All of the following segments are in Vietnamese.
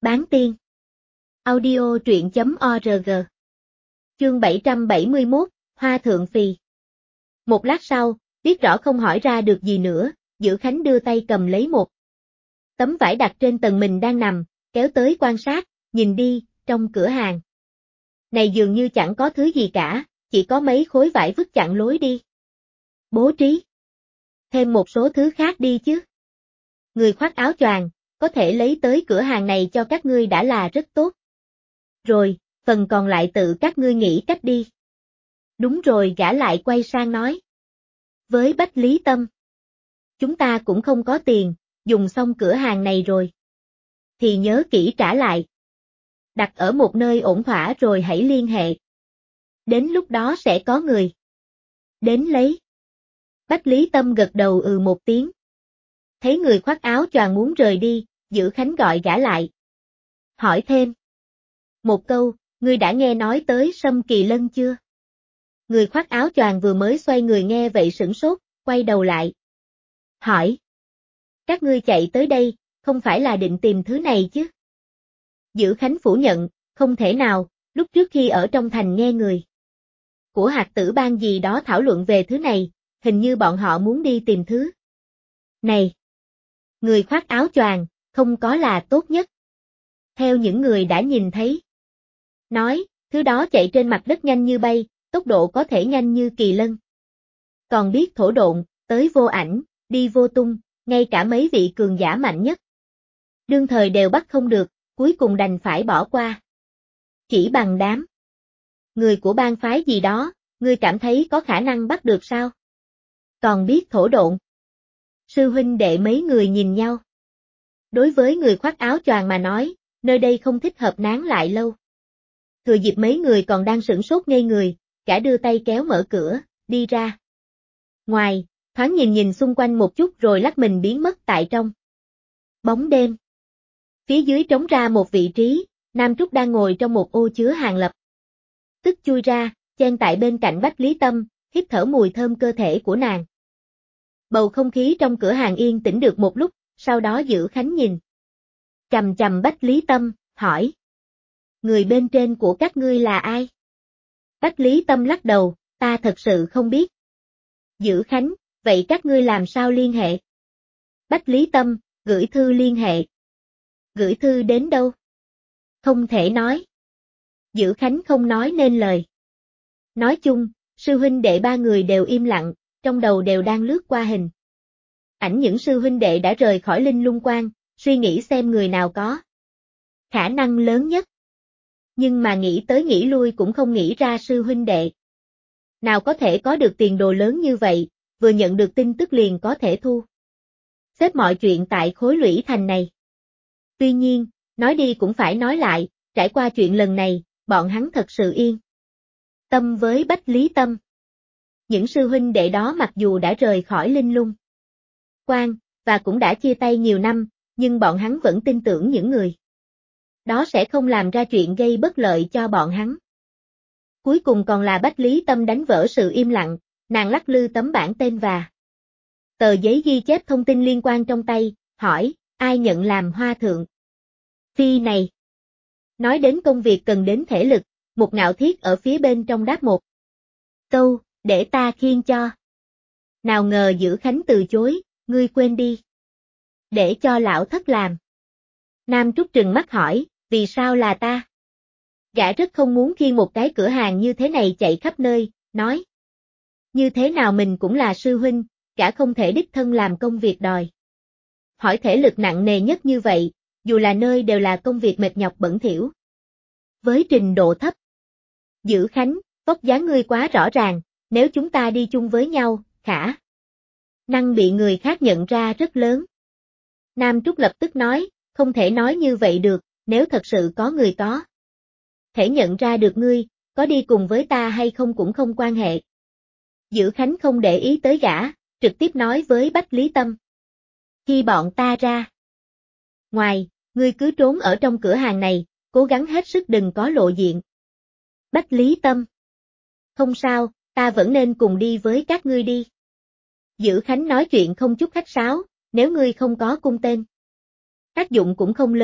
Bán tiên. Audio truyện.org. Chương 771, Hoa Thượng Phì. Một lát sau, biết rõ không hỏi ra được gì nữa, Dữ Khánh đưa tay cầm lấy một tấm vải đặt trên tầng mình đang nằm, kéo tới quan sát, nhìn đi, trong cửa hàng này dường như chẳng có thứ gì cả, chỉ có mấy khối vải vứt chặn lối đi. Bố trí thêm một số thứ khác đi chứ. Người khoác áo choàng, có thể lấy tới cửa hàng này cho các ngươi đã là rất tốt. Rồi, phần còn lại tự các ngươi nghĩ cách đi. Đúng rồi, gã lại quay sang nói. Với Bách Lý Tâm, chúng ta cũng không có tiền, dùng xong cửa hàng này rồi thì nhớ kỹ trả lại. Đặt ở một nơi ổn thỏa rồi hãy liên hệ. Đến lúc đó sẽ có người đến lấy. Bách Lý Tâm gật đầu một tiếng. Thấy người khoác áo choàng muốn rời đi, Dữ Khánh gọi gã lại. Hỏi thêm một câu, ngươi đã nghe nói tới Sâm Kỳ Lân chưa? Người khoác áo choàng vừa mới xoay người nghe vậy sửng sốt, quay đầu lại. Hỏi. Các ngươi chạy tới đây, không phải là định tìm thứ này chứ? Dữ Khánh phủ nhận, không thể nào, lúc trước khi ở trong thành nghe người của Hạt Tử Bang gì đó thảo luận về thứ này, hình như bọn họ muốn đi tìm thứ này. Người khoác áo choàng, không có là tốt nhất. Theo những người đã nhìn thấy. Nói, thứ đó chạy trên mặt đất nhanh như bay, tốc độ có thể nhanh như kỳ lân. Còn biết thổ độn, tới vô ảnh, đi vô tung, ngay cả mấy vị cường giả mạnh nhất đương thời đều bắt không được, cuối cùng đành phải bỏ qua. Chỉ bằng đám người của bang phái gì đó, ngươi cảm thấy có khả năng bắt được sao? Còn biết thổ độn. Sư huynh đệ mấy người nhìn nhau. Đối với người khoác áo choàng mà nói, nơi đây không thích hợp nán lại lâu. Thừa dịp mấy người còn đang sửng sốt ngây người, cả đưa tay kéo mở cửa, đi ra. Ngoài, thoáng nhìn xung quanh một chút rồi lắc mình biến mất tại trong bóng đêm. Phía dưới trống ra một vị trí, Nam Trúc đang ngồi trong một ô chứa hàng lập tức chui ra, chen tại bên cạnh Bách Lý Tâm, hít thở mùi thơm cơ thể của nàng. Bầu không khí trong cửa hàng yên tĩnh được một lúc, sau đó Dữ Khánh nhìn chằm chằm Bách Lý Tâm, hỏi. Người bên trên của các ngươi là ai? Bách Lý Tâm lắc đầu, ta thật sự không biết. Dữ Khánh, vậy các ngươi làm sao liên hệ? Bách Lý Tâm, gửi thư liên hệ. Gửi thư đến đâu? Không thể nói. Dữ Khánh không nói nên lời. Nói chung, sư huynh đệ ba người đều im lặng, trong đầu đều đang lướt qua hình ảnh những sư huynh đệ đã rời khỏi Linh Lung Quan, suy nghĩ xem người nào có khả năng lớn nhất. Nhưng mà nghĩ tới nghĩ lui cũng không nghĩ ra sư huynh đệ nào có thể có được tiền đồ lớn như vậy, vừa nhận được tin tức liền có thể thu xếp mọi chuyện tại Khối Lũy Thành này. Tuy nhiên, nói đi cũng phải nói lại, trải qua chuyện lần này, bọn hắn thật sự yên tâm với Bách Lý Tâm. Những sư huynh đệ đó mặc dù đã rời khỏi Linh Lung Quan, và cũng đã chia tay nhiều năm, nhưng bọn hắn vẫn tin tưởng những người đó sẽ không làm ra chuyện gây bất lợi cho bọn hắn. Cuối cùng còn là Bách Lý Tâm đánh vỡ sự im lặng, nàng lắc lư tấm bản tên và tờ giấy ghi chép thông tin liên quan trong tay, hỏi, ai nhận làm Hoa Thượng Phi này? Nói đến công việc cần đến thể lực, một Ngạo Thiết ở phía bên trong đáp một câu, để ta khiêng cho. Nào ngờ Dữ Khánh từ chối, ngươi quên đi. Để cho lão thất làm. Nam Trúc trừng mắt hỏi, vì sao là ta? Gã rất không muốn khiêng một cái cửa hàng như thế này chạy khắp nơi, nói. Như thế nào mình cũng là sư huynh, gã không thể đích thân làm công việc đòi hỏi thể lực nặng nề nhất như vậy, dù là nơi đều là công việc mệt nhọc bẩn thỉu. Với trình độ thấp. Dữ Khánh, vóc dáng ngươi quá rõ ràng, nếu chúng ta đi chung với nhau, khả năng bị người khác nhận ra rất lớn. Nam Trúc lập tức nói, không thể nói như vậy được, nếu thật sự có người có thể nhận ra được ngươi, có đi cùng với ta hay không cũng không quan hệ. Dữ Khánh không để ý tới gã, trực tiếp nói với Bách Lý Tâm. Khi bọn ta ra ngoài, ngươi cứ trốn ở trong cửa hàng này, cố gắng hết sức đừng có lộ diện. Bách Lý Tâm. Không sao, ta vẫn nên cùng đi với các ngươi đi. Dữ Khánh nói chuyện không chút khách sáo, nếu ngươi không có cung tên. Tác dụng cũng không lớn,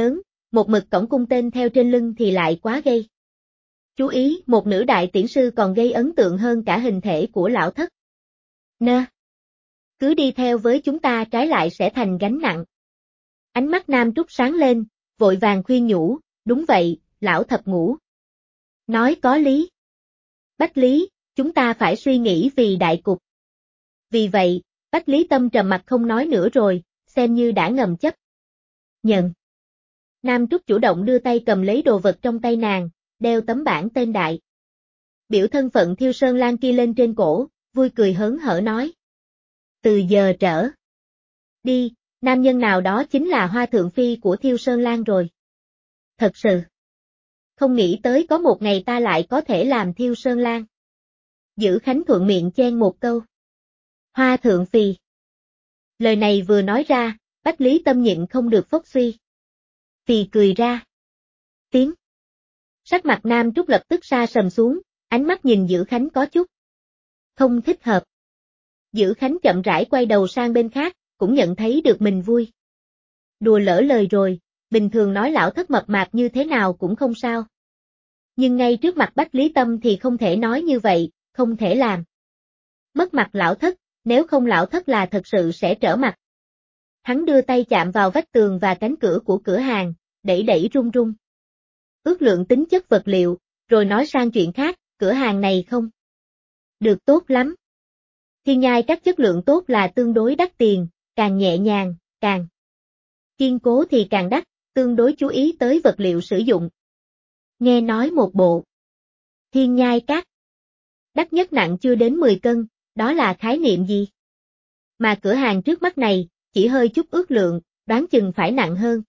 một mực cõng cung tên theo trên lưng thì lại quá gây chú ý, một nữ đại tiễn sư còn gây ấn tượng hơn cả hình thể của lão thất. Nơ. Cứ đi theo với chúng ta trái lại sẽ thành gánh nặng. Ánh mắt Nam Trúc sáng lên, vội vàng khuyên nhủ, đúng vậy, lão thập ngũ. Nói có lý. Bách Lý, chúng ta phải suy nghĩ vì đại cục. Vì vậy, Bách Lý Tâm trầm mặt không nói nữa rồi, xem như đã ngầm chấp nhận. Nam Trúc chủ động đưa tay cầm lấy đồ vật trong tay nàng, đeo tấm bảng tên đại biểu thân phận Thiêu Sơn Lang kia lên trên cổ, vui cười hớn hở nói. Từ giờ trở đi, nam nhân nào đó chính là Hoa Thượng Phi của Thiêu Sơn Lang rồi. Thật sự, không nghĩ tới có một ngày ta lại có thể làm Thiêu Sơn Lang. Giữ Khánh thuận miệng chen một câu. Hoa Thượng Phi. Lời này vừa nói ra, Bách Lý Tâm nhịn không được phốc suy. Phi cười ra. Tiếng. Sắc mặt Nam Trúc lập tức sa sầm xuống, ánh mắt nhìn Giữ Khánh có chút không thích hợp. Giữ Khánh chậm rãi quay đầu sang bên khác, cũng nhận thấy được mình vui. Đùa lỡ lời rồi, bình thường nói lão thất mập mạp như thế nào cũng không sao. Nhưng ngay trước mặt Bách Lý Tâm thì không thể nói như vậy, không thể làm. Mất mặt lão thất, nếu không lão thất là thật sự sẽ trở mặt. Hắn đưa tay chạm vào vách tường và cánh cửa của cửa hàng, đẩy đẩy run run. Ước lượng tính chất vật liệu, rồi nói sang chuyện khác, cửa hàng này không được tốt lắm. Thiên nhai các chất lượng tốt là tương đối đắt tiền, càng nhẹ nhàng, càng kiên cố thì càng đắt, tương đối chú ý tới vật liệu sử dụng. Nghe nói một bộ thiên nhai các đắt nhất nặng chưa đến 10 cân, đó là khái niệm gì? Mà cửa hàng trước mắt này, chỉ hơi chút ước lượng, đoán chừng phải nặng hơn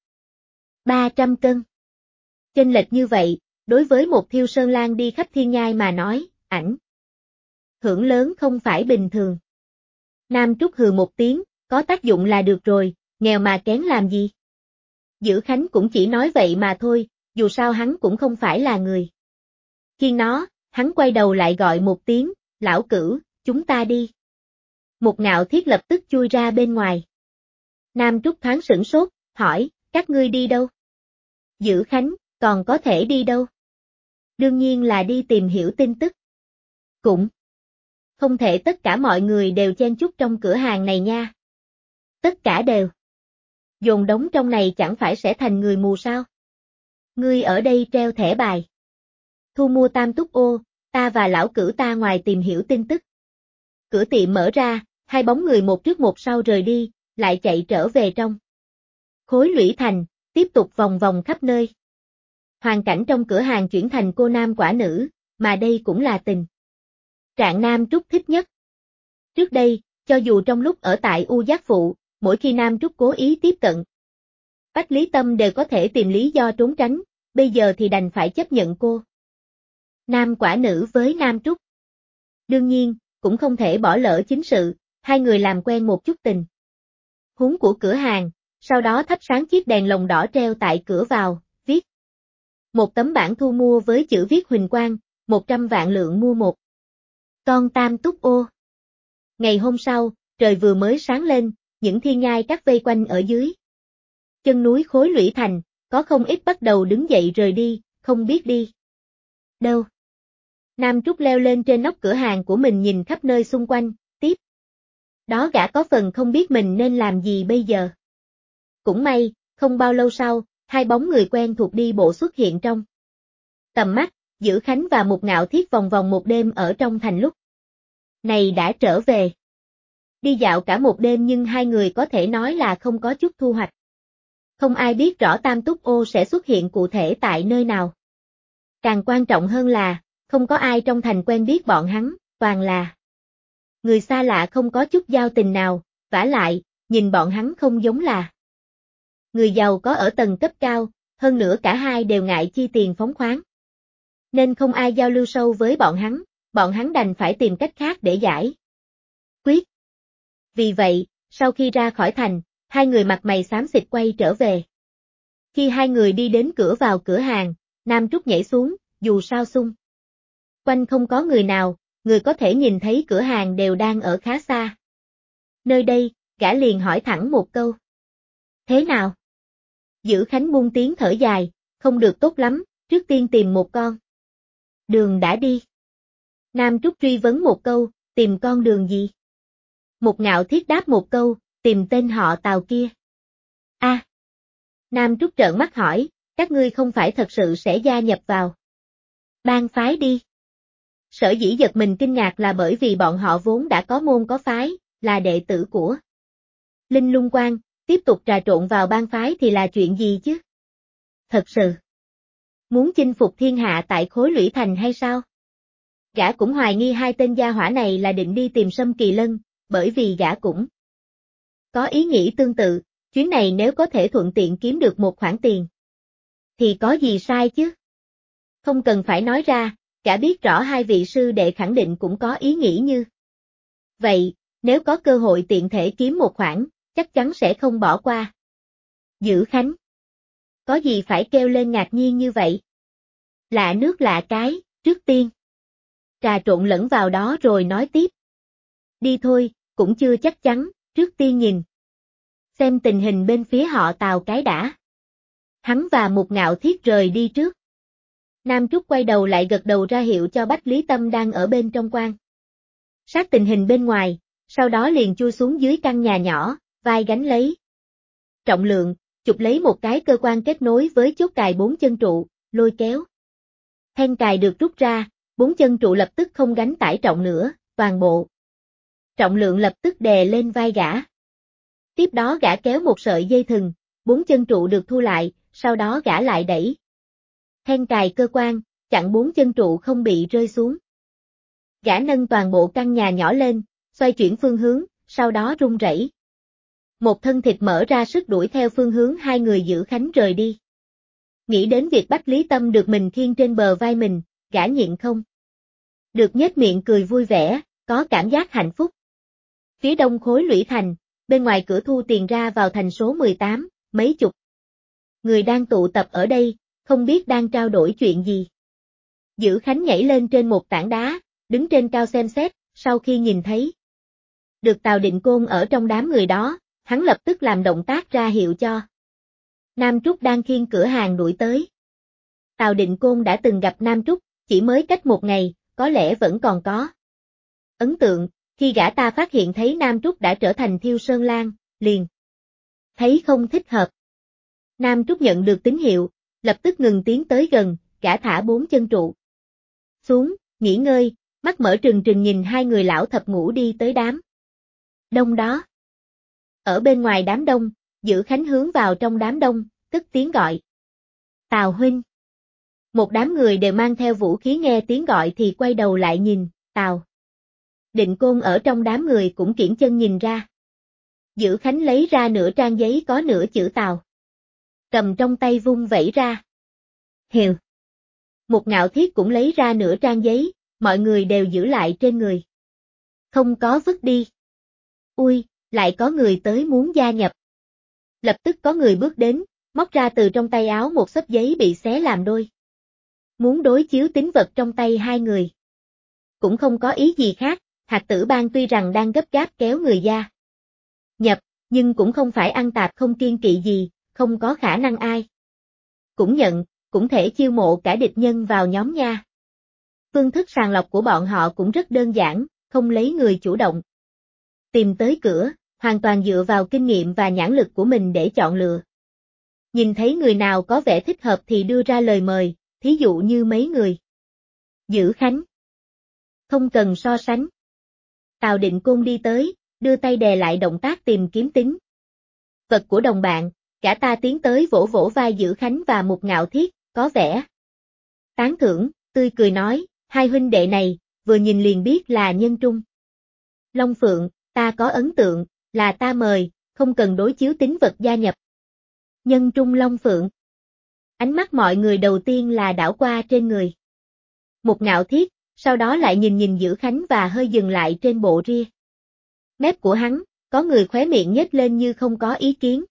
300 cân. Chênh lệch như vậy, đối với một Thiêu Sơn Lang đi khắp thiên nhai mà nói, ảnh hưởng lớn không phải bình thường. Nam Trúc hừ một tiếng, có tác dụng là được rồi, nghèo mà kén làm gì? Giữ Khánh cũng chỉ nói vậy mà thôi, dù sao hắn cũng không phải là người. Khi nó, hắn quay đầu lại gọi một tiếng, lão Cửu, chúng ta đi. Một Ngạo Thiết lập tức chui ra bên ngoài. Nam Trúc thoáng sửng sốt, hỏi, các ngươi đi đâu? Giữ Khánh, còn có thể đi đâu? Đương nhiên là đi tìm hiểu tin tức. Cũng không thể tất cả mọi người đều chen chúc trong cửa hàng này nha. Tất cả đều dồn đống trong này chẳng phải sẽ thành người mù sao? Ngươi ở đây treo thẻ bài. Thu mua tam túc ô, ta và lão Cửu ta ngoài tìm hiểu tin tức. Cửa tiệm mở ra, hai bóng người một trước một sau rời đi, lại chạy trở về trong Khối Lũy Thành, tiếp tục vòng vòng khắp nơi. Hoàn cảnh trong cửa hàng chuyển thành cô nam quả nữ, mà đây cũng là tình trạng Nam Trúc thích nhất. Trước đây, cho dù trong lúc ở tại U Giác Phụ, mỗi khi Nam Trúc cố ý tiếp cận, Bách Lý Tâm đều có thể tìm lý do trốn tránh, bây giờ thì đành phải chấp nhận cô nam quả nữ với Nam Trúc. Đương nhiên, cũng không thể bỏ lỡ chính sự, hai người làm quen một chút tình huống của cửa hàng, sau đó thắp sáng chiếc đèn lồng đỏ treo tại cửa vào, viết một tấm bảng thu mua với chữ viết huỳnh quang, 100 vạn lượng mua một con tam túc ô. Ngày hôm sau, trời vừa mới sáng lên, những thiên nhai các vây quanh ở dưới chân núi Khối Lũy Thành, có không ít bắt đầu đứng dậy rời đi, không biết đi đâu. Nam Trúc leo lên trên nóc cửa hàng của mình nhìn khắp nơi xung quanh, tiếp đó gã có phần không biết mình nên làm gì bây giờ. Cũng may, không bao lâu sau, hai bóng người quen thuộc đi bộ xuất hiện trong tầm mắt, Giữ Khánh và một Ngạo Thiết vòng vòng một đêm ở trong thành lúc này đã trở về. Đi dạo cả một đêm nhưng hai người có thể nói là không có chút thu hoạch. Không ai biết rõ Tam Túc Ô sẽ xuất hiện cụ thể tại nơi nào. Càng quan trọng hơn là, không có ai trong thành quen biết bọn hắn, toàn là người xa lạ không có chút giao tình nào, vả lại, nhìn bọn hắn không giống là người giàu có ở tầng cấp cao, hơn nữa cả hai đều ngại chi tiền phóng khoáng. Nên không ai giao lưu sâu với bọn hắn đành phải tìm cách khác để giải quyết. Vì vậy, sau khi ra khỏi thành, hai người mặt mày xám xịt quay trở về. Khi hai người đi đến cửa vào cửa hàng, Nam Trúc nhảy xuống, dù sao xung quanh không có người nào, người có thể nhìn thấy cửa hàng đều đang ở khá xa. Nơi đây, gã liền hỏi thẳng một câu. Thế nào? Dữ Khánh buông tiếng thở dài, không được tốt lắm, trước tiên tìm một con đường đã đi. Nam Trúc truy vấn một câu, tìm con đường gì? Một Ngạo Thiết đáp một câu, tìm tên họ Tào kia. A. Nam Trúc trợn mắt hỏi, các ngươi không phải thật sự sẽ gia nhập vào bang phái đi. Sở dĩ giật mình kinh ngạc là bởi vì bọn họ vốn đã có môn có phái, là đệ tử của Linh Lung Quan, tiếp tục trà trộn vào bang phái thì là chuyện gì chứ? Thật sự, muốn chinh phục thiên hạ tại Khối Lũy Thành hay sao? Gã cũng hoài nghi hai tên gia hỏa này là định đi tìm Sâm Kỳ Lân, bởi vì gã cũng có ý nghĩ tương tự, chuyến này nếu có thể thuận tiện kiếm được một khoản tiền, thì có gì sai chứ? Không cần phải nói ra, gã biết rõ hai vị sư đệ khẳng định cũng có ý nghĩ như vậy, nếu có cơ hội tiện thể kiếm một khoản, chắc chắn sẽ không bỏ qua. Dữ Khánh, có gì phải kêu lên ngạc nhiên như vậy? Lạ nước lạ cái, trước tiên trà trộn lẫn vào đó rồi nói tiếp. Đi thôi, cũng chưa chắc chắn, trước tiên nhìn xem tình hình bên phía họ Tào cái đã. Hắn và một Ngạo Thiết rời đi trước. Nam Trúc quay đầu lại gật đầu ra hiệu cho Bách Lý Tâm đang ở bên trong quan sát tình hình bên ngoài, sau đó liền chui xuống dưới căn nhà nhỏ, vai gánh lấy trọng lượng, chụp lấy một cái cơ quan kết nối với chốt cài 4 chân trụ, lôi kéo. Then cài được rút ra, 4 chân trụ lập tức không gánh tải trọng nữa, toàn bộ trọng lượng lập tức đè lên vai gã. Tiếp đó gã kéo một sợi dây thừng, 4 chân trụ được thu lại, sau đó gã lại đẩy then cài cơ quan, chặn 4 chân trụ không bị rơi xuống. Gã nâng toàn bộ căn nhà nhỏ lên, xoay chuyển phương hướng, sau đó rung rẩy. Một thân thịt mở ra sức đuổi theo phương hướng hai người Dữ Khánh rời đi. Nghĩ đến việc Bách Lý Tâm được mình khiêng trên bờ vai mình, gã nhịn không được nhếch miệng cười vui vẻ, có cảm giác hạnh phúc. Phía đông Khối Lũy Thành, bên ngoài cửa thu tiền ra vào thành số 18, mấy chục người đang tụ tập ở đây, không biết đang trao đổi chuyện gì. Dữ Khánh nhảy lên trên một tảng đá, đứng trên cao xem xét, sau khi nhìn thấy được Tào Định Côn ở trong đám người đó, hắn lập tức làm động tác ra hiệu cho Nam Trúc đang khiêng cửa hàng đuổi tới. Tào Định Côn đã từng gặp Nam Trúc, chỉ mới cách một ngày, có lẽ vẫn còn có ấn tượng, khi gã ta phát hiện thấy Nam Trúc đã trở thành Thiêu Sơn Lang, liền thấy không thích hợp. Nam Trúc nhận được tín hiệu, lập tức ngừng tiến tới gần, gã thả 4 chân trụ xuống, nghỉ ngơi, mắt mở trừng trừng nhìn hai người lão thập ngũ đi tới đám đông đó. Ở bên ngoài đám đông, Dữ Khánh hướng vào trong đám đông, cất tiếng gọi. Tào huynh. Một đám người đều mang theo vũ khí nghe tiếng gọi thì quay đầu lại nhìn, Tào Định Côn ở trong đám người cũng kiễng chân nhìn ra. Dữ Khánh lấy ra nửa trang giấy có nửa chữ Tào, cầm trong tay vung vẩy ra. Hiều. Một Ngạo Thiết cũng lấy ra nửa trang giấy, mọi người đều giữ lại trên người. Không có vứt đi. Ui, lại có người tới muốn gia nhập. Lập tức có người bước đến, móc ra từ trong tay áo một xấp giấy bị xé làm đôi. Muốn đối chiếu tín vật trong tay hai người. Cũng không có ý gì khác, Hạt Tử Bang tuy rằng đang gấp gáp kéo người gia nhập, nhưng cũng không phải ăn tạp không kiêng kỵ gì, không có khả năng ai cũng nhận, cũng thể chiêu mộ cả địch nhân vào nhóm nha. Phương thức sàng lọc của bọn họ cũng rất đơn giản, không lấy người chủ động tìm tới cửa, hoàn toàn dựa vào kinh nghiệm và nhãn lực của mình để chọn lựa. Nhìn thấy người nào có vẻ thích hợp thì đưa ra lời mời, thí dụ như mấy người Dữ Khánh. Không cần so sánh. Tào Định Côn đi tới, đưa tay đè lại động tác tìm kiếm tính vật của đồng bạn, cả ta tiến tới vỗ vỗ vai Dữ Khánh và một Ngạo Thiết, có vẻ tán thưởng, tươi cười nói, hai huynh đệ này, vừa nhìn liền biết là nhân trung. Long Phượng, ta có ấn tượng, là ta mời, không cần đối chiếu tính vật gia nhập. Nhân trung Long Phượng. Ánh mắt mọi người đầu tiên là đảo qua trên người một Ngạo Thiết, sau đó lại nhìn Dữ Khánh và hơi dừng lại trên bộ ria mép của hắn, có người khóe miệng nhếch lên như không có ý kiến.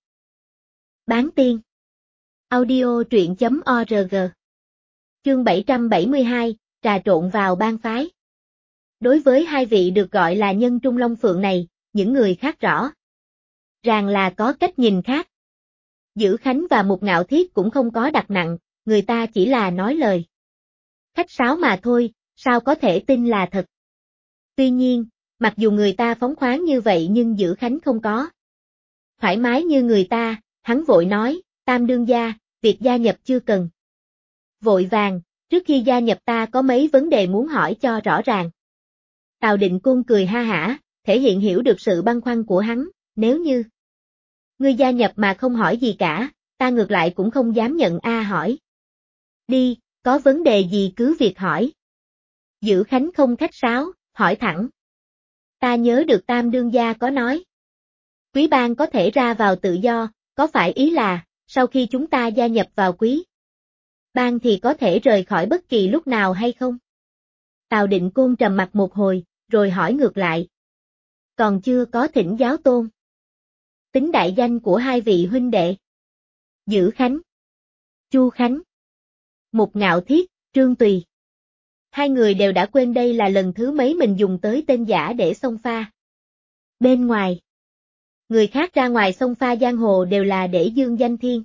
Bán tiên. Audio truyện.org. Chương 772, trà trộn vào bang phái. Đối với hai vị được gọi là nhân trung Long Phượng này, những người khác rõ ràng là có cách nhìn khác. Dữ Khánh và Mục Ngạo Thiết cũng không có đặt nặng, người ta chỉ là nói lời khách sáo mà thôi, sao có thể tin là thật. Tuy nhiên, mặc dù người ta phóng khoáng như vậy nhưng Dữ Khánh không có thoải mái như người ta, hắn vội nói, Tam đương gia, việc gia nhập chưa cần vội vàng, trước khi gia nhập ta có mấy vấn đề muốn hỏi cho rõ ràng. Tào Định Côn cười ha hả, thể hiện hiểu được sự băn khoăn của hắn, nếu như ngươi gia nhập mà không hỏi gì cả, ta ngược lại cũng không dám nhận hỏi. Đi, có vấn đề gì cứ việc hỏi. Dữ Khánh không khách sáo, hỏi thẳng. Ta nhớ được Tam đương gia có nói. Quý bang có thể ra vào tự do, có phải ý là, sau khi chúng ta gia nhập vào quý bang thì có thể rời khỏi bất kỳ lúc nào hay không? Tào Định Côn trầm mặt một hồi, rồi hỏi ngược lại. Còn chưa có thỉnh giáo tôn. Tính đại danh của hai vị huynh đệ. Dữ Khánh, Chu Khánh, Mục Ngạo Thiết, Trương Tùy. Hai người đều đã quên đây là lần thứ mấy mình dùng tới tên giả để xông pha. Bên ngoài, người khác ra ngoài xông pha giang hồ đều là để dương danh thiên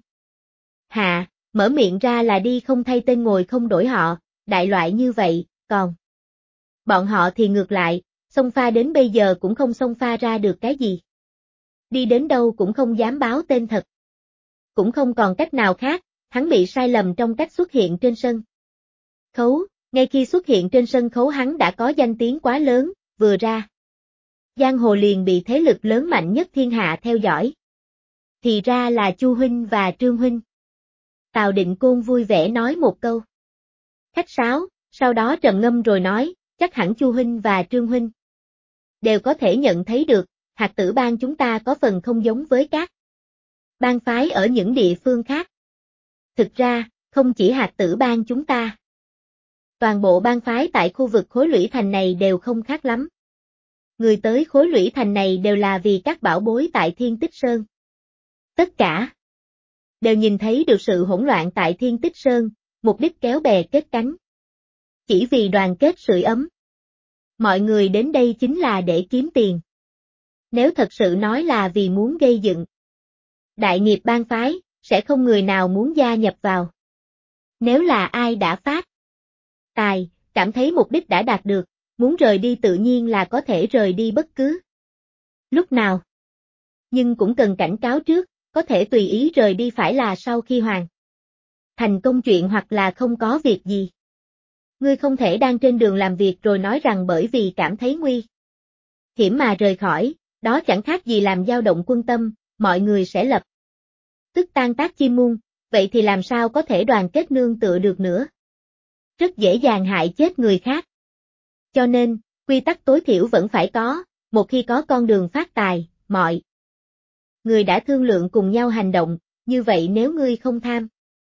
hạ, mở miệng ra là đi không thay tên ngồi không đổi họ, đại loại như vậy, còn bọn họ thì ngược lại, xông pha đến bây giờ cũng không xông pha ra được cái gì. Đi đến đâu cũng không dám báo tên thật. Cũng không còn cách nào khác, hắn bị sai lầm trong cách xuất hiện trên sân khấu, ngay khi xuất hiện trên sân khấu hắn đã có danh tiếng quá lớn, vừa ra giang hồ liền bị thế lực lớn mạnh nhất thiên hạ theo dõi. Thì ra là Chu huynh và Trương huynh. Tào Định Côn vui vẻ nói một câu khách sáo, sau đó trầm ngâm rồi nói, chắc hẳn Chu huynh và Trương huynh đều có thể nhận thấy được, Hạt Tử Bang chúng ta có phần không giống với các bang phái ở những địa phương khác. Thực ra, không chỉ Hạt Tử Bang chúng ta, toàn bộ bang phái tại khu vực Khối Lũy Thành này đều không khác lắm. Người tới Khối Lũy Thành này đều là vì các bảo bối tại Thiên Tích Sơn. Tất cả đều nhìn thấy được sự hỗn loạn tại Thiên Tích Sơn, mục đích kéo bè kết cánh. Chỉ vì đoàn kết sưởi ấm. Mọi người đến đây chính là để kiếm tiền. Nếu thật sự nói là vì muốn gây dựng đại nghiệp bang phái, sẽ không người nào muốn gia nhập vào. Nếu là ai đã phát tài, cảm thấy mục đích đã đạt được, muốn rời đi tự nhiên là có thể rời đi bất cứ lúc nào. Nhưng cũng cần cảnh cáo trước, có thể tùy ý rời đi phải là sau khi hoàn thành công chuyện hoặc là không có việc gì. Ngươi không thể đang trên đường làm việc rồi nói rằng bởi vì cảm thấy nguy hiểm mà rời khỏi, đó chẳng khác gì làm dao động quân tâm, mọi người sẽ lập tức tan tác chi muôn, vậy thì làm sao có thể đoàn kết nương tựa được nữa. Rất dễ dàng hại chết người khác. Cho nên, quy tắc tối thiểu vẫn phải có, một khi có con đường phát tài, mọi người đã thương lượng cùng nhau hành động, như vậy nếu ngươi không tham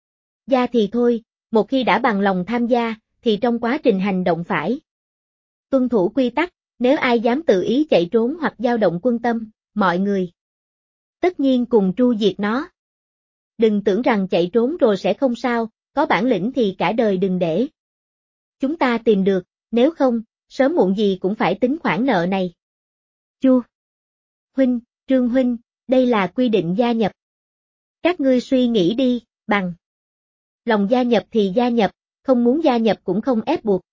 gia thì thôi, một khi đã bằng lòng tham gia, thì trong quá trình hành động phải tuân thủ quy tắc, nếu ai dám tự ý chạy trốn hoặc dao động quân tâm, mọi người tất nhiên cùng tru diệt nó. Đừng tưởng rằng chạy trốn rồi sẽ không sao, có bản lĩnh thì cả đời đừng để chúng ta tìm được, nếu không, sớm muộn gì cũng phải tính khoản nợ này. Chu huynh, Trương huynh, đây là quy định gia nhập. Các ngươi suy nghĩ đi, bằng lòng gia nhập thì gia nhập, không muốn gia nhập cũng không ép buộc.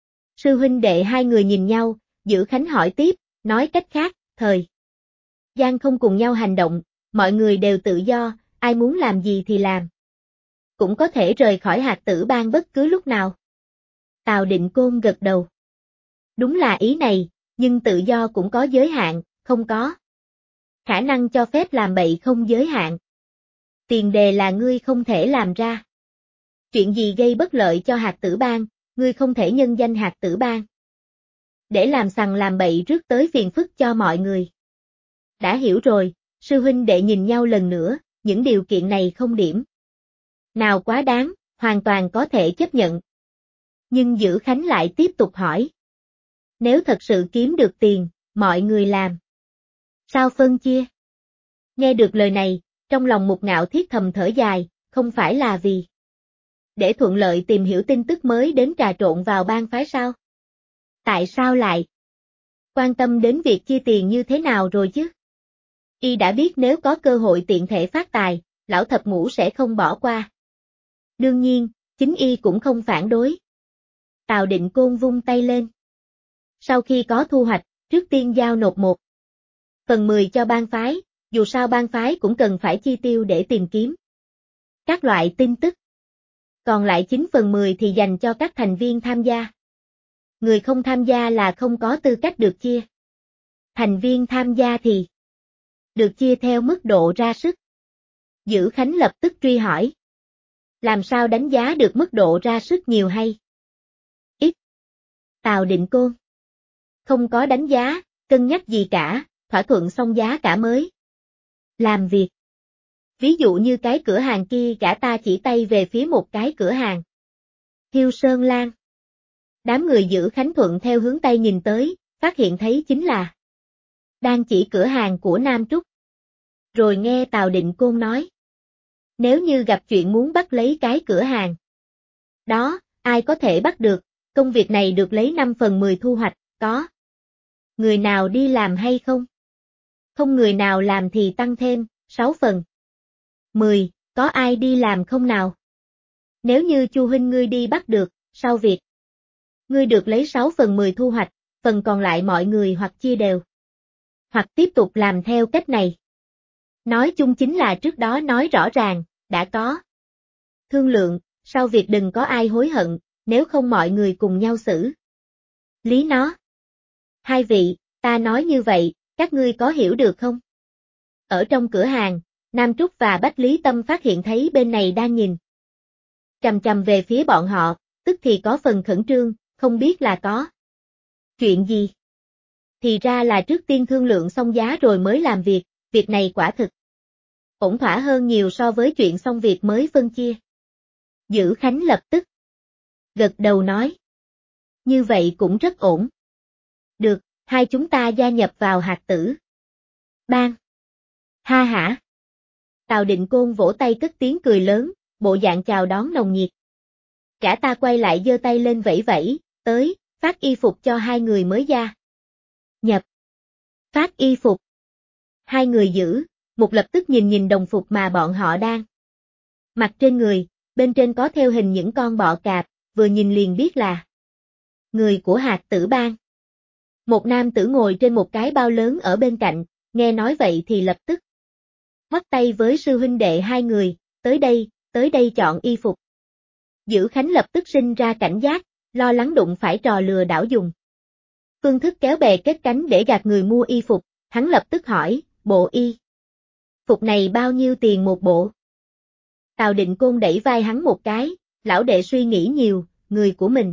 Sư huynh đệ hai người nhìn nhau, Dữ Khánh hỏi tiếp, nói cách khác, thời gian không cùng nhau hành động, mọi người đều tự do, ai muốn làm gì thì làm. Cũng có thể rời khỏi Hạt Tử Bang bất cứ lúc nào. Tào Định Côn gật đầu. Đúng là ý này, nhưng tự do cũng có giới hạn, không có khả năng cho phép làm bậy không giới hạn. Tiền đề là ngươi không thể làm ra chuyện gì gây bất lợi cho Hạt Tử Bang, ngươi không thể nhân danh Hạt Tử Bang để làm sằng làm bậy rước tới phiền phức cho mọi người. Đã hiểu rồi, sư huynh đệ nhìn nhau lần nữa, những điều kiện này không điểm nào quá đáng, hoàn toàn có thể chấp nhận. Nhưng Dữ Khánh lại tiếp tục hỏi. Nếu thật sự kiếm được tiền, mọi người làm sao phân chia? Nghe được lời này, trong lòng Mục Ngạo Thiết thầm thở dài, không phải là vì để thuận lợi tìm hiểu tin tức mới đến trà trộn vào bang phái sao? Tại sao lại quan tâm đến việc chia tiền như thế nào rồi chứ? Y đã biết nếu có cơ hội tiện thể phát tài, lão thập ngũ sẽ không bỏ qua. Đương nhiên, chính y cũng không phản đối. Tào Định Côn vung tay lên. Sau khi có thu hoạch, trước tiên giao nộp 1/10 cho bang phái, dù sao bang phái cũng cần phải chi tiêu để tìm kiếm các loại tin tức. Còn lại 9/10 thì dành cho các thành viên tham gia. Người không tham gia là không có tư cách được chia. Thành viên tham gia thì được chia theo mức độ ra sức. Dữ Khánh lập tức truy hỏi. Làm sao đánh giá được mức độ ra sức nhiều hay ít? Tào Định Côn. Không có đánh giá, cân nhắc gì cả, thỏa thuận xong giá cả mới làm việc. Ví dụ như cái cửa hàng kia gã ta chỉ tay về phía một cái cửa hàng. Hiêu Sơn Lan. Đám người Dữ Khánh thuận theo hướng Tây nhìn tới, phát hiện thấy chính là đang chỉ cửa hàng của Nam Trúc. Rồi nghe Tào Định Côn nói. Nếu như gặp chuyện muốn bắt lấy cái cửa hàng đó, ai có thể bắt được, công việc này được lấy 5/10 thu hoạch, có người nào đi làm hay không? Không người nào làm thì tăng thêm 6/10, có ai đi làm không nào? Nếu như Chu huynh ngươi đi bắt được, sau việc ngươi được lấy 6/10 thu hoạch, phần còn lại mọi người hoặc chia đều, hoặc tiếp tục làm theo cách này. Nói chung chính là trước đó nói rõ ràng, đã có thương lượng, sau việc đừng có ai hối hận, nếu không mọi người cùng nhau xử lý nó. Hai vị, ta nói như vậy, các ngươi có hiểu được không? Ở trong cửa hàng, Nam Trúc và Bách Lý Tâm phát hiện thấy bên này đang nhìn chằm chằm về phía bọn họ, tức thì có phần khẩn trương, không biết là có chuyện gì. Thì ra là trước tiên thương lượng xong giá rồi mới làm việc này quả thực ổn thỏa hơn nhiều so với chuyện xong việc mới phân chia. Dữ Khánh lập tức gật đầu nói. Như vậy cũng rất ổn. Được, hai chúng ta gia nhập vào Hạt Tử Bang. Ha hả. Tào Định Côn vỗ tay cất tiếng cười lớn, bộ dạng chào đón nồng nhiệt. Cả ta quay lại giơ tay lên vẫy vẫy, tới, phát y phục cho hai người mới gia nhập. Phát y phục. Hai người Giữ, một lập tức nhìn đồng phục mà bọn họ đang mặc trên người, bên trên có theo hình những con bọ cạp, vừa nhìn liền biết là người của Hạt Tử Bang. Một nam tử ngồi trên một cái bao lớn ở bên cạnh, nghe nói vậy thì lập tức bắt tay với sư huynh đệ hai người, tới đây chọn y phục. Dữ Khánh lập tức sinh ra cảnh giác, lo lắng đụng phải trò lừa đảo dùng phương thức kéo bè kết cánh để gạt người mua y phục, hắn lập tức hỏi, bộ y phục này bao nhiêu tiền một bộ? Tào Định Côn đẩy vai hắn một cái, lão đệ suy nghĩ nhiều, người của mình.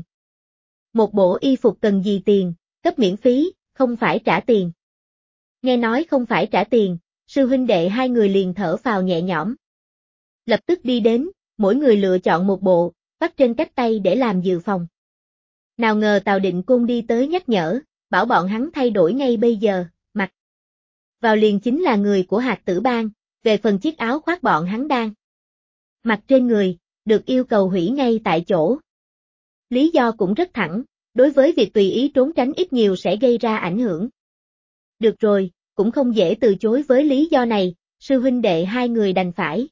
Một bộ y phục cần gì tiền, cấp miễn phí, không phải trả tiền. Nghe nói không phải trả tiền, sư huynh đệ hai người liền thở phào nhẹ nhõm. Lập tức đi đến, mỗi người lựa chọn một bộ, vắt trên cách tay để làm dự phòng. Nào ngờ Tào Định Côn đi tới nhắc nhở, bảo bọn hắn thay đổi ngay bây giờ, mặc vào liền chính là người của Hạt Tử Bang, về phần chiếc áo khoác bọn hắn đang mặc trên người, được yêu cầu hủy ngay tại chỗ. Lý do cũng rất thẳng, đối với việc tùy ý trốn tránh ít nhiều sẽ gây ra ảnh hưởng. Được rồi, cũng không dễ từ chối với lý do này, sư huynh đệ hai người đành phải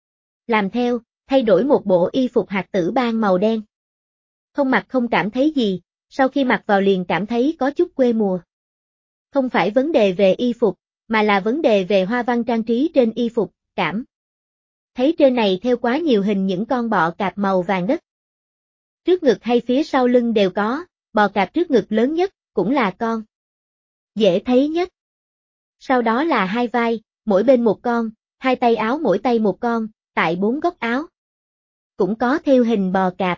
làm theo, thay đổi một bộ y phục Hạt Tử Bang màu đen. Không mặc không cảm thấy gì, sau khi mặc vào liền cảm thấy có chút quê mùa. Không phải vấn đề về y phục, mà là vấn đề về hoa văn trang trí trên y phục, cảm thấy trên này theo quá nhiều hình những con bọ cạp màu vàng đất. Trước ngực hay phía sau lưng đều có, bò cạp trước ngực lớn nhất, cũng là con dễ thấy nhất. Sau đó là hai vai, mỗi bên một con, hai tay áo mỗi tay một con, tại 4 góc áo cũng có theo hình bò cạp.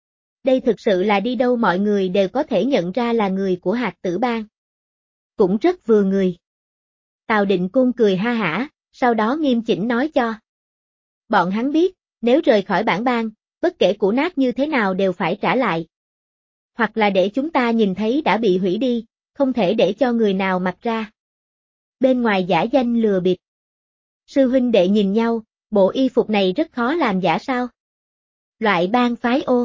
Đây thực sự là đi đâu mọi người đều có thể nhận ra là người của Hạt Tử Bang. Cũng rất vừa người. Tào Định Côn cười ha hả, sau đó nghiêm chỉnh nói cho bọn hắn biết, nếu rời khỏi bản bang, bất kể củ nát như thế nào đều phải trả lại. Hoặc là để chúng ta nhìn thấy đã bị hủy đi, không thể để cho người nào mặc ra bên ngoài giả danh lừa bịp. Sư huynh đệ nhìn nhau, bộ y phục này rất khó làm giả sao? Loại bang phái ô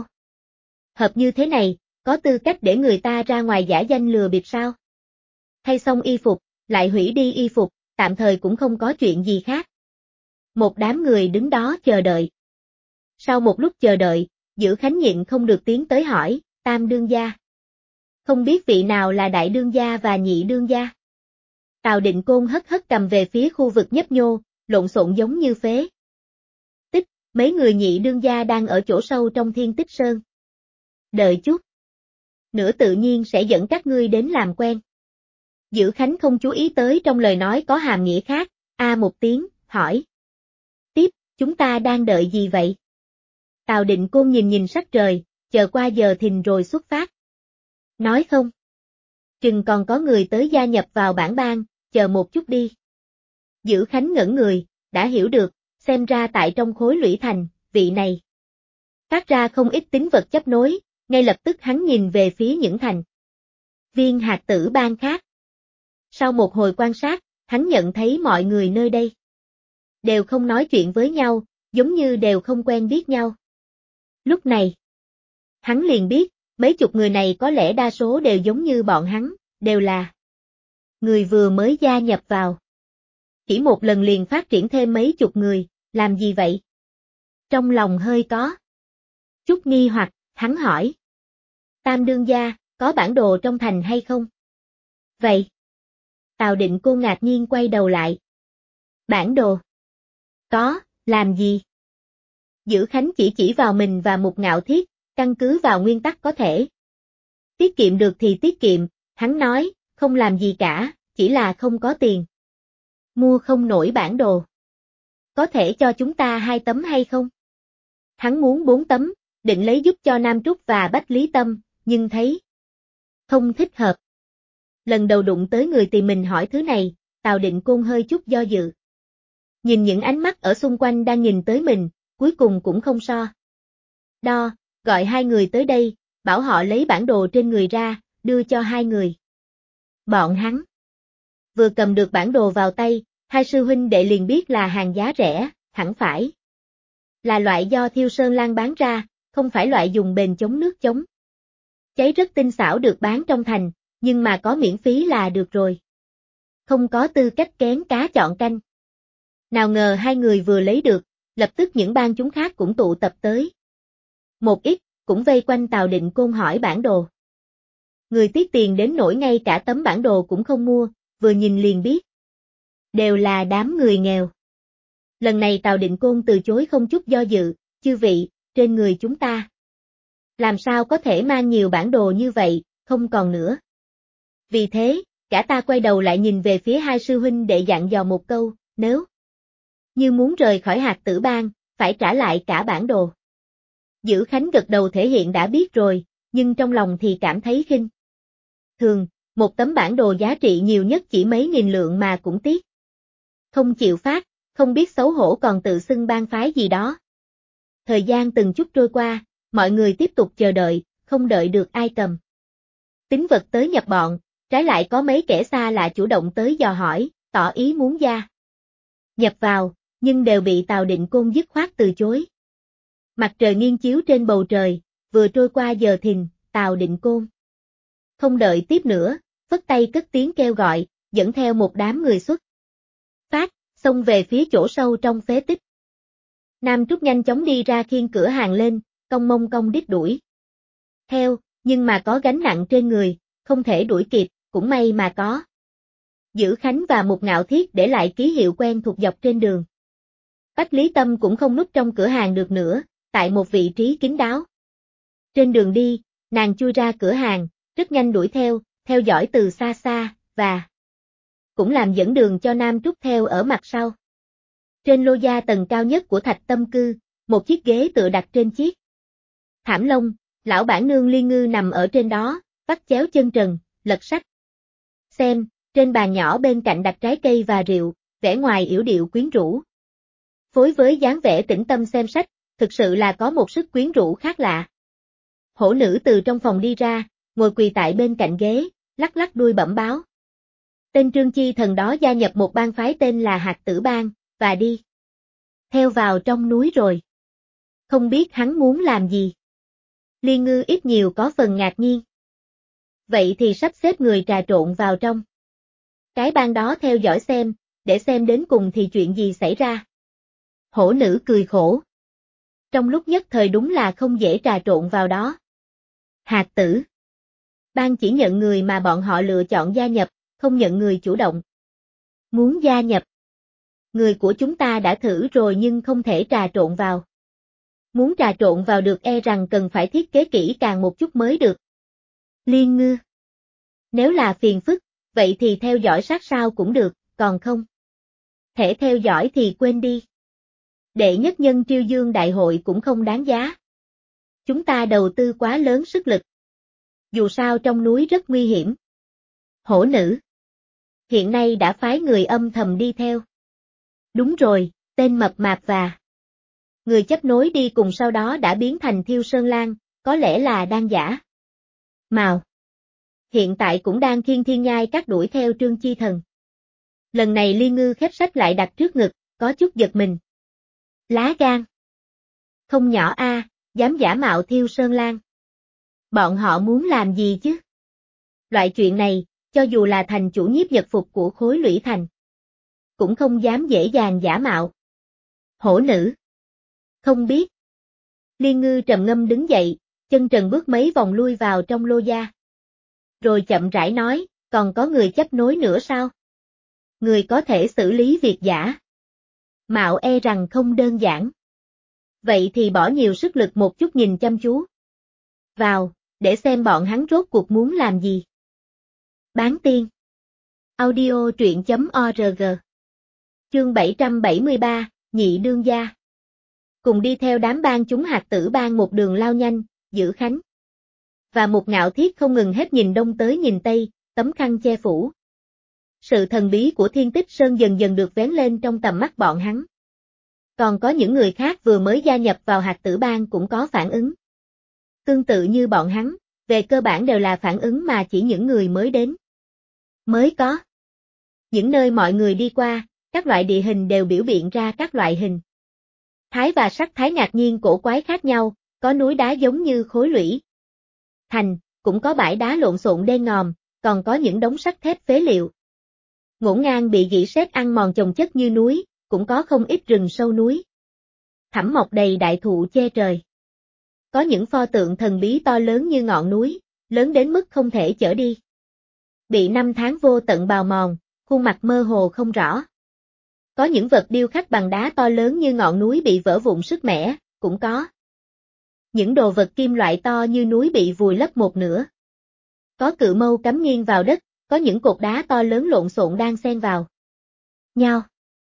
hợp như thế này, có tư cách để người ta ra ngoài giả danh lừa bịp sao? Thay xong y phục, lại hủy đi y phục, tạm thời cũng không có chuyện gì khác Một đám người đứng đó chờ đợi. Sau một lúc chờ đợi, Dữ Khánh nhịn không được tiến tới hỏi, Tam đương gia. Không biết vị nào là đại đương gia và nhị đương gia? Tào Định Côn hất hất cầm về phía khu vực nhấp nhô, lộn xộn giống như phế tích, mấy người nhị đương gia đang ở chỗ sâu trong Thiên Tích Sơn. Đợi chút. Nữa tự nhiên sẽ dẫn các ngươi đến làm quen. Dữ Khánh không chú ý tới trong lời nói có hàm nghĩa khác, một tiếng, hỏi. Tiếp, chúng ta đang đợi gì vậy? Tào Định Côn nhìn nhìn sắc trời, chờ qua giờ thìn rồi xuất phát. Nói không? Chừng còn có người tới gia nhập vào bản bang, chờ một chút đi. Dữ Khánh ngẩn người, đã hiểu được, xem ra tại trong khối Lũy Thành, vị này phát ra không ít tín vật chấp nối, ngay lập tức hắn nhìn về phía những thành viên hạt tử bang khác. Sau một hồi quan sát, hắn nhận thấy mọi người nơi đây đều không nói chuyện với nhau, giống như đều không quen biết nhau. Lúc này, hắn liền biết, mấy chục người này có lẽ đa số đều giống như bọn hắn, đều là người vừa mới gia nhập vào. Chỉ một lần liền phát triển thêm mấy chục người, làm gì vậy? Trong lòng hơi có chút nghi hoặc, hắn hỏi. Tam đương gia, có bản đồ trong thành hay không? Vậy. Tào Định Côn ngạc nhiên quay đầu lại. Bản đồ? Có, làm gì? Dữ Khánh chỉ vào mình và Mục Ngạo Thiết, căn cứ vào nguyên tắc có thể tiết kiệm được thì tiết kiệm, hắn nói, không làm gì cả, chỉ là không có tiền. Mua không nổi bản đồ. Có thể cho chúng ta 2 tấm hay không? Hắn muốn 4 tấm, định lấy giúp cho Nam Trúc và Bách Lý Tâm, nhưng thấy không thích hợp. Lần đầu đụng tới người tìm mình hỏi thứ này, Tào Định Côn hơi chút do dự. Nhìn những ánh mắt ở xung quanh đang nhìn tới mình, cuối cùng cũng không so đo, gọi 2 người tới đây, bảo họ lấy bản đồ trên người ra, đưa cho 2 người. Bọn hắn vừa cầm được bản đồ vào tay, 2 sư huynh đệ liền biết là hàng giá rẻ, hẳn phải là loại do Thiêu Sơn Lan bán ra, không phải loại dùng bền chống nước chống cháy rất tinh xảo được bán trong thành, nhưng mà có miễn phí là được rồi. Không có tư cách kén cá chọn canh. Nào ngờ 2 người vừa lấy được, lập tức những bang chúng khác cũng tụ tập tới. Một ít, cũng vây quanh Tào Định Côn hỏi bản đồ. Người tiếc tiền đến nỗi ngay cả tấm bản đồ cũng không mua, vừa nhìn liền biết. Đều là đám người nghèo. Lần này Tào Định Côn từ chối không chút do dự, chư vị, trên người chúng ta. Làm sao có thể mang nhiều bản đồ như vậy, không còn nữa. Vì thế, cả ta quay đầu lại nhìn về phía 2 sư huynh để dặn dò một câu, nếu như muốn rời khỏi hạt tử bang, phải trả lại cả bản đồ. Dữ Khánh gật đầu thể hiện đã biết rồi, nhưng trong lòng thì cảm thấy khinh thường, một tấm bản đồ giá trị nhiều nhất chỉ mấy nghìn lượng mà cũng tiếc. Không chịu phát, không biết xấu hổ còn tự xưng bang phái gì đó. Thời gian từng chút trôi qua, mọi người tiếp tục chờ đợi, không đợi được ai cầm tín vật tới nhập bọn, trái lại có mấy kẻ xa lạ chủ động tới dò hỏi, tỏ ý muốn gia nhập vào, nhưng đều bị Tào Định Côn dứt khoát từ chối. Mặt trời nghiêng chiếu trên bầu trời, vừa trôi qua giờ thìn, Tào Định Côn không đợi tiếp nữa, phất tay cất tiếng kêu gọi, dẫn theo một đám người xuất phát, xông về phía chỗ sâu trong phế tích. Nam Trúc nhanh chóng đi ra khiêng cửa hàng lên, cong mông cong đít đuổi theo, nhưng mà có gánh nặng trên người, không thể đuổi kịp, cũng may mà có. Dữ Khánh và Mục Ngạo Thiết để lại ký hiệu quen thuộc dọc trên đường. Bách Lý Tâm cũng không núp trong cửa hàng được nữa, tại một vị trí kín đáo. Trên đường đi, nàng chui ra cửa hàng, rất nhanh đuổi theo dõi từ xa xa, và cũng làm dẫn đường cho Nam Trúc theo ở mặt sau. Trên lô gia tầng cao nhất của Thạch Tâm Cư, một chiếc ghế tựa đặt trên chiếc thảm lông, lão bản nương Liên Ngư nằm ở trên đó, vắt chéo chân trần, lật sách. Xem, trên bàn nhỏ bên cạnh đặt trái cây và rượu, vẻ ngoài yểu điệu quyến rũ. Phối với dáng vẻ tĩnh tâm xem sách, thực sự là có một sức quyến rũ khác lạ. Hổ nữ từ trong phòng đi ra, ngồi quỳ tại bên cạnh ghế, lắc lắc đuôi bẩm báo. Tên Trương Chi Thần đó gia nhập một bang phái tên là Hạt Tử Bang, và đi theo vào trong núi rồi. Không biết hắn muốn làm gì. Liên Ngư ít nhiều có phần ngạc nhiên. Vậy thì sắp xếp người trà trộn vào trong cái bang đó theo dõi xem, để xem đến cùng thì chuyện gì xảy ra. Hổ nữ cười khổ. Trong lúc nhất thời đúng là không dễ trà trộn vào đó. Hạt tử. Ban chỉ nhận người mà bọn họ lựa chọn gia nhập, không nhận người chủ động. Muốn gia nhập. Người của chúng ta đã thử rồi nhưng không thể trà trộn vào. Muốn trà trộn vào được e rằng cần phải thiết kế kỹ càng một chút mới được. Liên Ngư. Nếu là phiền phức, vậy thì theo dõi sát sao cũng được, còn không. Thể theo dõi thì quên đi. Đệ nhất nhân Triêu Dương đại hội cũng không đáng giá. Chúng ta đầu tư quá lớn sức lực. Dù sao trong núi rất nguy hiểm. Hổ nữ. Hiện nay đã phái người âm thầm đi theo. Đúng rồi, tên mập mạp và người chấp nối đi cùng sau đó đã biến thành Thiêu Sơn Lang, có lẽ là đang giả. Mào. Hiện tại cũng đang khiêng thiên nhai các đuổi theo Trương Chi Thần. Lần này Liên Ngư khép sách lại đặt trước ngực, có chút giật mình. Lá gan. Không nhỏ a, dám giả mạo Thiêu Sơn Lang. Bọn họ muốn làm gì chứ? Loại chuyện này, cho dù là thành chủ nhiếp nhật phục của khối lũy thành, cũng không dám dễ dàng giả mạo. Hổ nữ. Không biết. Liên Ngư trầm ngâm đứng dậy, chân trần bước mấy vòng lui vào trong lô gia. Rồi chậm rãi nói, còn có người chấp nối nữa sao? Người có thể xử lý việc giả. Mạo e rằng không đơn giản. Vậy thì bỏ nhiều sức lực một chút nhìn chăm chú. Vào, để xem bọn hắn rốt cuộc muốn làm gì. Bán tiên. Audio truyện.org. Chương 773, Nhị đương gia. Cùng đi theo đám ban chúng hạt tử ban một đường lao nhanh, giữ khánh. Và một ngạo thiết không ngừng hết nhìn đông tới nhìn tây, tấm khăn che phủ. Sự thần bí của Thiên Tích Sơn dần dần được vén lên trong tầm mắt bọn hắn. Còn có những người khác vừa mới gia nhập vào hạt tử ban cũng có phản ứng. Tương tự như bọn hắn, về cơ bản đều là phản ứng mà chỉ những người mới đến mới có. Những nơi mọi người đi qua, các loại địa hình đều biểu hiện ra các loại hình thái và sắc thái ngạc nhiên cổ quái khác nhau, có núi đá giống như khối lũy thành, cũng có bãi đá lộn xộn đen ngòm, còn có những đống sắt thép phế liệu. Ngổn ngang bị rỉ sét ăn mòn chồng chất như núi, cũng có không ít rừng sâu núi. Thẳm mọc đầy đại thụ che trời. Có những pho tượng thần bí to lớn như ngọn núi, lớn đến mức không thể chở đi. Bị năm tháng vô tận bào mòn, khuôn mặt mơ hồ không rõ. Có những vật điêu khắc bằng đá to lớn như ngọn núi bị vỡ vụn sứt mẻ, cũng có. Những đồ vật kim loại to như núi bị vùi lấp một nửa. Có cự mâu cắm nghiêng vào đất, có những cột đá to lớn lộn xộn đang xen vào nhau.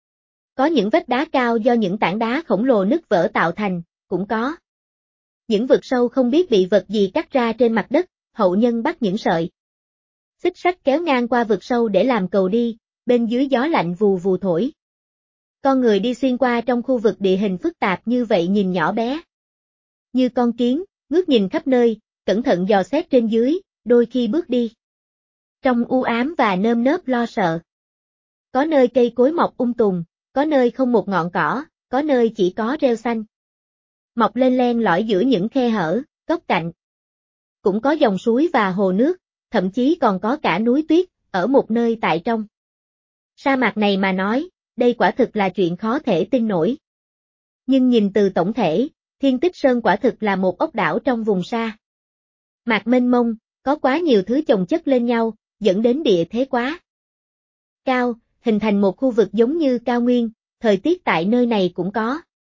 Có những vách đá cao do những tảng đá khổng lồ nứt vỡ tạo thành, cũng có. Những vực sâu không biết bị vật gì cắt ra trên mặt đất, hậu nhân bắt những sợi xích sắt kéo ngang qua vực sâu để làm cầu đi, bên dưới gió lạnh vù vù thổi. Con người đi xuyên qua trong khu vực địa hình phức tạp như vậy nhìn nhỏ bé. Như con kiến, ngước nhìn khắp nơi, cẩn thận dò xét trên dưới, đôi khi bước đi. Trong u ám và nơm nớp lo sợ. Có nơi cây cối mọc tùm, có nơi không một ngọn cỏ, có nơi chỉ có rêu xanh. Mọc lên len lỏi giữa những khe hở, góc cạnh. Cũng có dòng suối và hồ nước, thậm chí còn có cả núi tuyết, ở một nơi tại trong sa mạc này mà nói, đây quả thực là chuyện khó thể tin nổi. Nhưng nhìn từ tổng thể, Thiên Tích Sơn quả thực là một ốc đảo trong vùng sa mạc mênh mông, có quá nhiều thứ chồng chất lên nhau, dẫn đến địa thế quá cao, hình thành một khu vực giống như cao nguyên, thời tiết tại nơi này cũng có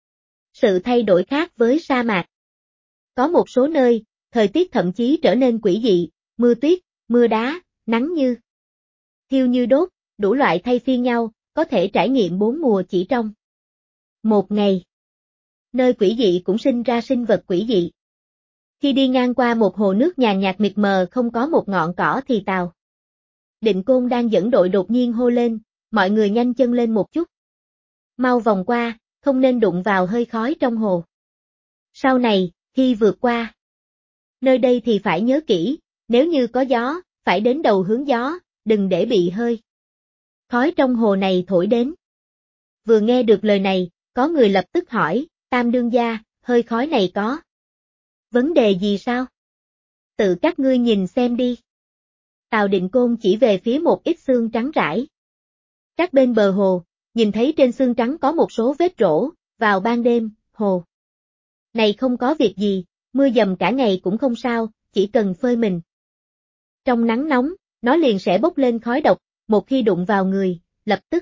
sự thay đổi khác với sa mạc. Có một số nơi, thời tiết thậm chí trở nên quỷ dị, mưa tuyết, mưa đá, nắng như thiêu như đốt, đủ loại thay phiên nhau, có thể trải nghiệm 4 mùa chỉ trong một ngày. Nơi quỷ dị cũng sinh ra sinh vật quỷ dị. Khi đi ngang qua một hồ nước nhàn nhạt mịt mờ không có một ngọn cỏ thì Tào Định Côn đang dẫn đội đột nhiên hô lên, mọi người nhanh chân lên một chút. Mau vòng qua, không nên đụng vào hơi khói trong hồ. Sau này, khi vượt qua nơi đây thì phải nhớ kỹ, nếu như có gió, phải đến đầu hướng gió, đừng để bị hơi khói trong hồ này thổi đến. Vừa nghe được lời này, có người lập tức hỏi, Tam đương gia, hơi khói này có vấn đề gì sao? Tự các ngươi nhìn xem đi. Tào Định Côn chỉ về phía một ít xương trắng rải. Các bên bờ hồ, nhìn thấy trên xương trắng có một số vết rỗ, vào ban đêm, hồ này không có việc gì, mưa dầm cả ngày cũng không sao, chỉ cần phơi mình. Trong nắng nóng, nó liền sẽ bốc lên khói độc, một khi đụng vào người, lập tức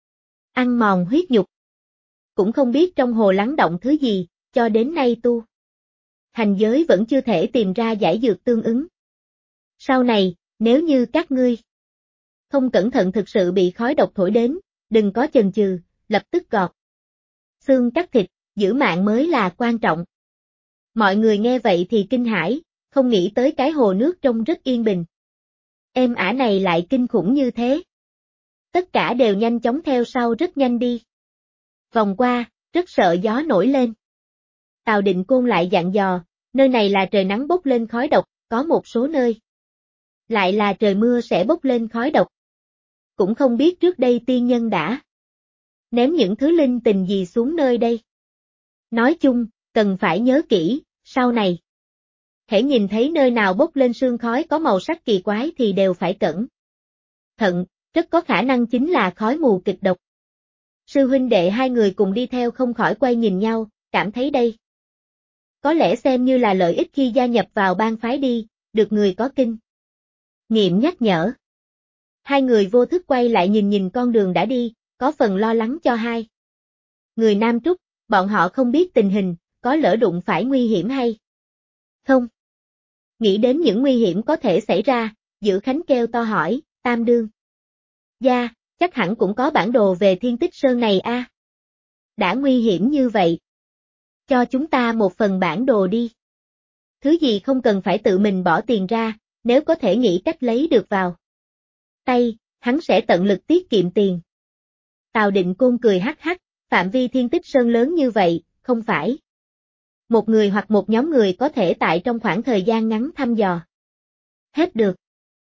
ăn mòn huyết nhục. Cũng không biết trong hồ lắng đọng thứ gì, cho đến nay tu hành giới vẫn chưa thể tìm ra giải dược tương ứng. Sau này, nếu như các ngươi không cẩn thận thực sự bị khói độc thổi đến, đừng có chần chừ, lập tức gọt xương cắt thịt, giữ mạng mới là quan trọng. Mọi người nghe vậy thì kinh hãi, không nghĩ tới cái hồ nước trông rất yên bình. Êm ả này lại kinh khủng như thế. Tất cả đều nhanh chóng theo sau rất nhanh đi. Vòng qua, rất sợ gió nổi lên. Tào Định Côn lại dặn dò, nơi này là trời nắng bốc lên khói độc, có một số nơi lại là trời mưa sẽ bốc lên khói độc. Cũng không biết trước đây tiên nhân đã ném những thứ linh tinh gì xuống nơi đây. Nói chung, cần phải nhớ kỹ, sau này hễ nhìn thấy nơi nào bốc lên sương khói có màu sắc kỳ quái thì đều phải cẩn thận, rất có khả năng chính là khói mù kịch độc. Sư huynh đệ hai người cùng đi theo không khỏi quay nhìn nhau, cảm thấy đây có lẽ xem như là lợi ích khi gia nhập vào bang phái đi, được người có kinh nghiệm nhắc nhở. Hai người vô thức quay lại nhìn nhìn con đường đã đi, có phần lo lắng cho hai người Nam Trúc, bọn họ không biết tình hình, có lỡ đụng phải nguy hiểm hay không. Nghĩ đến những nguy hiểm có thể xảy ra, Dữ Khánh kêu to hỏi, Tam Đương gia, chắc hẳn cũng có bản đồ về Thiên Tích Sơn này a. Đã nguy hiểm như vậy, cho chúng ta một phần bản đồ đi. Thứ gì không cần phải tự mình bỏ tiền ra, nếu có thể nghĩ cách lấy được vào tay, hắn sẽ tận lực tiết kiệm tiền. Tào Định Côn cười hắc hắc, phạm vi Thiên Tích Sơn lớn như vậy, không phải một người hoặc một nhóm người có thể tại trong khoảng thời gian ngắn thăm dò hết được.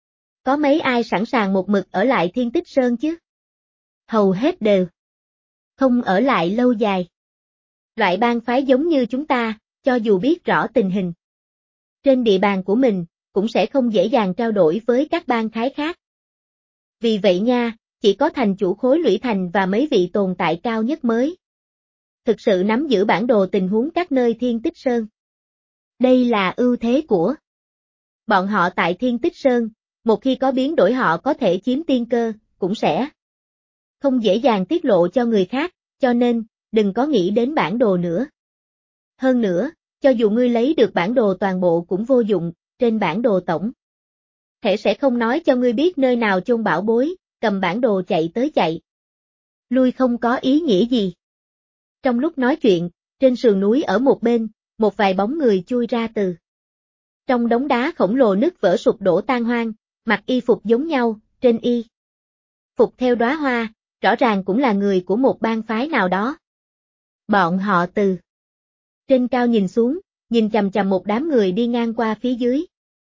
Có mấy ai sẵn sàng một mực ở lại Thiên Tích Sơn chứ? Hầu hết đều không ở lại lâu dài. Loại bang phái giống như chúng ta, cho dù biết rõ tình hình trên địa bàn của mình, cũng sẽ không dễ dàng trao đổi với các bang phái khác. Vì vậy nha, chỉ có thành chủ khối Lũy Thành và mấy vị tồn tại cao nhất mới thực sự nắm giữ bản đồ tình huống các nơi Thiên Tích Sơn. Đây là ưu thế của bọn họ tại Thiên Tích Sơn, một khi có biến đổi họ có thể chiếm tiên cơ, cũng sẽ không dễ dàng tiết lộ cho người khác, cho nên, đừng có nghĩ đến bản đồ nữa. Hơn nữa, cho dù ngươi lấy được bản đồ toàn bộ cũng vô dụng, trên bản đồ tổng thể sẽ không nói cho ngươi biết nơi nào chôn bảo bối, cầm bản đồ chạy tới chạy lui không có ý nghĩa gì. Trong lúc nói chuyện, trên sườn núi ở một bên, một vài bóng người chui ra từ trong đống đá khổng lồ nứt vỡ sụp đổ tan hoang, mặc y phục giống nhau, trên y phục theo đóa hoa, rõ ràng cũng là người của một bang phái nào đó. Bọn họ từ trên cao nhìn xuống, nhìn chằm chằm một đám người đi ngang qua phía dưới.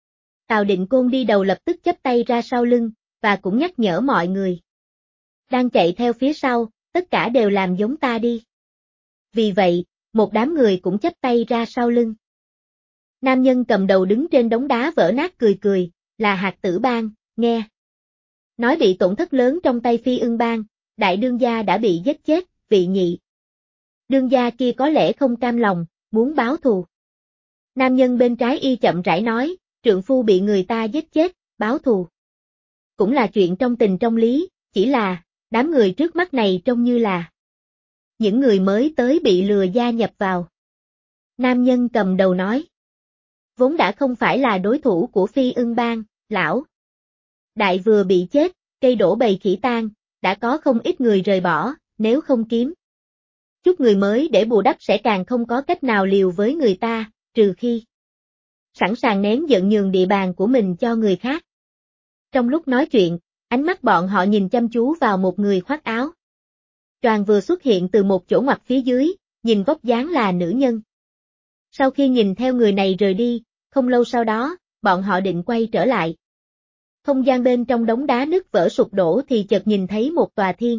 Tào Định Côn đi đầu lập tức chắp tay ra sau lưng, và cũng nhắc nhở mọi người đang chạy theo phía sau, tất cả đều làm giống ta đi. Vì vậy, một đám người cũng chắp tay ra sau lưng. Nam nhân cầm đầu đứng trên đống đá vỡ nát cười cười, là Hạt Tử Bang, nghe nói bị tổn thất lớn trong tay Phi Ưng Bang, đại đương gia đã bị giết chết, vị nhị đương gia kia có lẽ không cam lòng, muốn báo thù. Nam nhân bên trái y chậm rãi nói, trượng phu bị người ta giết chết, báo thù cũng là chuyện trong tình trong lý, chỉ là, đám người trước mắt này trông như là những người mới tới bị lừa gia nhập vào. Nam nhân cầm đầu nói, vốn đã không phải là đối thủ của Phi Ưng Bang, lão đại vừa bị chết, cây đổ bầy khỉ tan, đã có không ít người rời bỏ, nếu không kiếm chút người mới để bù đắp sẽ càng không có cách nào liều với người ta, trừ khi sẵn sàng nén giận nhường địa bàn của mình cho người khác. Trong lúc nói chuyện, ánh mắt bọn họ nhìn chăm chú vào một người khoác áo choàng vừa xuất hiện từ một chỗ ngoặt phía dưới, nhìn vóc dáng là nữ nhân. Sau khi nhìn theo người này rời đi, không lâu sau đó, bọn họ định quay trở lại. Không gian bên trong đống đá nứt vỡ sụp đổ thì chợt nhìn thấy một tòa thiên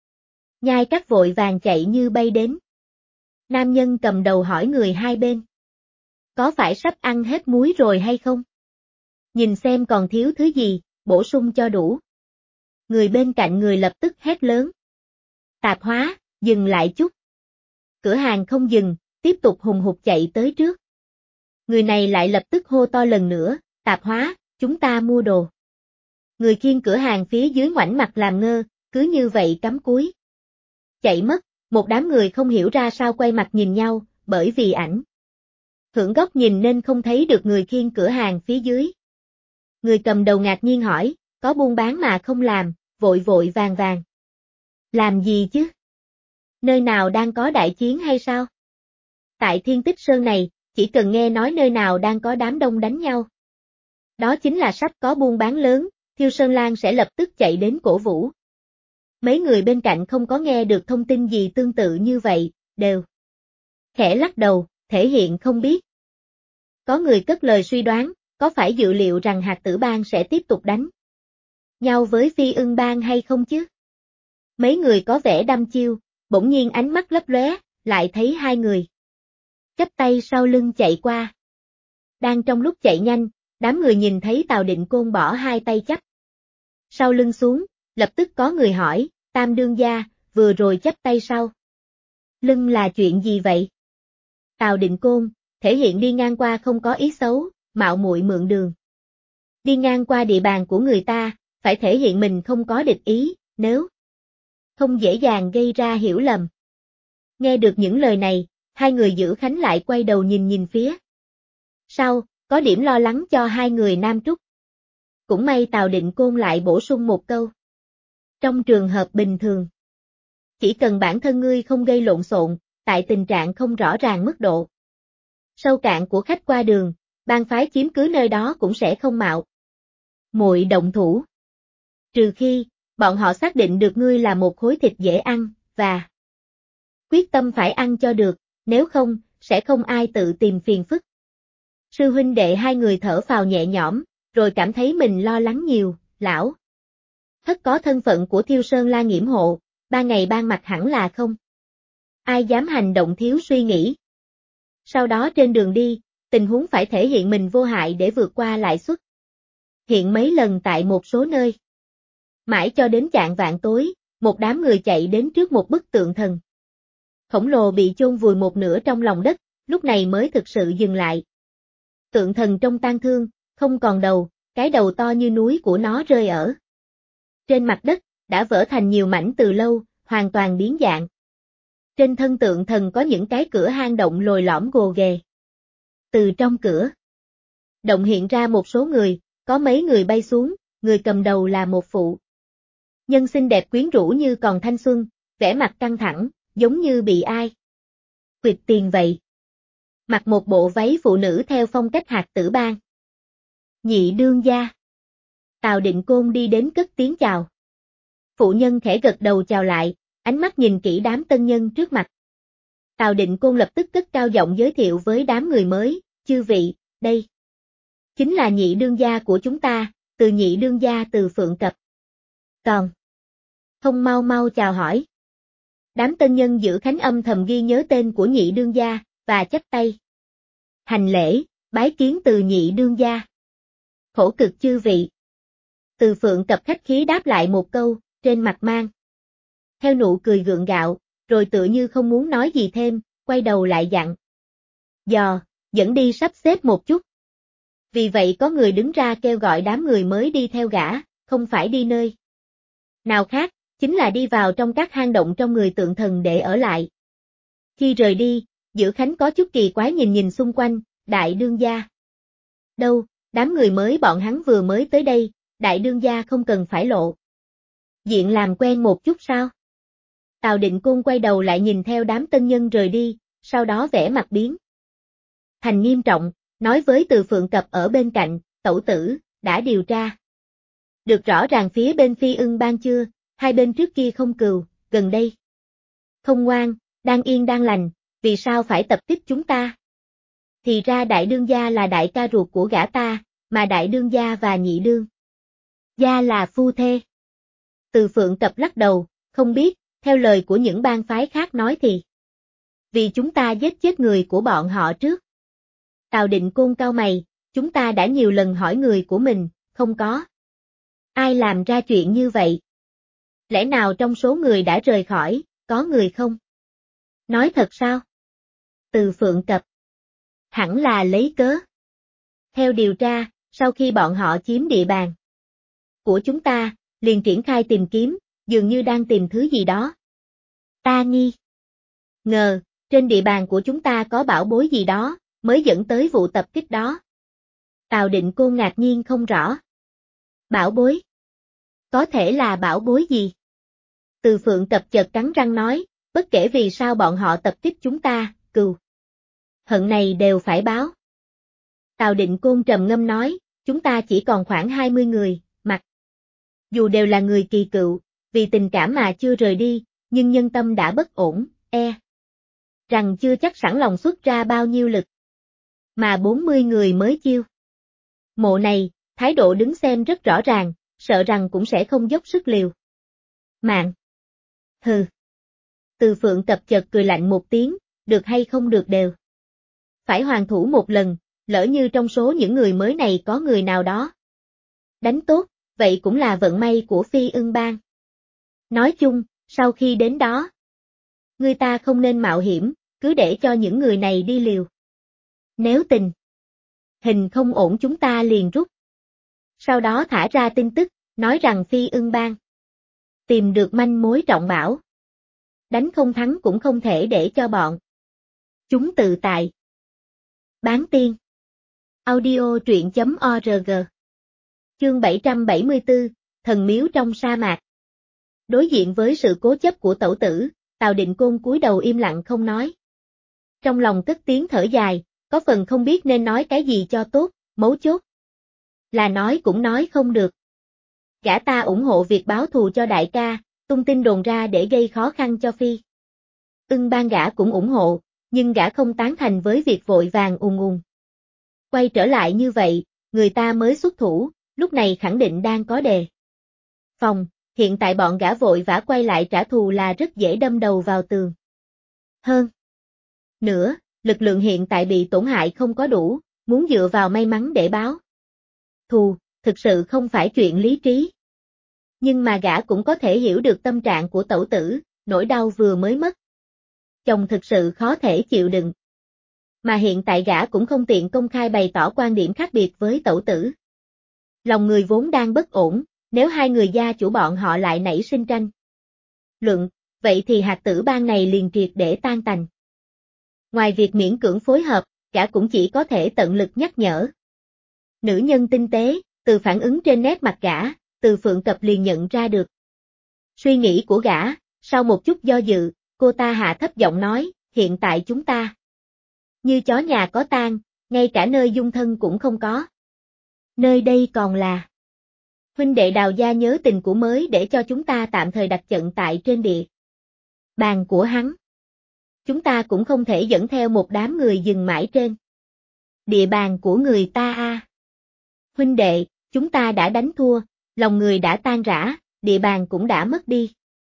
nhai cắt vội vàng chạy như bay đến. Nam nhân cầm đầu hỏi người hai bên, có phải sắp ăn hết muối rồi hay không? Nhìn xem còn thiếu thứ gì, bổ sung cho đủ. Người bên cạnh người lập tức hét lớn, tạp hóa, dừng lại chút. Cửa hàng không dừng, tiếp tục hùng hục chạy tới trước. Người này lại lập tức hô to lần nữa, tạp hóa, chúng ta mua đồ. Người khiêng cửa hàng phía dưới ngoảnh mặt làm ngơ, cứ như vậy cắm cúi. Chạy mất, một đám người không hiểu ra sao quay mặt nhìn nhau, bởi vì ảnh hưởng góc nhìn nên không thấy được người khiêng cửa hàng phía dưới. Người cầm đầu ngạc nhiên hỏi, có buôn bán mà không làm, vội vội vàng vàng. Làm gì chứ? Nơi nào đang có đại chiến hay sao? Tại Thiên Tích Sơn này, chỉ cần nghe nói nơi nào đang có đám đông đánh nhau. Đó chính là sắp có buôn bán lớn, Thiêu Sơn Lang sẽ lập tức chạy đến cổ vũ. Mấy người bên cạnh không có nghe được thông tin gì tương tự như vậy, đều khẽ lắc đầu, thể hiện không biết. Có người cất lời suy đoán, có phải dự liệu rằng Hạt Tử Bang sẽ tiếp tục đánh nhau với Phi Ưng Bang hay không chứ? Mấy người có vẻ đăm chiêu, bỗng nhiên ánh mắt lấp lóe, lại thấy hai người chắp tay sau lưng chạy qua. Đang trong lúc chạy nhanh, đám người nhìn thấy Tào Định Côn bỏ hai tay chắp sau lưng xuống, lập tức có người hỏi, Tam đương gia, vừa rồi chắp tay sau lưng là chuyện gì vậy? Tào Định Côn, thể hiện đi ngang qua không có ý xấu, mạo muội mượn đường. Đi ngang qua địa bàn của người ta, phải thể hiện mình không có địch ý, nếu không dễ dàng gây ra hiểu lầm. Nghe được những lời này, hai người giữ khánh lại quay đầu nhìn phía sau, có điểm lo lắng cho hai người Nam Trúc. Cũng may Tào Định Côn lại bổ sung một câu. Trong trường hợp bình thường, chỉ cần bản thân ngươi không gây lộn xộn, tại tình trạng không rõ ràng mức độ sâu cạn của khách qua đường, bang phái chiếm cứ nơi đó cũng sẽ không mạo muội động thủ. Trừ khi, bọn họ xác định được ngươi là một khối thịt dễ ăn, và quyết tâm phải ăn cho được, nếu không, sẽ không ai tự tìm phiền phức. Sư huynh đệ hai người thở phào nhẹ nhõm, rồi cảm thấy mình lo lắng nhiều, lão thất có thân phận của Thiêu Sơn La Nghiễm hộ, ban ngày ban mặt hẳn là không ai dám hành động thiếu suy nghĩ. Sau đó trên đường đi, tình huống phải thể hiện mình vô hại để vượt qua lại xuất hiện mấy lần tại một số nơi. Mãi cho đến chạng vạng tối, một đám người chạy đến trước một bức tượng thần khổng lồ bị chôn vùi một nửa trong lòng đất, lúc này mới thực sự dừng lại. Tượng thần trông tang thương, không còn đầu, cái đầu to như núi của nó rơi ở trên mặt đất, đã vỡ thành nhiều mảnh từ lâu, hoàn toàn biến dạng. Trên thân tượng thần có những cái cửa hang động lồi lõm gồ ghề. Từ trong cửa động hiện ra một số người, có mấy người bay xuống, người cầm đầu là một phụ nhân xinh đẹp quyến rũ như còn thanh xuân, vẻ mặt căng thẳng, giống như bị ai quỵt tiền vậy. Mặc một bộ váy phụ nữ theo phong cách Hạt Tử Bang. Nhị đương gia. Tào Định Côn đi đến cất tiếng chào. Phụ nhân khẽ gật đầu chào lại, ánh mắt nhìn kỹ đám tân nhân trước mặt. Tào Định Côn lập tức cất cao giọng giới thiệu với đám người mới, chư vị, đây chính là nhị đương gia của chúng ta, từ nhị đương gia từ Phượng Cập. Còn không mau mau chào hỏi. Đám tân nhân giữ khánh âm thầm ghi nhớ tên của nhị đương gia, và chắp tay hành lễ, bái kiến từ nhị đương gia. Khổ cực chư vị. Từ Phượng Cập khách khí đáp lại một câu, trên mặt mang theo nụ cười gượng gạo, rồi tựa như không muốn nói gì thêm, quay đầu lại dặn dò, dẫn đi sắp xếp một chút. Vì vậy có người đứng ra kêu gọi đám người mới đi theo gã, không phải đi nơi nào khác, chính là đi vào trong các hang động trong người tượng thần để ở lại. Khi rời đi, Giữ Khánh có chút kỳ quái nhìn xung quanh, đại đương gia. Đâu, đám người mới bọn hắn vừa mới tới đây, đại đương gia không cần phải lộ diện làm quen một chút sao? Tào Định Côn quay đầu lại nhìn theo đám tân nhân rời đi, sau đó vẻ mặt biến thành nghiêm trọng, nói với Từ Phượng Cập ở bên cạnh, tẩu tử, đã điều tra được rõ ràng phía bên Phi Ưng Bang chưa, hai bên trước kia không cừu, gần đây không ngoan, đang yên đang lành, vì sao phải tập kích chúng ta? Thì ra đại đương gia là đại ca ruột của gã ta, mà đại đương gia và nhị đương gia là phu thê. Từ Phượng Cập lắc đầu, không biết, theo lời của những bang phái khác nói thì vì chúng ta giết chết người của bọn họ trước. Tào Định Côn cau mày, chúng ta đã nhiều lần hỏi người của mình, không có ai làm ra chuyện như vậy. Lẽ nào trong số người đã rời khỏi, có người không Nói thật sao? Từ Phượng Cập. Hẳn là lấy cớ. Theo điều tra, sau khi bọn họ chiếm địa bàn của chúng ta, liền triển khai tìm kiếm, dường như đang tìm thứ gì đó. Ta nghi ngờ, trên địa bàn của chúng ta có bảo bối gì đó, mới dẫn tới vụ tập kích đó. Tào Định Côn ngạc nhiên không rõ. Bảo bối? Có thể là bảo bối gì? Từ Phượng Cập chợt cắn răng nói, bất kể vì sao bọn họ tập kích chúng ta, cừu hận này đều phải báo. Tào Định Côn trầm ngâm nói, chúng ta chỉ còn khoảng 20 người, mặc dù đều là người kỳ cựu, vì tình cảm mà chưa rời đi, nhưng nhân tâm đã bất ổn, rằng chưa chắc sẵn lòng xuất ra bao nhiêu lực. Mà 40 người mới chiêu mộ này, thái độ đứng xem rất rõ ràng, sợ rằng cũng sẽ không dốc sức liều mạng. Hừ. Từ Phượng Cập chợt cười lạnh một tiếng, được hay không được đều phải hoàn thủ một lần, lỡ như trong số những người mới này có người nào đó đánh tốt, vậy cũng là vận may của Phi Ưng Bang. Nói chung, sau khi đến đó, người ta không nên mạo hiểm, cứ để cho những người này đi liều. Nếu tình hình không ổn chúng ta liền rút. Sau đó thả ra tin tức, nói rằng Phi Ưng Bang tìm được manh mối trọng bảo. Đánh không thắng cũng không thể để cho bọn chúng tự tại. Bán tiên. Audio truyện.org. Chương 774, Thần miếu trong sa mạc. Đối diện với sự cố chấp của tẩu tử, Tào Định Côn cúi đầu im lặng không nói. Trong lòng cất tiếng thở dài, có phần không biết nên nói cái gì cho tốt, mấu chốt là nói cũng nói không được. Gã ta ủng hộ việc báo thù cho đại ca, tung tin đồn ra để gây khó khăn cho Phi Ưng Bang gã cũng ủng hộ, nhưng gã không tán thành với việc vội vàng ùn quay trở lại như vậy, người ta mới xuất thủ, lúc này khẳng định đang có đề phòng, hiện tại bọn gã vội vã quay lại trả thù là rất dễ đâm đầu vào tường. Hơn nữa, lực lượng hiện tại bị tổn hại không có đủ, muốn dựa vào may mắn để báo thù, thực sự không phải chuyện lý trí. Nhưng mà gã cũng có thể hiểu được tâm trạng của tẩu tử, nỗi đau vừa mới mất chồng thực sự khó thể chịu đựng. Mà hiện tại gã cũng không tiện công khai bày tỏ quan điểm khác biệt với tẩu tử. Lòng người vốn đang bất ổn, nếu hai người gia chủ bọn họ lại nảy sinh tranh luận, vậy thì hạt tử bang này liền triệt để tan tành. Ngoài việc miễn cưỡng phối hợp, gã cũng chỉ có thể tận lực nhắc nhở. Nữ nhân tinh tế, từ phản ứng trên nét mặt gã, Từ Phượng Cập liền nhận ra được suy nghĩ của gã, sau một chút do dự, cô ta hạ thấp giọng nói, hiện tại chúng ta như chó nhà có tang, ngay cả nơi dung thân cũng không có. Nơi đây còn là huynh đệ Đào gia nhớ tình cũ mới để cho chúng ta tạm thời đặt trận tại trên địa bàn của hắn. Chúng ta cũng không thể dẫn theo một đám người dừng mãi trên địa bàn của người ta a. Huynh đệ, chúng ta đã đánh thua, lòng người đã tan rã, địa bàn cũng đã mất đi.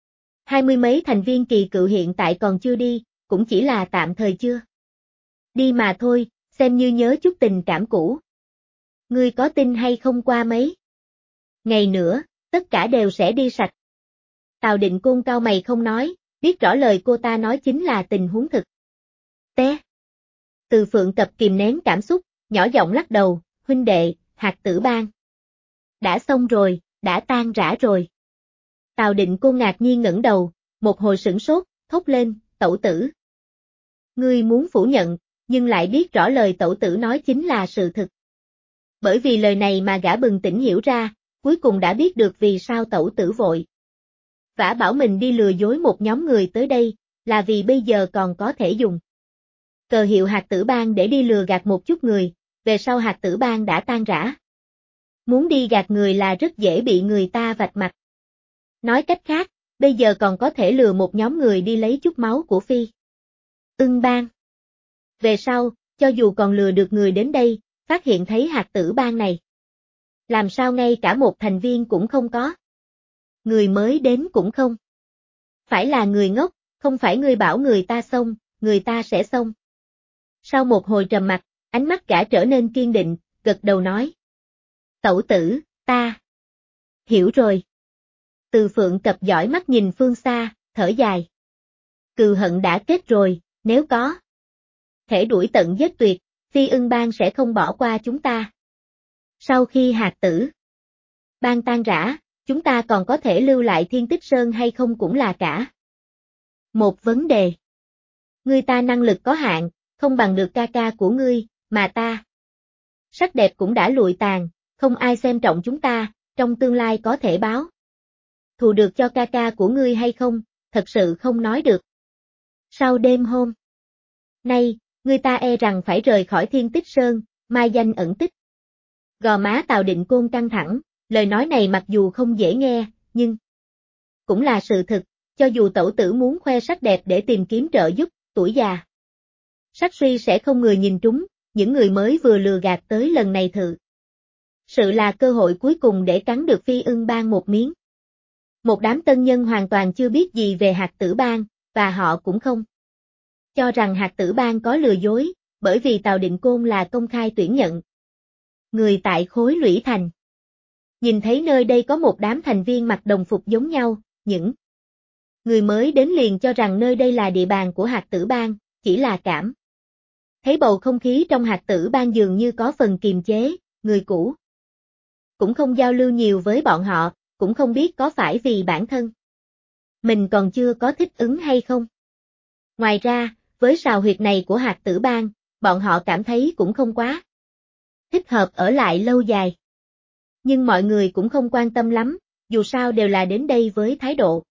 20 mấy thành viên kỳ cựu hiện tại còn chưa đi, cũng chỉ là tạm thời chưa đi mà thôi, xem như nhớ chút tình cảm cũ. Ngươi có tin hay không qua mấy ngày nữa, tất cả đều sẽ đi sạch. Tào Định Côn cau mày không nói, biết rõ lời cô ta nói chính là tình huống thực tế. Từ Phượng Cập kìm nén cảm xúc, nhỏ giọng lắc đầu, huynh đệ, hạt tử bang đã xong rồi, đã tan rã rồi. Tào Định Côn ngạc nhiên ngẩng đầu, một hồi sửng sốt, thốt lên, tẩu tử. Ngươi muốn phủ nhận, nhưng lại biết rõ lời tẩu tử nói chính là sự thực. Bởi vì lời này mà gã bừng tỉnh hiểu ra, cuối cùng đã biết được vì sao tẩu tử vội vã bảo mình đi lừa dối một nhóm người tới đây, là vì bây giờ còn có thể dùng cờ hiệu hạt tử bang để đi lừa gạt một chút người, về sau hạt tử bang đã tan rã. Muốn đi gạt người là rất dễ bị người ta vạch mặt. Nói cách khác, bây giờ còn có thể lừa một nhóm người đi lấy chút máu của Phi Ưng Bang. Về sau, cho dù còn lừa được người đến đây, phát hiện thấy hạt tử bang này, làm sao ngay cả một thành viên cũng không có. Người mới đến cũng không phải là người ngốc, không phải ngươi bảo người ta xông, người ta sẽ xông. Sau một hồi trầm mặc, ánh mắt gã trở nên kiên định, gật đầu nói. Tẩu tử, ta hiểu rồi. Từ Phượng Cập dõi mắt nhìn phương xa, thở dài. Cừu hận đã kết rồi, nếu có thể đuổi tận giết tuyệt, Phi Ưng Bang sẽ không bỏ qua chúng ta. Sau khi Hạt Tử Bang tan rã, chúng ta còn có thể lưu lại Thiên Tích Sơn hay không cũng là cả một vấn đề. Ngươi ta năng lực có hạn, không bằng được ca ca của ngươi, mà ta. Sắc đẹp cũng đã lụi tàn, không ai xem trọng chúng ta, trong tương lai có thể báo thù được cho ca ca của ngươi hay không, thật sự không nói được. Sau đêm hôm nay, ngươi ta e rằng phải rời khỏi Thiên Tích Sơn, mai danh ẩn tích. Gò má Tào Định Côn căng thẳng, lời nói này mặc dù không dễ nghe, nhưng cũng là sự thực, cho dù tẩu tử muốn khoe sắc đẹp để tìm kiếm trợ giúp, tuổi già sắc suy sẽ không người nhìn trúng, những người mới vừa lừa gạt tới lần này thử. Sự là cơ hội cuối cùng để cắn được Phi Ưng Bang một miếng. Một đám tân nhân hoàn toàn chưa biết gì về Hạt Tử Bang, và họ cũng không cho rằng Hạt Tử Bang có lừa dối, bởi vì Tào Định Côn là công khai tuyển nhận người tại khối Lũy Thành. Nhìn thấy nơi đây có một đám thành viên mặc đồng phục giống nhau, những người mới đến liền cho rằng nơi đây là địa bàn của Hạt Tử Bang, chỉ là cảm thấy bầu không khí trong Hạt Tử Bang dường như có phần kiềm chế, người cũ cũng không giao lưu nhiều với bọn họ, cũng không biết có phải vì bản thân mình còn chưa có thích ứng hay không. Ngoài ra, với sào huyệt này của Hạt Tử Bang, bọn họ cảm thấy cũng không quá thích hợp ở lại lâu dài. Nhưng mọi người cũng không quan tâm lắm, dù sao đều là đến đây với thái độ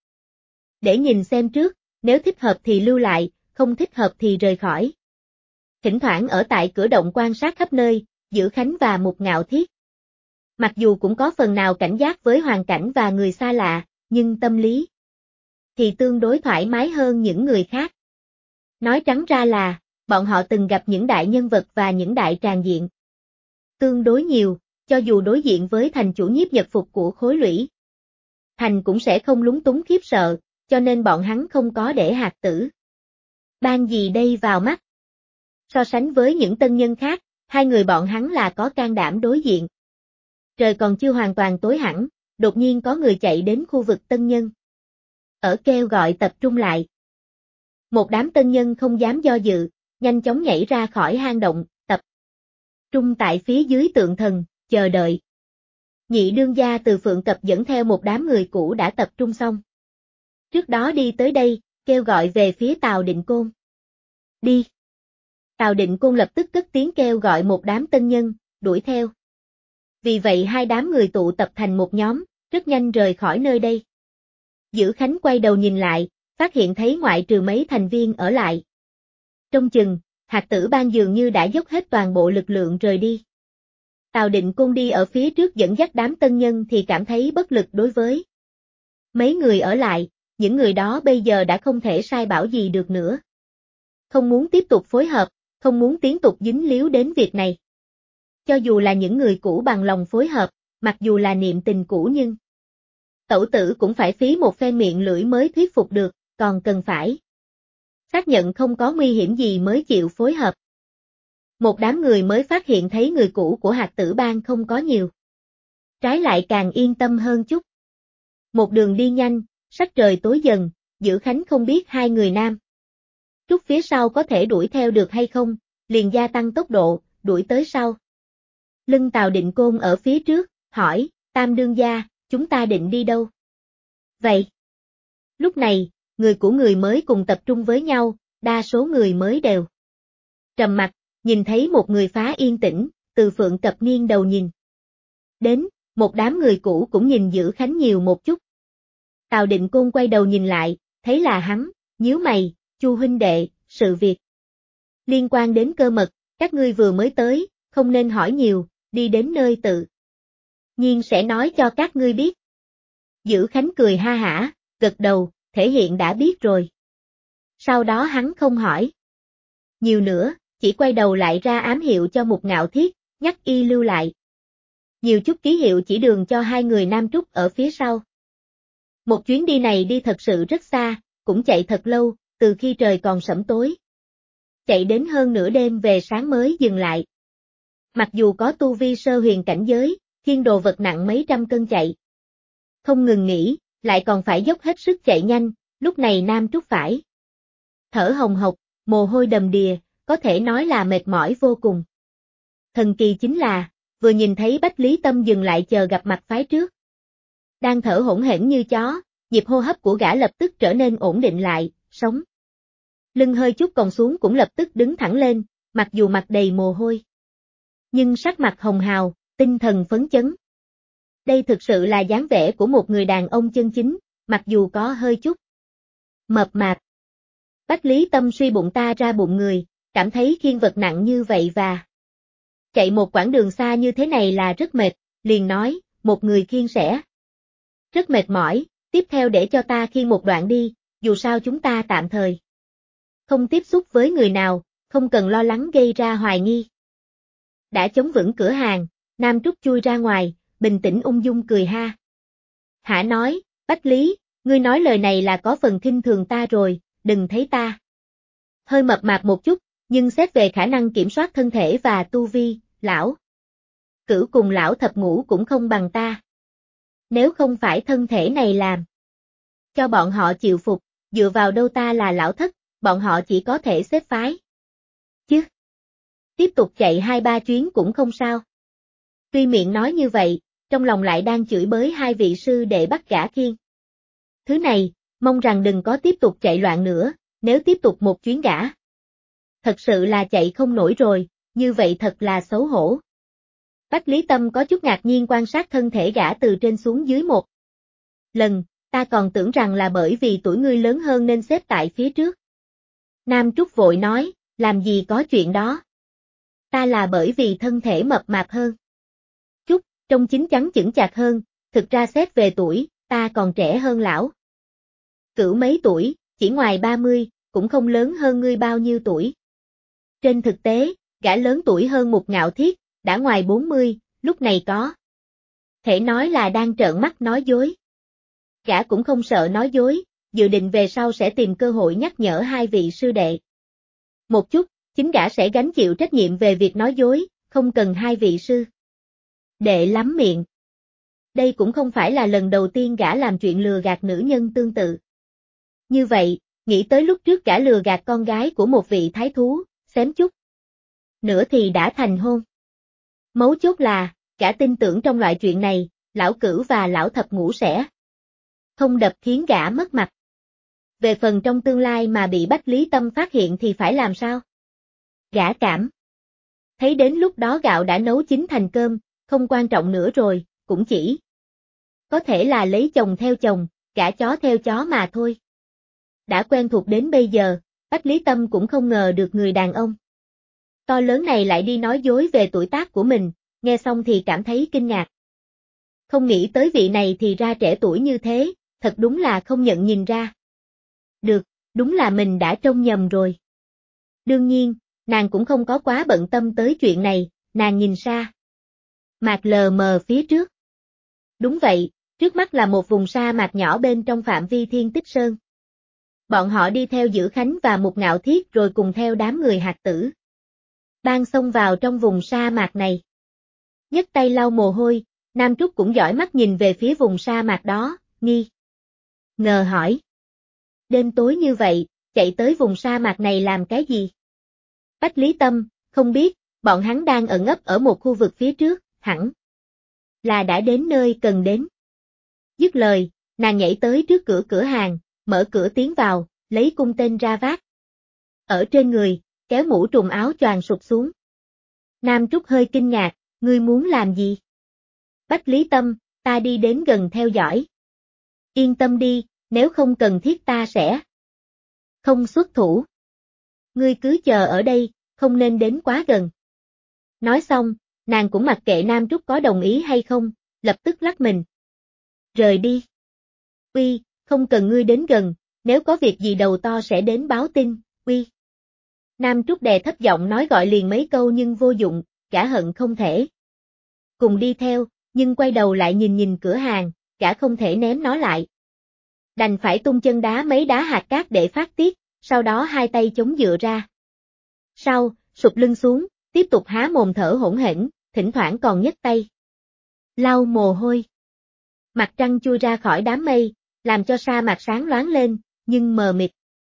để nhìn xem trước, nếu thích hợp thì lưu lại, không thích hợp thì rời khỏi. Thỉnh thoảng ở tại cửa động quan sát khắp nơi, Dữ Khánh và Mục Ngạo Thiết. Mặc dù cũng có phần nào cảnh giác với hoàn cảnh và người xa lạ, nhưng tâm lý thì tương đối thoải mái hơn những người khác. Nói trắng ra là, bọn họ từng gặp những đại nhân vật và những đại tràng diện tương đối nhiều, cho dù đối diện với thành chủ nhiếp nhật phục của khối Lũy Thành cũng sẽ không lúng túng khiếp sợ, cho nên bọn hắn không có để Hạt Tử Bang gì đây vào mắt. So sánh với những tân nhân khác, hai người bọn hắn là có can đảm đối diện. Trời còn chưa hoàn toàn tối hẳn, đột nhiên có người chạy đến khu vực tân nhân. Ở kêu gọi tập trung lại. Một đám tân nhân không dám do dự, nhanh chóng nhảy ra khỏi hang động, tập trung tại phía dưới tượng thần, chờ đợi. Nhị đương gia từ Phượng Cập dẫn theo một đám người cũ đã tập trung xong. Trước đó đi tới đây, kêu gọi về phía Tào Định Côn. Đi. Tào Định Côn lập tức cất tiếng kêu gọi một đám tân nhân, đuổi theo. Vì vậy hai đám người tụ tập thành một nhóm, rất nhanh rời khỏi nơi đây. Dữ Khánh quay đầu nhìn lại, phát hiện thấy ngoại trừ mấy thành viên ở lại. Trong chừng, Hạt Tử Bang dường như đã dốc hết toàn bộ lực lượng rời đi. Tào Định Côn đi ở phía trước dẫn dắt đám tân nhân thì cảm thấy bất lực đối với mấy người ở lại, những người đó bây giờ đã không thể sai bảo gì được nữa. Không muốn tiếp tục phối hợp, không muốn tiếp tục dính líu đến việc này. Cho dù là những người cũ bằng lòng phối hợp, mặc dù là niệm tình cũ nhưng tẩu tử cũng phải phí một phen miệng lưỡi mới thuyết phục được, còn cần phải xác nhận không có nguy hiểm gì mới chịu phối hợp. Một đám người mới phát hiện thấy người cũ của Hạt Tử Bang không có nhiều. Trái lại càng yên tâm hơn chút. Một đường đi nhanh, sắc trời tối dần, Dữ Khánh không biết hai người nam Trúc phía sau có thể đuổi theo được hay không, liền gia tăng tốc độ, đuổi tới sau. Lưng Tào Định Côn ở phía trước, hỏi, Tam đương gia, chúng ta định đi đâu? Vậy. Lúc này, người của người mới cùng tập trung với nhau, đa số người mới đều trầm mặt, nhìn thấy một người phá yên tĩnh, Từ Phượng Cập nghiêng đầu nhìn. Đến, một đám người cũ cũng nhìn Dữ Khánh nhiều một chút. Tào Định Côn quay đầu nhìn lại, thấy là hắn, nhíu mày, Chu huynh đệ, sự việc liên quan đến cơ mật, các ngươi vừa mới tới, không nên hỏi nhiều, đi đến nơi tự nhiên sẽ nói cho các ngươi biết. Dữ Khánh cười ha hả, gật đầu, thể hiện đã biết rồi. Sau đó hắn không hỏi nhiều nữa, chỉ quay đầu lại ra ám hiệu cho Mục Ngạo Thiết, nhắc y lưu lại. Nhiều chút ký hiệu chỉ đường cho hai người nam trúc ở phía sau. Một chuyến đi này đi thật sự rất xa, cũng chạy thật lâu, từ khi trời còn sẫm tối. Chạy đến hơn nửa đêm về sáng mới dừng lại. Mặc dù có tu vi sơ huyền cảnh giới, khiêng đồ vật nặng mấy trăm cân chạy. Không ngừng nghỉ, lại còn phải dốc hết sức chạy nhanh, lúc này nam trúc phải thở hồng hộc, mồ hôi đầm đìa, có thể nói là mệt mỏi vô cùng. Thần kỳ chính là, vừa nhìn thấy Bách Lý Tâm dừng lại chờ gặp mặt phái trước. Đang thở hổn hển như chó, nhịp hô hấp của gã lập tức trở nên ổn định lại, sống. Lưng hơi chút còn xuống cũng lập tức đứng thẳng lên, mặc dù mặt đầy mồ hôi. Nhưng sắc mặt hồng hào, tinh thần phấn chấn. Đây thực sự là dáng vẻ của một người đàn ông chân chính, mặc dù có hơi chút mập mạp. Bách Lý Tâm suy bụng ta ra bụng người, cảm thấy khiêng vật nặng như vậy và chạy một quãng đường xa như thế này là rất mệt, liền nói, một người khiêng sẽ rất mệt mỏi, tiếp theo để cho ta khiêng một đoạn đi, dù sao chúng ta tạm thời không tiếp xúc với người nào, không cần lo lắng gây ra hoài nghi. Đã chống vững cửa hàng, Nam Trúc chui ra ngoài, bình tĩnh ung dung cười ha. Hả nói, Bách Lý, ngươi nói lời này là có phần khinh thường ta rồi, đừng thấy ta hơi mập mạp một chút, nhưng xét về khả năng kiểm soát thân thể và tu vi, lão Cửu cùng lão Thập Ngũ cũng không bằng ta. Nếu không phải thân thể này làm cho bọn họ chịu phục, dựa vào đâu ta là lão thất, bọn họ chỉ có thể xếp phái. Chứ, tiếp tục chạy 2-3 chuyến cũng không sao. Tuy miệng nói như vậy, trong lòng lại đang chửi bới hai vị sư đệ bắt gã khiêng. Thứ này, mong rằng đừng có tiếp tục chạy loạn nữa, nếu tiếp tục một chuyến gã. Thật sự là chạy không nổi rồi, như vậy thật là xấu hổ. Bách Lý Tâm có chút ngạc nhiên quan sát thân thể gã từ trên xuống dưới một lần, ta còn tưởng rằng là bởi vì tuổi ngươi lớn hơn nên xếp tại phía trước. Nam Trúc vội nói, làm gì có chuyện đó. Ta là bởi vì thân thể mập mạp hơn. Chút, trông chín chắn chững chạc hơn, thực ra xét về tuổi, ta còn trẻ hơn lão Cửu mấy tuổi, chỉ ngoài 30, cũng không lớn hơn ngươi bao nhiêu tuổi. Trên thực tế, gã lớn tuổi hơn một Ngạo Thiết, đã ngoài 40, lúc này có thể nói là đang trợn mắt nói dối. Gã cũng không sợ nói dối, dự định về sau sẽ tìm cơ hội nhắc nhở hai vị sư đệ. Một chút, chính gã sẽ gánh chịu trách nhiệm về việc nói dối, không cần hai vị sư đệ lắm miệng. Đây cũng không phải là lần đầu tiên gã làm chuyện lừa gạt nữ nhân tương tự. Như vậy, nghĩ tới lúc trước gã lừa gạt con gái của một vị thái thú, xém chút nữa thì đã thành hôn. Mấu chốt là, gã tin tưởng trong loại chuyện này, lão Cửu và lão Thập Ngũ sẽ không đập khiến gã mất mặt. Về phần trong tương lai mà bị Bách Lý Tâm phát hiện thì phải làm sao? Gã cảm thấy đến lúc đó gạo đã nấu chín thành cơm, không quan trọng nữa rồi, cũng chỉ có thể là lấy chồng theo chồng, gả chó theo chó mà thôi. Đã quen thuộc đến bây giờ, Bách Lý Tâm cũng không ngờ được người đàn ông to lớn này lại đi nói dối về tuổi tác của mình, nghe xong thì cảm thấy kinh ngạc. Không nghĩ tới vị này thì ra trẻ tuổi như thế, thật đúng là không nhận nhìn ra. Được, đúng là mình đã trông nhầm rồi. Đương nhiên, nàng cũng không có quá bận tâm tới chuyện này, nàng nhìn xa mạc lờ mờ phía trước. Đúng vậy, trước mắt là một vùng sa mạc nhỏ bên trong phạm vi Thiên Tích Sơn. Bọn họ đi theo Dữ Khánh và Mục Ngạo Thiết rồi cùng theo đám người Hạt Tử ban xông vào trong vùng sa mạc này. Nhấc tay lau mồ hôi, Nam Trúc cũng dõi mắt nhìn về phía vùng sa mạc đó, nghi ngờ hỏi. Đêm tối như vậy, chạy tới vùng sa mạc này làm cái gì? Bách Lý Tâm, không biết, bọn hắn đang ẩn ấp ở một khu vực phía trước, hẳn là đã đến nơi cần đến. Dứt lời, nàng nhảy tới trước cửa cửa hàng, mở cửa tiến vào, lấy cung tên ra vác. Ở trên người, kéo mũ trùm áo choàng sụp xuống. Nam Trúc hơi kinh ngạc, ngươi muốn làm gì? Bách Lý Tâm, ta đi đến gần theo dõi. Yên tâm đi, nếu không cần thiết ta sẽ không xuất thủ. Ngươi cứ chờ ở đây, không nên đến quá gần. Nói xong, nàng cũng mặc kệ Nam Trúc có đồng ý hay không, lập tức lắc mình. Rời đi. Uy, không cần ngươi đến gần, nếu có việc gì đầu to sẽ đến báo tin, uy. Nam Trúc đè thấp giọng nói gọi liền mấy câu nhưng vô dụng, gã hận không thể cùng đi theo, nhưng quay đầu lại nhìn nhìn cửa hàng, gã không thể ném nó lại. Đành phải tung chân đá mấy đá hạt cát để phát tiết, sau đó hai tay chống dựa ra. Sau, sụp lưng xuống, tiếp tục há mồm thở hỗn hển, thỉnh thoảng còn nhấc tay lau mồ hôi. Mặt trăng chui ra khỏi đám mây, làm cho sa mạc sáng loáng lên, nhưng mờ mịt.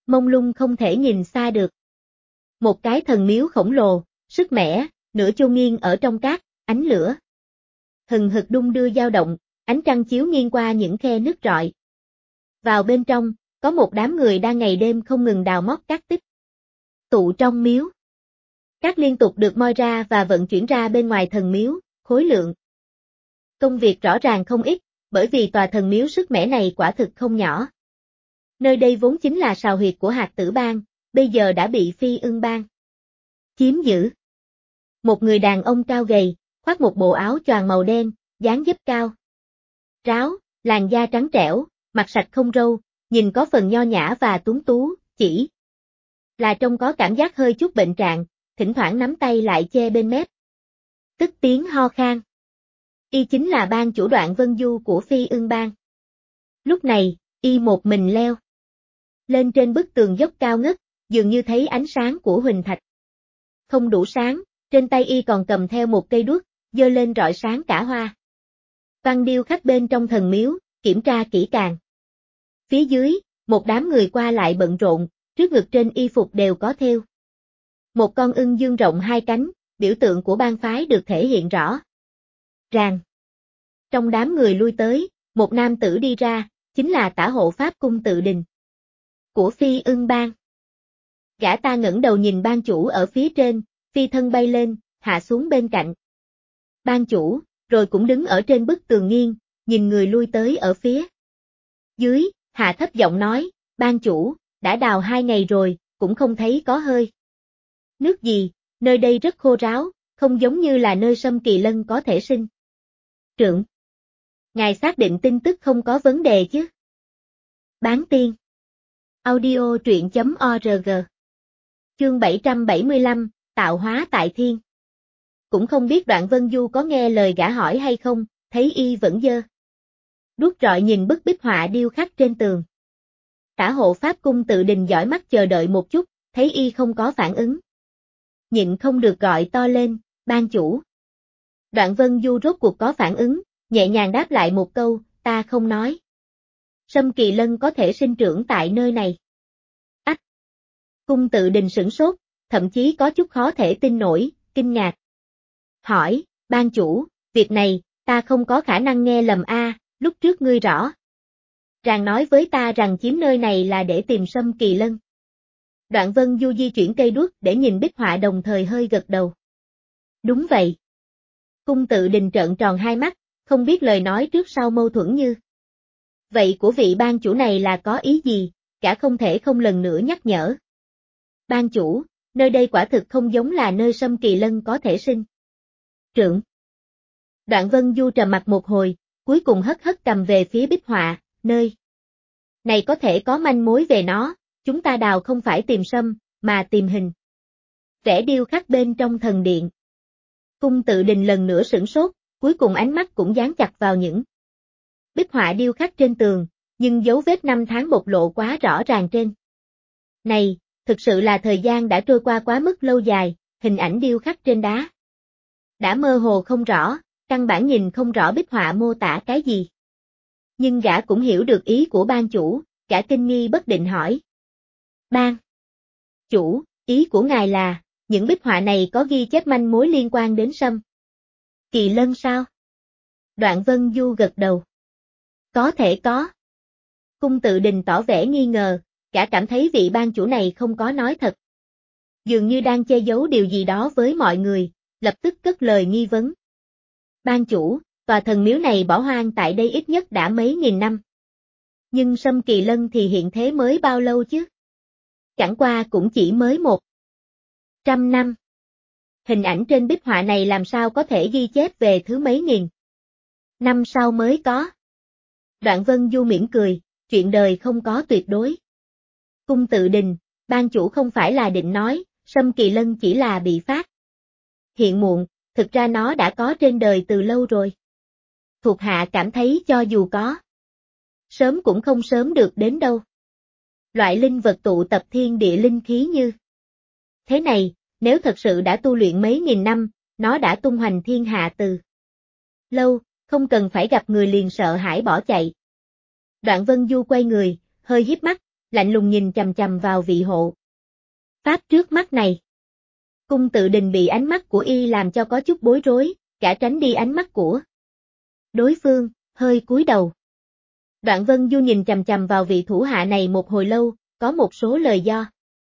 mông lung không thể nhìn xa được. Một cái thần miếu khổng lồ, sức mẻ, nửa chôn nghiêng ở trong cát, ánh lửa hừng hực đung đưa dao động, ánh trăng chiếu nghiêng qua những khe nứt rọi. Vào bên trong, có một đám người đang ngày đêm không ngừng đào móc cát tích. Tụ trong miếu. Cát liên tục được moi ra và vận chuyển ra bên ngoài thần miếu, khối lượng công việc rõ ràng không ít, bởi vì tòa thần miếu sức mẻ này quả thực không nhỏ. Nơi đây vốn chính là sào huyệt của Hạt Tử Bang, bây giờ đã bị Phi Ưng Bang chiếm giữ. Một người đàn ông cao gầy, khoác một bộ áo choàng màu đen, dáng dấp cao ráo, làn da trắng trẻo, mặt sạch không râu, nhìn có phần nho nhã và tuấn tú, chỉ là trông có cảm giác hơi chút bệnh trạng, thỉnh thoảng nắm tay lại che bên mép. Tức tiếng ho khan. Y chính là bang chủ Đoạn Vân Du của Phi Ưng Bang. Lúc này, y một mình leo lên trên bức tường dốc cao ngất, dường như thấy ánh sáng của huỳnh thạch. Không đủ sáng, trên tay y còn cầm theo một cây đuốc, giơ lên rọi sáng cả hoa. Văn điêu khắc bên trong thần miếu, kiểm tra kỹ càng. Phía dưới, một đám người qua lại bận rộn, trước ngực trên y phục đều có thêu một con ưng dương rộng hai cánh, biểu tượng của bang phái được thể hiện rõ ràng. Trong đám người lui tới, một nam tử đi ra, chính là tả hộ pháp Cung Tự Đình của Phi Ưng Bang. Gã ta ngẩng đầu nhìn bang chủ ở phía trên, phi thân bay lên, hạ xuống bên cạnh bang chủ, rồi cũng đứng ở trên bức tường nghiêng, nhìn người lui tới ở phía dưới, hạ thấp giọng nói, bang chủ, đã đào 2 ngày rồi, cũng không thấy có hơi nước gì, nơi đây rất khô ráo, không giống như là nơi Sâm Kỳ Lân có thể sinh trưởng. Ngài xác định tin tức không có vấn đề chứ? Bán tiên. Audio truyện.org. Chương 775, Tạo hóa tại thiên. Cũng không biết Đoạn Vân Du có nghe lời gã hỏi hay không, thấy y vẫn giơ đuốc rọi nhìn bức bích họa điêu khắc trên tường. Tả hộ pháp Cung Tự Đình dõi mắt chờ đợi một chút, thấy y không có phản ứng. Nhịn không được gọi to lên, ban chủ. Đoạn Vân Du rốt cuộc có phản ứng, nhẹ nhàng đáp lại một câu, ta không nói. Sâm Kỳ Lân có thể sinh trưởng tại nơi này. Ách! Cung Tự Đình sửng sốt, thậm chí có chút khó thể tin nổi, kinh ngạc. Hỏi, ban chủ, việc này, ta không có khả năng nghe lầm lúc trước ngươi rõ ràng nói với ta rằng chiếm nơi này là để tìm Sâm Kỳ Lân. Đoạn Vân Du di chuyển cây đuốc để nhìn bích họa đồng thời hơi gật đầu. Đúng vậy. Cung Tự Đình trợn tròn hai mắt, không biết lời nói trước sau mâu thuẫn như. Vậy của vị ban chủ này là có ý gì, cả không thể không lần nữa nhắc nhở. Ban chủ, nơi đây quả thực không giống là nơi Sâm Kỳ Lân có thể sinh trưởng. Đoạn Vân Du trầm mặt một hồi, cuối cùng hất hất cầm về phía bích họa, nơi này có thể có manh mối về nó, chúng ta đào không phải tìm sâm, mà tìm hình vẽ điêu khắc bên trong thần điện. Cung Tự Đình lần nữa sửng sốt, cuối cùng ánh mắt cũng dán chặt vào những bích họa điêu khắc trên tường, nhưng dấu vết năm tháng bộc lộ quá rõ ràng trên. Này, thực sự là thời gian đã trôi qua quá mức lâu dài, hình ảnh điêu khắc trên đá đã mơ hồ không rõ, căn bản nhìn không rõ bích họa mô tả cái gì. Nhưng gã cũng hiểu được ý của ban chủ, gã kinh nghi bất định hỏi. Ban chủ, ý của ngài là, những bích họa này có ghi chép manh mối liên quan đến Sâm Kỳ Lân sao? Đoạn Vân Du gật đầu. Có thể có. Cung Tự Đình tỏ vẻ nghi ngờ, gã cảm thấy vị ban chủ này không có nói thật. Dường như đang che giấu điều gì đó với mọi người, lập tức cất lời nghi vấn. Ban chủ, tòa thần miếu này bỏ hoang tại đây ít nhất đã mấy nghìn năm. Nhưng Sâm Kỳ Lân thì hiện thế mới bao lâu chứ? Chẳng qua cũng chỉ mới 100 năm. Hình ảnh trên bích họa này làm sao có thể ghi chép về thứ mấy nghìn năm sau mới có. Đoạn Vân Du mỉm cười, chuyện đời không có tuyệt đối. Cung Tự Đình, ban chủ không phải là định nói, Sâm Kỳ Lân chỉ là bị phát hiện muộn, thực ra nó đã có trên đời từ lâu rồi. Thuộc hạ cảm thấy cho dù có sớm cũng không sớm được đến đâu. Loại linh vật tụ tập thiên địa linh khí như thế này, nếu thật sự đã tu luyện mấy nghìn năm, nó đã tung hoành thiên hạ từ lâu, không cần phải gặp người liền sợ hãi bỏ chạy. Đoạn Vân Du quay người, hơi híp mắt, lạnh lùng nhìn chằm chằm vào vị hộ pháp trước mắt này. Cung Tự Đình bị ánh mắt của y làm cho có chút bối rối, cả tránh đi ánh mắt của đối phương, hơi cúi đầu. Đoạn Vân Du nhìn chằm chằm vào vị thủ hạ này một hồi lâu, có một số lời do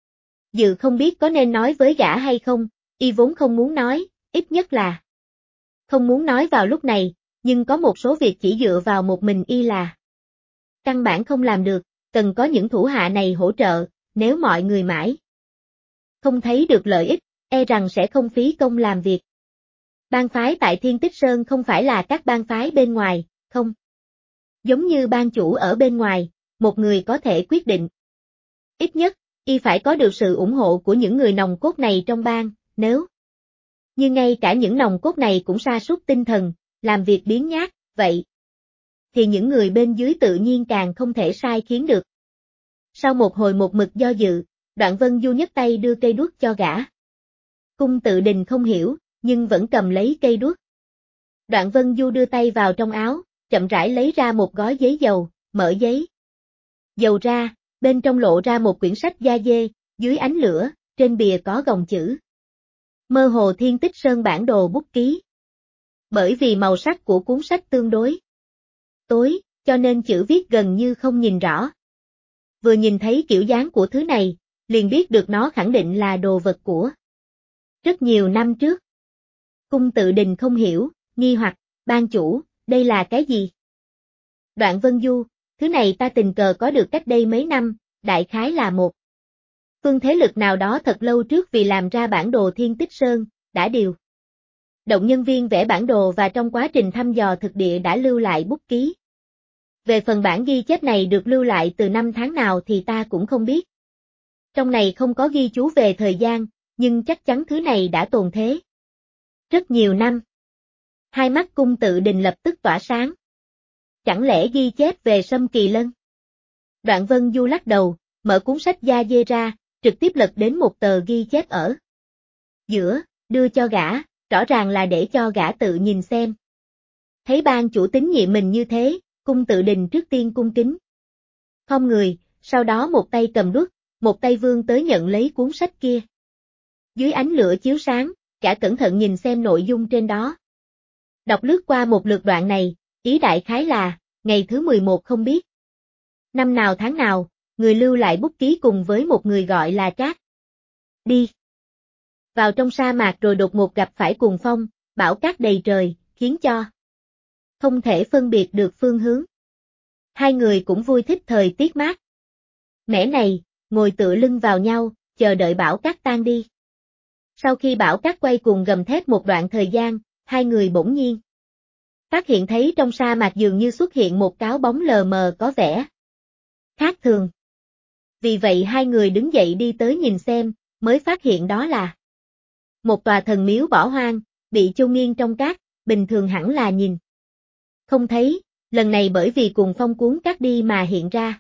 dự không biết có nên nói với gã hay không, y vốn không muốn nói, ít nhất là không muốn nói vào lúc này, nhưng có một số việc chỉ dựa vào một mình y là căn bản không làm được, cần có những thủ hạ này hỗ trợ, nếu mọi người mãi không thấy được lợi ích, e rằng sẽ không phí công làm việc. Bang phái tại Thiên Tích Sơn không phải là các bang phái bên ngoài, không giống như bang chủ ở bên ngoài, một người có thể quyết định. Ít nhất, y phải có được sự ủng hộ của những người nòng cốt này trong bang, nếu như ngay cả những nòng cốt này cũng sa sút tinh thần, làm việc biếng nhác, vậy thì những người bên dưới tự nhiên càng không thể sai khiến được. Sau một hồi một mực do dự, Đoạn Vân Du nhấc tay đưa cây đuốc cho gã. Cung Tự Đình không hiểu, nhưng vẫn cầm lấy cây đuốc. Đoạn Vân Du đưa tay vào trong áo, chậm rãi lấy ra một gói giấy dầu, mở giấy dầu ra, bên trong lộ ra một quyển sách da dê, dưới ánh lửa, trên bìa có gòng chữ mơ hồ Thiên Tích Sơn bản đồ bút ký. Bởi vì màu sắc của cuốn sách tương đối tối, cho nên chữ viết gần như không nhìn rõ. Vừa nhìn thấy kiểu dáng của thứ này, liền biết được nó khẳng định là đồ vật của rất nhiều năm trước. Cung Tự Đình không hiểu, nghi hoặc, ban chủ, đây là cái gì? Đoạn Vân Du, thứ này ta tình cờ có được cách đây mấy năm, đại khái là một phương thế lực nào đó thật lâu trước vì làm ra bản đồ Thiên Tích Sơn, đã điều động nhân viên vẽ bản đồ và trong quá trình thăm dò thực địa đã lưu lại bút ký. Về phần bản ghi chép này được lưu lại từ năm tháng nào thì ta cũng không biết. Trong này không có ghi chú về thời gian, nhưng chắc chắn thứ này đã tồn thế rất nhiều năm. Hai mắt Cung Tự Đình lập tức tỏa sáng. Chẳng lẽ ghi chép về Sâm Kỳ Lân? Đoạn Vân Du lắc đầu, mở cuốn sách da dê ra, trực tiếp lật đến một tờ ghi chép ở giữa, đưa cho gã, rõ ràng là để cho gã tự nhìn xem. Thấy ban chủ tín nhiệm mình như thế, Cung Tự Đình trước tiên cung kính khom người, sau đó một tay cầm đuốc, một tay vươn tới nhận lấy cuốn sách kia. Dưới ánh lửa chiếu sáng, gã cẩn thận nhìn xem nội dung trên đó. Đọc lướt qua một lượt đoạn này, ý đại khái là, ngày thứ 11 không biết năm nào tháng nào, người lưu lại bút ký cùng với một người gọi là Trác. Đi vào trong sa mạc rồi đột ngột gặp phải cuồng phong, bão cát đầy trời, khiến cho không thể phân biệt được phương hướng. Hai người cũng vui thích thời tiết mát mẻ này, ngồi tựa lưng vào nhau, chờ đợi bão cát tan đi. Sau khi bão cát quay cuồng gầm thét một đoạn thời gian, hai người bỗng nhiên phát hiện thấy trong sa mạc dường như xuất hiện một cáo bóng lờ mờ có vẻ khác thường. Vì vậy hai người đứng dậy đi tới nhìn xem, mới phát hiện đó là một tòa thần miếu bỏ hoang, bị chôn nghiêng trong cát, bình thường hẳn là nhìn không thấy, lần này bởi vì cuồng phong cuốn cát đi mà hiện ra.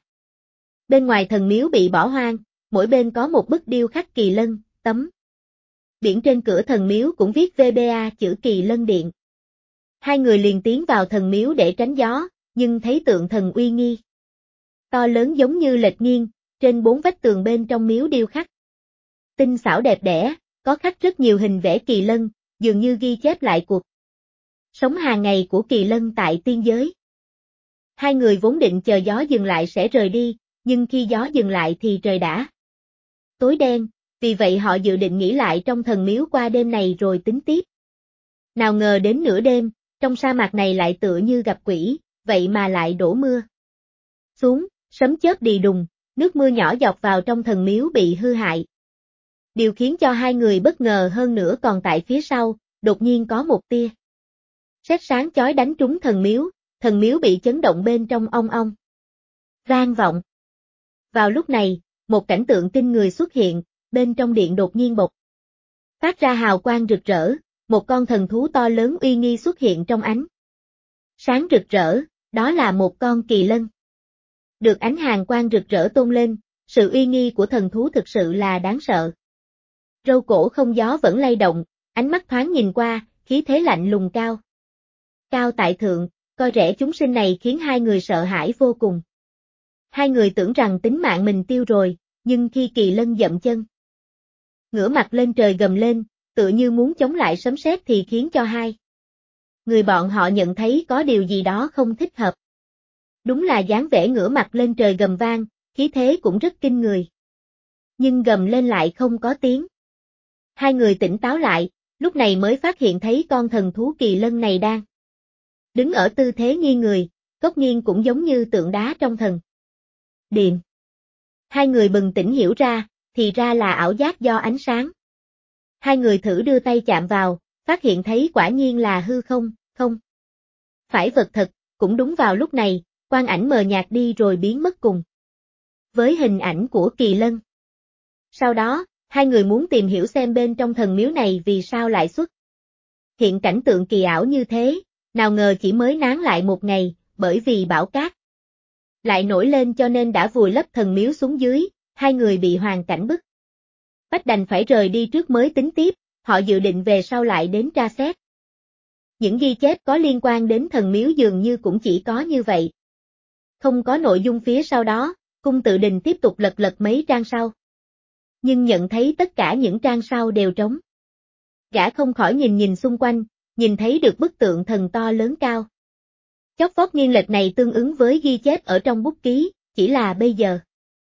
Bên ngoài thần miếu bị bỏ hoang, mỗi bên có một bức điêu khắc kỳ lân, tấm biển trên cửa thần miếu cũng viết VBA chữ Kỳ Lân Điện. Hai người liền tiến vào thần miếu để tránh gió, nhưng thấy tượng thần uy nghi to lớn giống như lệch nghiêng, trên bốn vách tường bên trong miếu điêu khắc tinh xảo đẹp đẽ, có khắc rất nhiều hình vẽ kỳ lân, dường như ghi chép lại cuộc sống hàng ngày của kỳ lân tại tiên giới. Hai người vốn định chờ gió dừng lại sẽ rời đi, nhưng khi gió dừng lại thì trời đã tối đen, vì vậy họ dự định nghỉ lại trong thần miếu qua đêm này rồi tính tiếp. Nào ngờ đến nửa đêm, trong sa mạc này lại tựa như gặp quỷ, vậy mà lại đổ mưa xuống, sấm chớp đì đùng, nước mưa nhỏ giọt vào trong thần miếu bị hư hại. Điều khiến cho hai người bất ngờ hơn nữa còn tại phía sau, đột nhiên có một tia sét sáng chói đánh trúng thần miếu bị chấn động bên trong ong ong vang vọng. Vào lúc này, một cảnh tượng kinh người xuất hiện, bên trong điện đột nhiên bộc phát ra hào quang rực rỡ, một con thần thú to lớn uy nghi xuất hiện trong ánh sáng rực rỡ, đó là một con kỳ lân. Được ánh hàn quang rực rỡ tôn lên, sự uy nghi của thần thú thực sự là đáng sợ. Râu cổ không gió vẫn lay động, ánh mắt thoáng nhìn qua, khí thế lạnh lùng cao tại thượng, coi rẻ chúng sinh này khiến hai người sợ hãi vô cùng. Hai người tưởng rằng tính mạng mình tiêu rồi, nhưng khi Kỳ Lân dậm chân, ngửa mặt lên trời gầm lên, tựa như muốn chống lại sấm sét thì khiến cho hai người bọn họ nhận thấy có điều gì đó không thích hợp. Đúng là dáng vẻ ngửa mặt lên trời gầm vang, khí thế cũng rất kinh người. Nhưng gầm lên lại không có tiếng. Hai người tỉnh táo lại, lúc này mới phát hiện thấy con thần thú Kỳ Lân này đang đứng ở tư thế nghiêng người, góc nghiêng cũng giống như tượng đá trong thần điện. Hai người bừng tỉnh hiểu ra, thì ra là ảo giác do ánh sáng. Hai người thử đưa tay chạm vào, phát hiện thấy quả nhiên là hư không, không phải vật thật. Cũng đúng vào lúc này, quang ảnh mờ nhạt đi rồi biến mất cùng với hình ảnh của Kỳ Lân. Sau đó, hai người muốn tìm hiểu xem bên trong thần miếu này vì sao lại xuất hiện cảnh tượng kỳ ảo như thế, nào ngờ chỉ mới nán lại một ngày, bởi vì bão cát lại nổi lên cho nên đã vùi lấp thần miếu xuống dưới, hai người bị hoàn cảnh bức bách đành phải rời đi trước mới tính tiếp, họ dự định về sau lại đến tra xét. Những ghi chép có liên quan đến thần miếu dường như cũng chỉ có như vậy. Không có nội dung phía sau đó, Cung Tự Đình tiếp tục lật mấy trang sau. Nhưng nhận thấy tất cả những trang sau đều trống. Gã không khỏi nhìn xung quanh, nhìn thấy được bức tượng thần to lớn cao chót vót nghiêng lệch này tương ứng với ghi chép ở trong bút ký, chỉ là bây giờ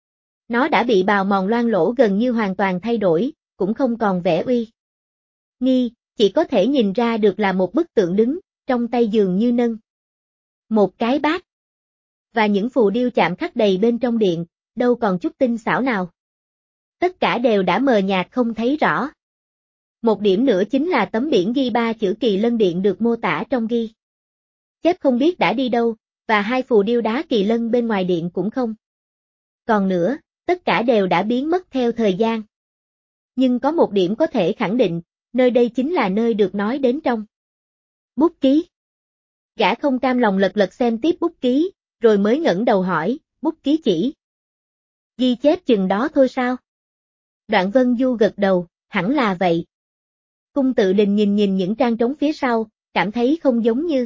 nó đã bị bào mòn loang lỗ gần như hoàn toàn thay đổi, cũng không còn vẻ uy nghi, chỉ có thể nhìn ra được là một bức tượng đứng, trong tay dường như nâng một cái bát. Và những phù điêu chạm khắc đầy bên trong điện, đâu còn chút tinh xảo nào. Tất cả đều đã mờ nhạt không thấy rõ. Một điểm nữa chính là tấm biển ghi 3 chữ Kỳ Lân Điện được mô tả trong ghi chép không biết đã đi đâu, và hai phù điêu đá Kỳ Lân bên ngoài điện cũng không. Còn nữa, tất cả đều đã biến mất theo thời gian. Nhưng có một điểm có thể khẳng định, nơi đây chính là nơi được nói đến trong bút ký. Gã không cam lòng lật xem tiếp bút ký, rồi mới ngẩng đầu hỏi, bút ký chỉ ghi chép chừng đó thôi sao? Đoạn Vân Du gật đầu, hẳn là vậy. Cung Tự Đình nhìn những trang trống phía sau, cảm thấy không giống như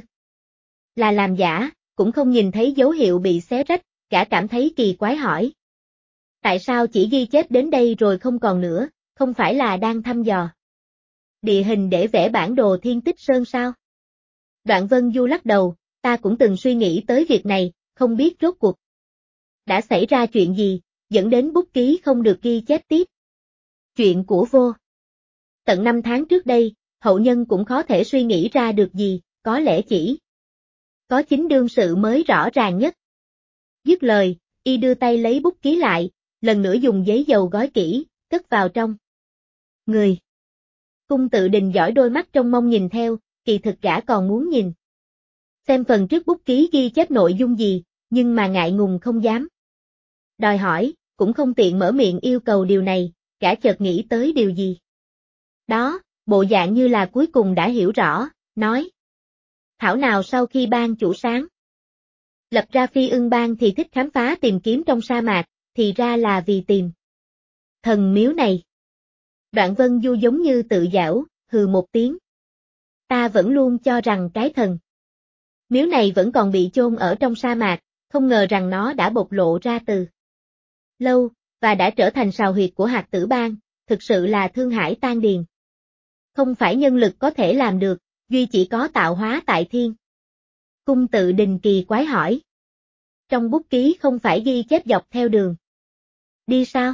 là làm giả, cũng không nhìn thấy dấu hiệu bị xé rách, gã cảm thấy kỳ quái hỏi. Tại sao chỉ ghi chép đến đây rồi không còn nữa, không phải là đang thăm dò địa hình để vẽ bản đồ Thiên Tích Sơn sao? Đoạn Vân Du lắc đầu, ta cũng từng suy nghĩ tới việc này, không biết rốt cuộc đã xảy ra chuyện gì, dẫn đến bút ký không được ghi chép tiếp. Chuyện của vô tận 5 tháng trước đây, hậu nhân cũng khó thể suy nghĩ ra được gì, có lẽ chỉ có chính đương sự mới rõ ràng nhất. Dứt lời, y đưa tay lấy bút ký lại, lần nữa dùng giấy dầu gói kỹ, cất vào trong người. Cung Tự Đình dõi đôi mắt trong mong nhìn theo, kỳ thực gã còn muốn nhìn xem phần trước bút ký ghi chép nội dung gì, nhưng mà ngại ngùng không dám đòi hỏi, cũng không tiện mở miệng yêu cầu điều này, gã chợt nghĩ tới điều gì đó, bộ dạng như là cuối cùng đã hiểu rõ, nói. Thảo nào sau khi ban chủ sáng lập ra Phi Ưng Bang thì thích khám phá tìm kiếm trong sa mạc, thì ra là vì tìm thần miếu này. Đoạn Vân Du giống như tự giảo, hừ một tiếng. Ta vẫn luôn cho rằng cái thần miếu này vẫn còn bị chôn ở trong sa mạc, không ngờ rằng nó đã bộc lộ ra từ lâu, và đã trở thành sào huyệt của Hạt Tử Bang, thực sự là thương hải tan điền. Không phải nhân lực có thể làm được, duy chỉ có tạo hóa tại thiên. Cung Tự Đình kỳ quái hỏi. Trong bút ký không phải ghi chép dọc theo đường đi sao?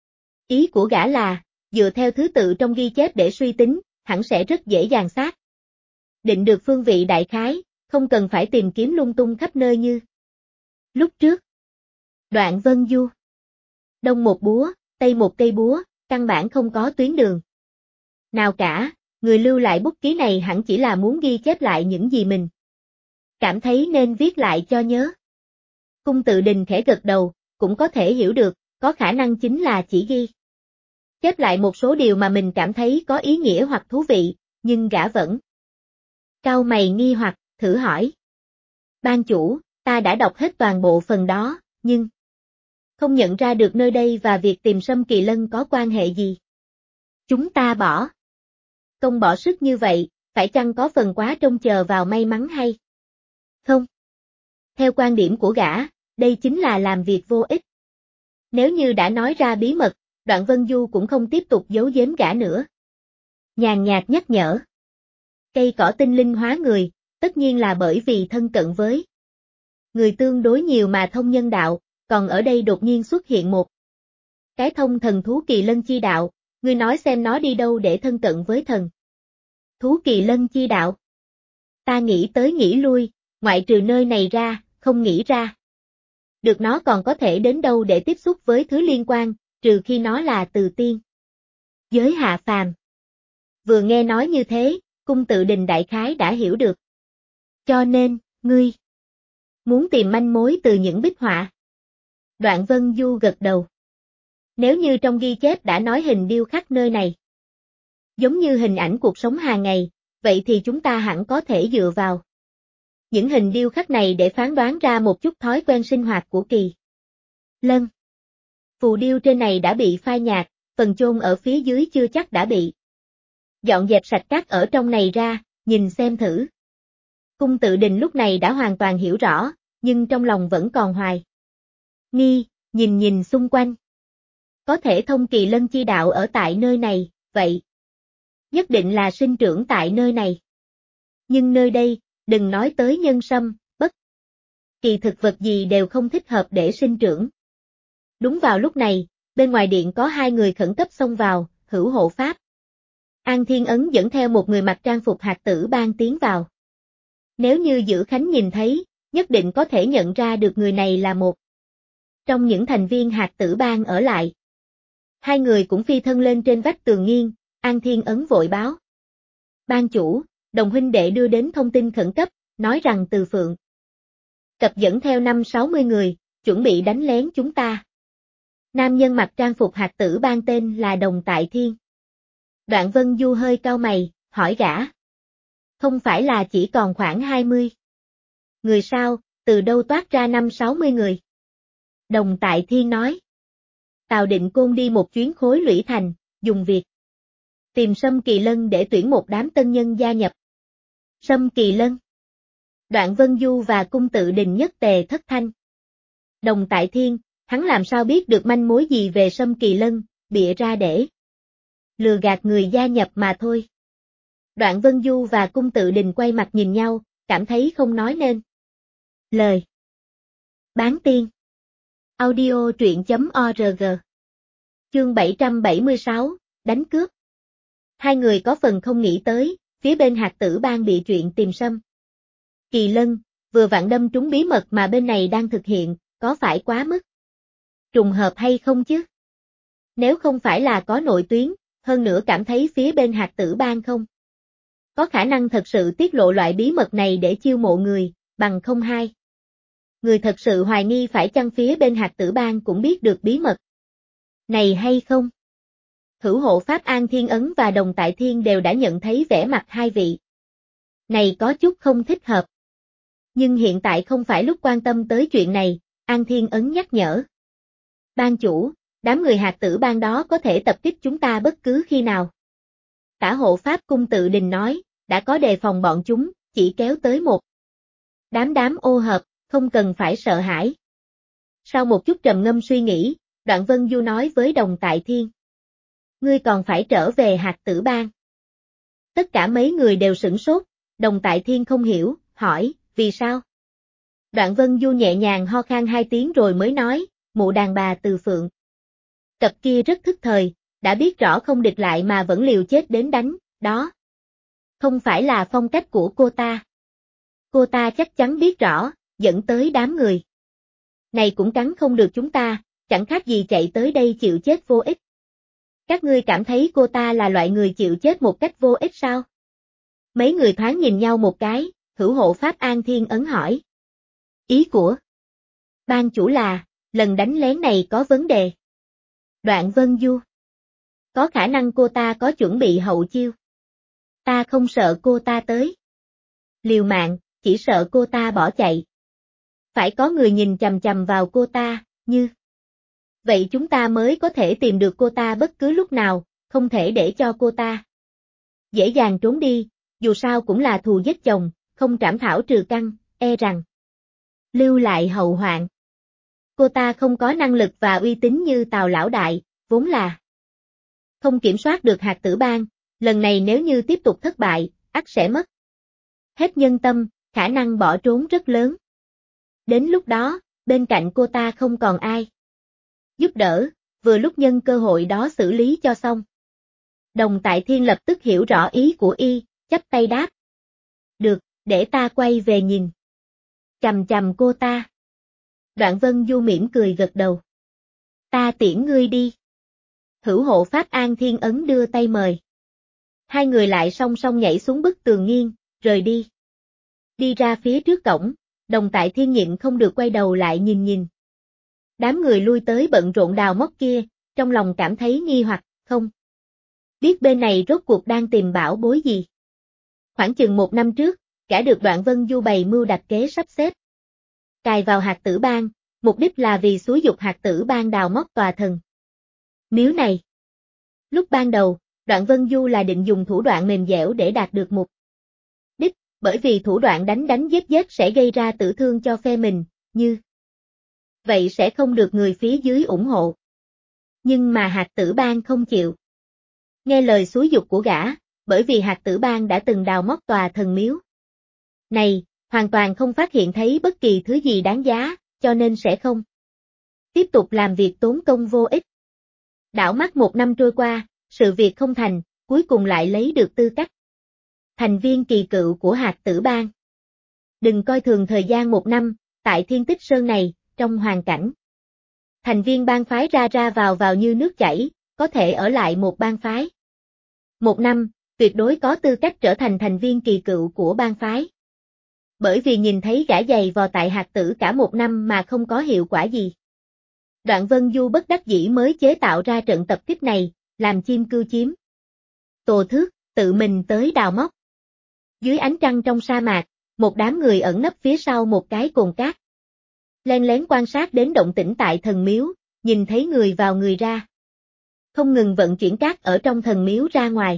Ý của gã là, dựa theo thứ tự trong ghi chép để suy tính, hẳn sẽ rất dễ dàng xác định được phương vị đại khái, không cần phải tìm kiếm lung tung khắp nơi như lúc trước. Đoạn Vân Du. Đông một búa, tây một cây búa, căn bản không có tuyến đường nào cả, người lưu lại bút ký này hẳn chỉ là muốn ghi chép lại những gì mình cảm thấy nên viết lại cho nhớ. Cung Tự Đình khẽ gật đầu, cũng có thể hiểu được, có khả năng chính là chỉ ghi chép lại một số điều mà mình cảm thấy có ý nghĩa hoặc thú vị, nhưng gã vẫn cau mày nghi hoặc, thử hỏi. Ban chủ, ta đã đọc hết toàn bộ phần đó, nhưng không nhận ra được nơi đây và việc tìm Sâm Kỳ Lân có quan hệ gì. Chúng ta bỏ công bỏ sức như vậy, phải chăng có phần quá trông chờ vào may mắn hay không? Theo quan điểm của gã, đây chính là làm việc vô ích. Nếu như đã nói ra bí mật, Đoạn Vân Du cũng không tiếp tục giấu giếm gã nữa. Nhàn nhạt nhắc nhở. Cây cỏ tinh linh hóa người, tất nhiên là bởi vì thân cận với người tương đối nhiều mà thông nhân đạo, còn ở đây đột nhiên xuất hiện một cái thông thần thú kỳ lân chi đạo, ngươi nói xem nó đi đâu để thân cận với thần thú kỳ lân chi đạo. Ta nghĩ tới nghĩ lui, ngoại trừ nơi này ra, không nghĩ ra. Được nó còn có thể đến đâu để tiếp xúc với thứ liên quan, trừ khi nó là từ tiên giới hạ phàm. Vừa nghe nói như thế, Cung Tự Đình đại khái đã hiểu được. Cho nên, ngươi muốn tìm manh mối từ những bích họa. Đoạn Vân Du gật đầu. Nếu như trong ghi chép đã nói hình điêu khắc nơi này giống như hình ảnh cuộc sống hàng ngày, vậy thì chúng ta hẳn có thể dựa vào những hình điêu khắc này để phán đoán ra một chút thói quen sinh hoạt của kỳ lân. Phù điêu trên này đã bị phai nhạt, phần chôn ở phía dưới chưa chắc đã bị dọn dẹp sạch cát ở trong này ra, nhìn xem thử. Cung Tự Đình lúc này đã hoàn toàn hiểu rõ, nhưng trong lòng vẫn còn hoài nghi, nhìn xung quanh. Có thể thông kỳ lân chi đạo ở tại nơi này, vậy nhất định là sinh trưởng tại nơi này. Nhưng nơi đây, đừng nói tới nhân sâm, bất kỳ thực vật gì đều không thích hợp để sinh trưởng. Đúng vào lúc này, bên ngoài điện có hai người khẩn cấp xông vào, hữu hộ pháp. An Thiên Ấn dẫn theo một người mặc trang phục hạt tử bang tiến vào. Nếu như Dữ Khánh nhìn thấy, nhất định có thể nhận ra được người này là một trong những thành viên hạt tử bang ở lại. Hai người cũng phi thân lên trên vách tường nghiêng, An Thiên Ấn vội báo. Ban chủ, đồng huynh đệ đưa đến thông tin khẩn cấp, nói rằng Từ Phượng cập dẫn theo 5-60 người, chuẩn bị đánh lén chúng ta. Nam nhân mặc trang phục hạt tử bang tên là Đồng Tại Thiên. Đoạn Vân Du hơi cau mày, hỏi gã. Không phải là chỉ còn khoảng 20 người sao, từ đâu toát ra 5-60 người? Đồng Tại Thiên nói. Tào Định Côn đi một chuyến Khối Lũy Thành, dùng việc tìm Sâm Kỳ Lân để tuyển một đám tân nhân gia nhập. Sâm Kỳ Lân. Đoạn Vân Du và Cung Tự Đình nhất tề thất thanh. Đồng Tại Thiên, hắn làm sao biết được manh mối gì về Sâm Kỳ Lân, bịa ra để lừa gạt người gia nhập mà thôi. Đoạn Vân Du và Cung Tự Đình quay mặt nhìn nhau, cảm thấy không nói nên lời. Bán tiên. Audio truyện.org. Chương 776, đánh cướp. Hai người có phần không nghĩ tới, phía bên hạt tử bang bị chuyện tìm Sâm Kỳ Lân, vừa vặn đâm trúng bí mật mà bên này đang thực hiện, có phải quá mức trùng hợp hay không chứ? Nếu không phải là có nội tuyến, hơn nữa cảm thấy phía bên hạt tử bang không có khả năng thật sự tiết lộ loại bí mật này để chiêu mộ người, bằng không hai. Người thật sự hoài nghi phải chăng phía bên hạt tử bang cũng biết được bí mật này hay không? Hữu hộ Pháp An Thiên Ấn và Đồng Tại Thiên đều đã nhận thấy vẻ mặt hai vị này có chút không thích hợp. Nhưng hiện tại không phải lúc quan tâm tới chuyện này, An Thiên Ấn nhắc nhở. Ban chủ, đám người hạt tử bang đó có thể tập kích chúng ta bất cứ khi nào. Tả hộ Pháp Cung Tự Đình nói, đã có đề phòng bọn chúng, chỉ kéo tới một đám ô hợp, không cần phải sợ hãi. Sau một chút trầm ngâm suy nghĩ, Đoạn Vân Du nói với Đồng Tại Thiên. Ngươi còn phải trở về hạt tử bang. Tất cả mấy người đều sửng sốt, Đồng Tại Thiên không hiểu, hỏi, vì sao? Đoạn Vân Du nhẹ nhàng ho khan 2 tiếng rồi mới nói, mụ đàn bà Từ Phượng cập kia rất thức thời, đã biết rõ không địch lại mà vẫn liều chết đến đánh, đó không phải là phong cách của cô ta. Cô ta chắc chắn biết rõ, dẫn tới đám người này cũng cắn không được chúng ta, chẳng khác gì chạy tới đây chịu chết vô ích. Các ngươi cảm thấy cô ta là loại người chịu chết một cách vô ích sao? Mấy người thoáng nhìn nhau một cái, hữu hộ Pháp An Thiên Ấn hỏi. Ý của ban chủ là, lần đánh lén này có vấn đề. Đoạn Vân Du. Có khả năng cô ta có chuẩn bị hậu chiêu. Ta không sợ cô ta tới liều mạng, chỉ sợ cô ta bỏ chạy. Phải có người nhìn chằm chằm vào cô ta, như vậy chúng ta mới có thể tìm được cô ta bất cứ lúc nào, không thể để cho cô ta dễ dàng trốn đi, dù sao cũng là thù giết chồng, không trảm thảo trừ căn, e rằng lưu lại hậu hoạn. Cô ta không có năng lực và uy tín như Tào lão đại, vốn là không kiểm soát được Hạt Tử Bang, lần này nếu như tiếp tục thất bại, ắt sẽ mất hết nhân tâm, khả năng bỏ trốn rất lớn. Đến lúc đó, bên cạnh cô ta không còn ai giúp đỡ, vừa lúc nhân cơ hội đó xử lý cho xong. Đồng Tại Thiên lập tức hiểu rõ ý của y, chắp tay đáp. Được, để ta quay về nhìn chằm chằm cô ta. Đoạn Vân Du mỉm cười gật đầu. Ta tiễn ngươi đi. Hữu hộ pháp An Thiên Ấn đưa tay mời. Hai người lại song song nhảy xuống bức tường nghiêng, rời đi. Đi ra phía trước cổng, Đồng Tại Thiên nhịn không được quay đầu lại nhìn. Đám người lui tới bận rộn đào móc kia, trong lòng cảm thấy nghi hoặc, không biết bên này rốt cuộc đang tìm bảo bối gì. Khoảng chừng 1 năm trước, gã được Đoạn Vân Du bày mưu đặt kế sắp xếp cài vào Hạt Tử Bang, mục đích là vì xúi dục Hạt Tử Bang đào móc tòa thần miếu này. Lúc ban đầu, Đoạn Vân Du là định dùng thủ đoạn mềm dẻo để đạt được mục đích, bởi vì thủ đoạn đánh giết sẽ gây ra tử thương cho phe mình, như vậy sẽ không được người phía dưới ủng hộ. Nhưng mà Hạt Tử Bang không chịu nghe lời xúi dục của gã, bởi vì Hạt Tử Bang đã từng đào móc tòa thần miếu này, hoàn toàn không phát hiện thấy bất kỳ thứ gì đáng giá, cho nên sẽ không tiếp tục làm việc tốn công vô ích. Đảo mắt 1 năm trôi qua, sự việc không thành, cuối cùng lại lấy được tư cách thành viên kỳ cựu của Hạt Tử Bang. Đừng coi thường thời gian 1 năm, tại Thiên Tích Sơn này, trong hoàn cảnh thành viên bang phái ra vào như nước chảy, có thể ở lại một bang phái 1 năm, tuyệt đối có tư cách trở thành thành viên kỳ cựu của bang phái. Bởi vì nhìn thấy gã giày vò tại Hạt Tử cả 1 năm mà không có hiệu quả gì. Đoạn Vân Du bất đắc dĩ mới chế tạo ra trận tập kích này, làm chim cưu chiếm Tô Thước, tự mình tới đào móc. Dưới ánh trăng trong sa mạc, một đám người ẩn nấp phía sau một cái cồn cát. Len lén quan sát đến động tĩnh tại thần miếu, nhìn thấy người vào người ra. Không ngừng vận chuyển cát ở trong thần miếu ra ngoài.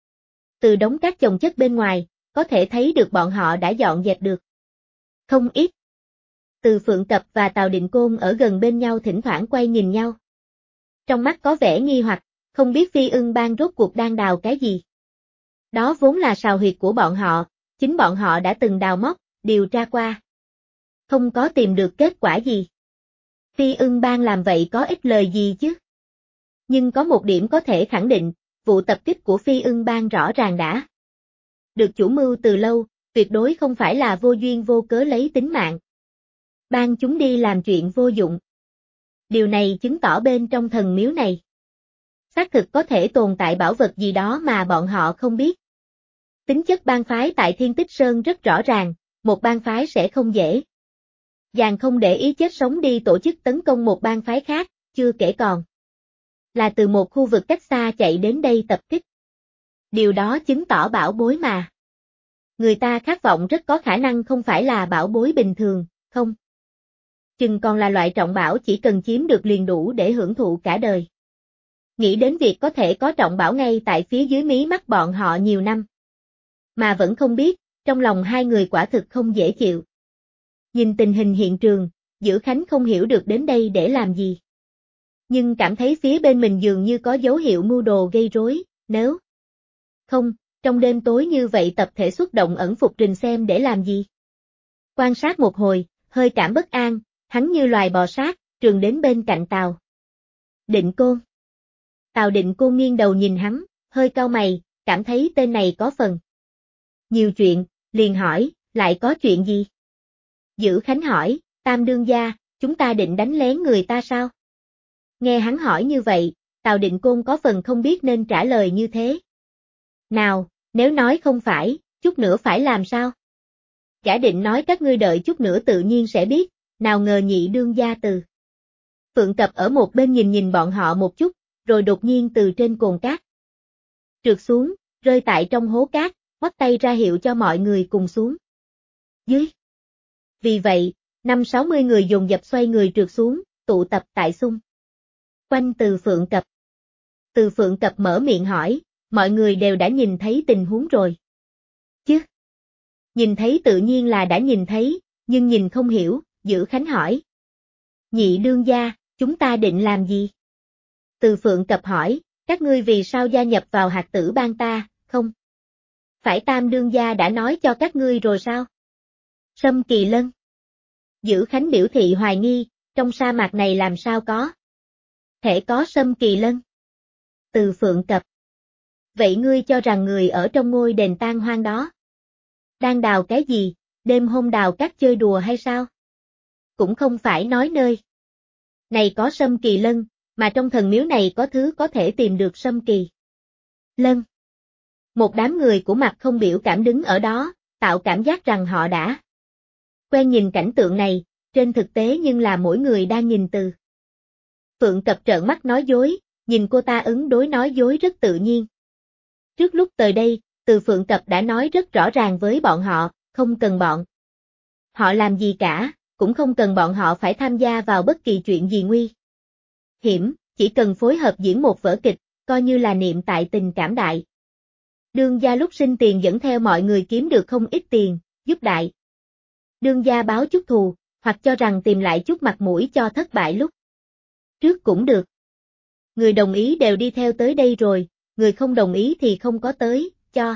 Từ đống cát chồng chất bên ngoài, có thể thấy được bọn họ đã dọn dẹp được không ít. Từ Phượng Cập và Tào Định Côn ở gần bên nhau thỉnh thoảng quay nhìn nhau. Trong mắt có vẻ nghi hoặc, không biết Phi Ưng Bang rốt cuộc đang đào cái gì. Đó vốn là sào huyệt của bọn họ, chính bọn họ đã từng đào móc, điều tra qua. Không có tìm được kết quả gì. Phi Ưng Bang làm vậy có ích lời gì chứ? Nhưng có một điểm có thể khẳng định, vụ tập kích của Phi Ưng Bang rõ ràng đã được chủ mưu từ lâu, tuyệt đối không phải là vô duyên vô cớ lấy tính mạng ban chúng đi làm chuyện vô dụng. Điều này chứng tỏ bên trong thần miếu này xác thực có thể tồn tại bảo vật gì đó mà bọn họ không biết. Tính chất bang phái tại Thiên Tích Sơn rất rõ ràng, một bang phái sẽ không dễ dàng không để ý chết sống đi tổ chức tấn công một bang phái khác, chưa kể còn là từ một khu vực cách xa chạy đến đây tập kích. Điều đó chứng tỏ bảo bối mà người ta khát vọng rất có khả năng không phải là bảo bối bình thường, không chừng còn là loại trọng bảo chỉ cần chiếm được liền đủ để hưởng thụ cả đời. Nghĩ đến việc có thể có trọng bảo ngay tại phía dưới mí mắt bọn họ nhiều năm mà vẫn không biết, trong lòng hai người quả thực không dễ chịu. Nhìn tình hình hiện trường, Dữ Khánh không hiểu được đến đây để làm gì. Nhưng cảm thấy phía bên mình dường như có dấu hiệu mưu đồ gây rối, nếu không, trong đêm tối như vậy tập thể xuất động ẩn phục rình xem để làm gì. Quan sát một hồi, hơi cảm bất an, hắn như loài bò sát, trườn đến bên cạnh Tào Định Côn. Tào Định Côn nghiêng đầu nhìn hắn, hơi cau mày, cảm thấy tên này có phần nhiều chuyện, liền hỏi, lại có chuyện gì? Dữ Khánh hỏi, Tam đương gia, chúng ta định đánh lén người ta sao? Nghe hắn hỏi như vậy, Tào Định Côn có phần không biết nên trả lời như thế nào, nếu nói không phải, chút nữa phải làm sao? Gã định nói các ngươi đợi chút nữa tự nhiên sẽ biết, nào ngờ nhị đương gia từ Phượng Cập ở một bên nhìn bọn họ một chút, rồi đột nhiên từ trên cồn cát trượt xuống, rơi tại trong hố cát, ngoắc tay ra hiệu cho mọi người cùng xuống dưới. Vì vậy, 50-60 người dồn dập xoay người trượt xuống, tụ tập tại xung quanh Từ Phượng Cập. Từ Phượng Cập mở miệng hỏi, mọi người đều đã nhìn thấy tình huống rồi chứ? Nhìn thấy tự nhiên là đã nhìn thấy, nhưng nhìn không hiểu, Dữ Khánh hỏi. Nhị đương gia, chúng ta định làm gì? Từ Phượng Cập hỏi, các ngươi vì sao gia nhập vào hạt tử bang ta, không? Phải Tam đương gia đã nói cho các ngươi rồi sao? Sâm Kỳ Lân. Dữ Khánh biểu thị hoài nghi, trong sa mạc này làm sao có? Thể có Sâm Kỳ Lân. Từ Phượng Cập. Vậy ngươi cho rằng người ở trong ngôi đền tan hoang đó đang đào cái gì, đêm hôm đào các chơi đùa hay sao? Cũng không phải nói nơi này có Sâm Kỳ Lân, mà trong thần miếu này có thứ có thể tìm được Sâm Kỳ Lân. Một đám người của mặt không biểu cảm đứng ở đó, tạo cảm giác rằng họ đã quen nhìn cảnh tượng này, trên thực tế nhưng là mỗi người đang nhìn Từ Phượng Cập trợn mắt nói dối, nhìn cô ta ứng đối nói dối rất tự nhiên. Trước lúc tới đây, Từ Phượng Cập đã nói rất rõ ràng với bọn họ, không cần bọn họ làm gì cả, cũng không cần bọn họ phải tham gia vào bất kỳ chuyện gì nguy hiểm, chỉ cần phối hợp diễn một vở kịch, coi như là niệm tại tình cảm đại. Đương gia lúc sinh tiền dẫn theo mọi người kiếm được không ít tiền, giúp đại đương gia báo chút thù, hoặc cho rằng tìm lại chút mặt mũi cho thất bại lúc trước cũng được. Người đồng ý đều đi theo tới đây rồi, người không đồng ý thì không có tới, cho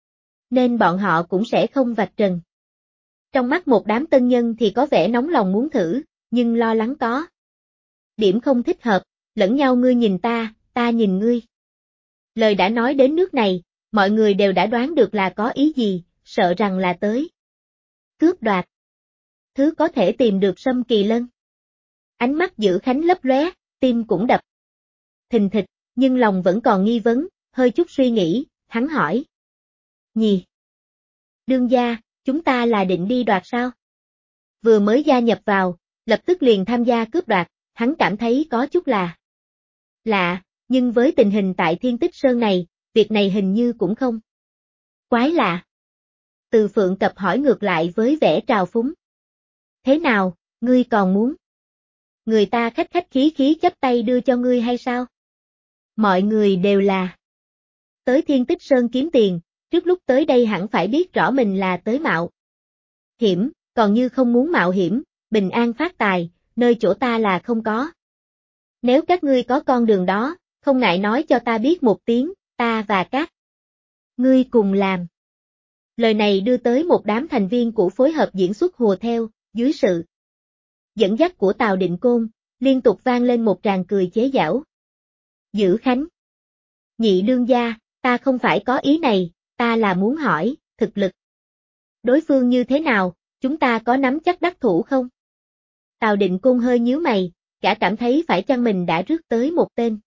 nên bọn họ cũng sẽ không vạch trần. Trong mắt một đám tân nhân thì có vẻ nóng lòng muốn thử, nhưng lo lắng có điểm không thích hợp, lẫn nhau ngươi nhìn ta nhìn ngươi. Lời đã nói đến nước này, mọi người đều đã đoán được là có ý gì, sợ rằng là tới cướp đoạt thứ có thể tìm được Sâm Kỳ Lân. Ánh mắt Dữ Khánh lấp lóe, tim cũng đập thình thịch, nhưng lòng vẫn còn nghi vấn, hơi chút suy nghĩ, hắn hỏi. Nhì đương gia, chúng ta là định đi đoạt sao? Vừa mới gia nhập vào, lập tức liền tham gia cướp đoạt, hắn cảm thấy có chút lạ, nhưng với tình hình tại Thiên Tích Sơn này, việc này hình như cũng không quái lạ. Từ Phượng Cập hỏi ngược lại với vẻ trào phúng. Thế nào, ngươi còn muốn? Người ta khách khách khí khí chắp tay đưa cho ngươi hay sao? Mọi người đều là tới Thiên Tích Sơn kiếm tiền, trước lúc tới đây hẳn phải biết rõ mình là tới mạo hiểm, còn như không muốn mạo hiểm, bình an phát tài, nơi chỗ ta là không có. Nếu các ngươi có con đường đó, không ngại nói cho ta biết một tiếng, ta và các ngươi cùng làm. Lời này đưa tới một đám thành viên của phối hợp diễn xuất hùa theo, dưới sự dẫn dắt của Tào Định Côn, liên tục vang lên một tràng cười chế giễu. Dữ Khánh. Nhị đương gia, ta không phải có ý này, ta là muốn hỏi, thực lực đối phương như thế nào, chúng ta có nắm chắc đắc thủ không? Tào Định Côn hơi nhíu mày, cả cảm thấy phải chăng mình đã rước tới một tên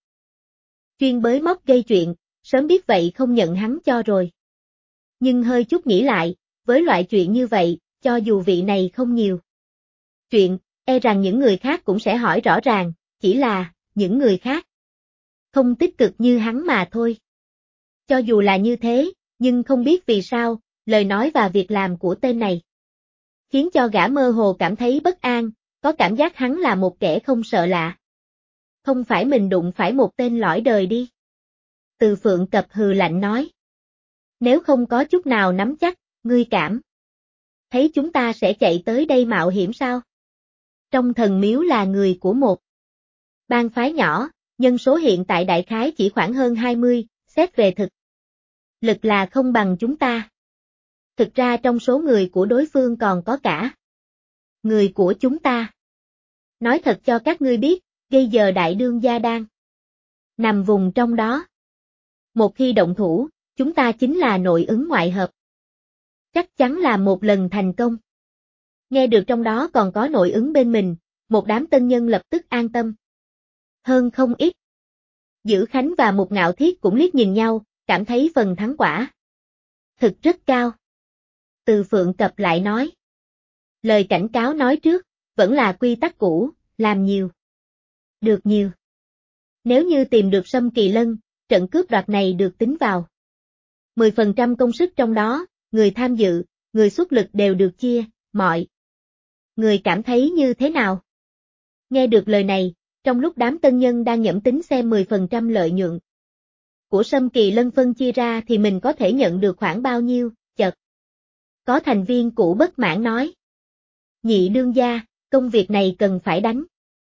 chuyên bới móc gây chuyện, sớm biết vậy không nhận hắn cho rồi. Nhưng hơi chút nghĩ lại, với loại chuyện như vậy, cho dù vị này không nhiều chuyện, e rằng những người khác cũng sẽ hỏi rõ ràng, chỉ là, những người khác không tích cực như hắn mà thôi. Cho dù là như thế, nhưng không biết vì sao, lời nói và việc làm của tên này khiến cho gã mơ hồ cảm thấy bất an, có cảm giác hắn là một kẻ không sợ lạ. Không phải mình đụng phải một tên lõi đời đi. Từ Phượng Cập hừ lạnh nói. Nếu không có chút nào nắm chắc, ngươi cảm thấy chúng ta sẽ chạy tới đây mạo hiểm sao? Trong thần miếu là người của một bang phái nhỏ, nhân số hiện tại đại khái chỉ khoảng hơn 20, xét về thực lực là không bằng chúng ta. Thực ra trong số người của đối phương còn có cả người của chúng ta. Nói thật cho các ngươi biết, bây giờ đại đương gia đang nằm vùng trong đó. Một khi động thủ, chúng ta chính là nội ứng ngoại hợp. Chắc chắn là một lần thành công. Nghe được trong đó còn có nội ứng bên mình, một đám tân nhân lập tức an tâm hơn không ít. Dữ Khánh và Mục Ngạo Thiết cũng liếc nhìn nhau, cảm thấy phần thắng quả thực rất cao. Từ Phượng Cập lại nói. Lời cảnh cáo nói trước, vẫn là quy tắc cũ, làm nhiều được nhiều. Nếu như tìm được Sâm Kỳ Lân, trận cướp đoạt này được tính vào 10% công sức trong đó, người tham dự, người xuất lực đều được chia, mọi người cảm thấy như thế nào? Nghe được lời này, trong lúc đám tân nhân đang nhẩm tính xem 10% lợi nhuận của Sâm Kỳ Lân phân chia ra thì mình có thể nhận được khoảng bao nhiêu, chợt. Có thành viên cũ bất mãn nói. Nhị đương gia, công việc này cần phải đánh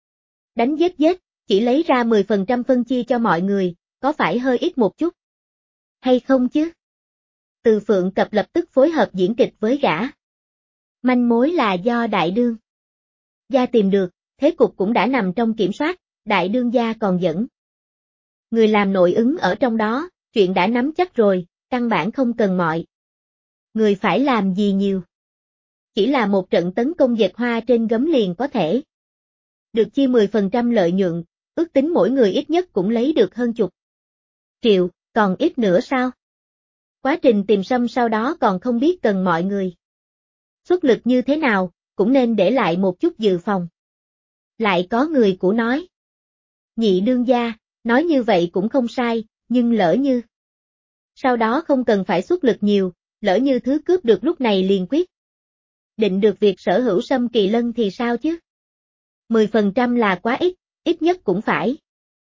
Đánh giết giết, chỉ lấy ra 10% phân chia cho mọi người, có phải hơi ít một chút? Hay không chứ? Từ Phượng Cập lập tức phối hợp diễn kịch với gã. Manh mối là do đại đương gia tìm được, thế cục cũng đã nằm trong kiểm soát, đại đương gia còn dẫn người làm nội ứng ở trong đó, chuyện đã nắm chắc rồi, căn bản không cần mọi người phải làm gì nhiều. Chỉ là một trận tấn công dệt hoa trên gấm liền có thể được chia 10% lợi nhuận, ước tính mỗi người ít nhất cũng lấy được hơn chục triệu, còn ít nữa sao? Quá trình tìm sâm sau đó còn không biết cần mọi người xuất lực như thế nào, cũng nên để lại một chút dự phòng. Lại có người của nói. Nhị đương gia, nói như vậy cũng không sai, nhưng lỡ như sau đó không cần phải xuất lực nhiều, lỡ như thứ cướp được lúc này liền quyết định được việc sở hữu sâm kỳ lân thì sao chứ? 10% là quá ít, ít nhất cũng phải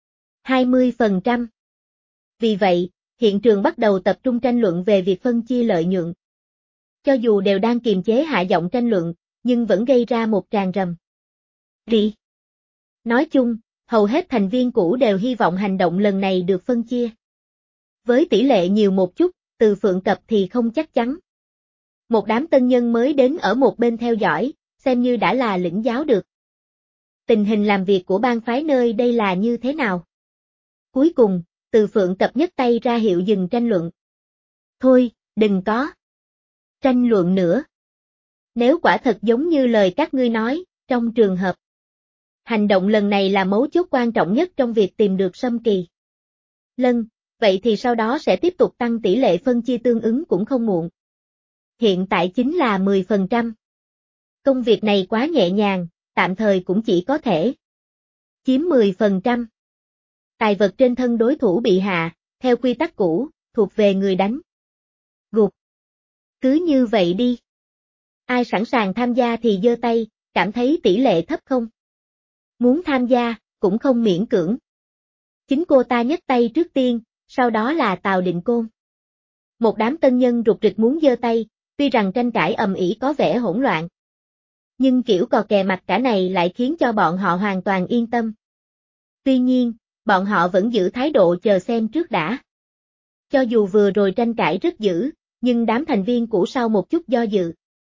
20%. Vì vậy, hiện trường bắt đầu tập trung tranh luận về việc phân chia lợi nhuận. Cho dù đều đang kiềm chế hạ giọng tranh luận, nhưng vẫn gây ra một tràng rầm rì. Nói chung, hầu hết thành viên cũ đều hy vọng hành động lần này được phân chia. Với tỷ lệ nhiều một chút, Từ Phượng Cập thì không chắc chắn. Một đám tân nhân mới đến ở một bên theo dõi, xem như đã là lĩnh giáo được. Tình hình làm việc của bang phái nơi đây là như thế nào? Cuối cùng, Từ Phượng Cập nhấc tay ra hiệu dừng tranh luận. Thôi, đừng có tranh luận nữa. Nếu quả thật giống như lời các ngươi nói, trong trường hợp hành động lần này là mấu chốt quan trọng nhất trong việc tìm được sâm kỳ lân, vậy thì sau đó sẽ tiếp tục tăng tỷ lệ phân chia tương ứng cũng không muộn. Hiện tại chính là 10%. Công việc này quá nhẹ nhàng, tạm thời cũng chỉ có thể chiếm 10%. Tài vật trên thân đối thủ bị hạ, theo quy tắc cũ, thuộc về người đánh gục. Cứ như vậy đi. Ai sẵn sàng tham gia thì giơ tay, cảm thấy tỷ lệ thấp không? Muốn tham gia, cũng không miễn cưỡng. Chính cô ta nhấc tay trước tiên, sau đó là Tào Định Côn. Một đám tân nhân rục rịch muốn giơ tay, tuy rằng tranh cãi ầm ĩ có vẻ hỗn loạn. Nhưng kiểu cò kè mặt cả này lại khiến cho bọn họ hoàn toàn yên tâm. Tuy nhiên, bọn họ vẫn giữ thái độ chờ xem trước đã. Cho dù vừa rồi tranh cãi rất dữ, nhưng đám thành viên cũ sau một chút do dự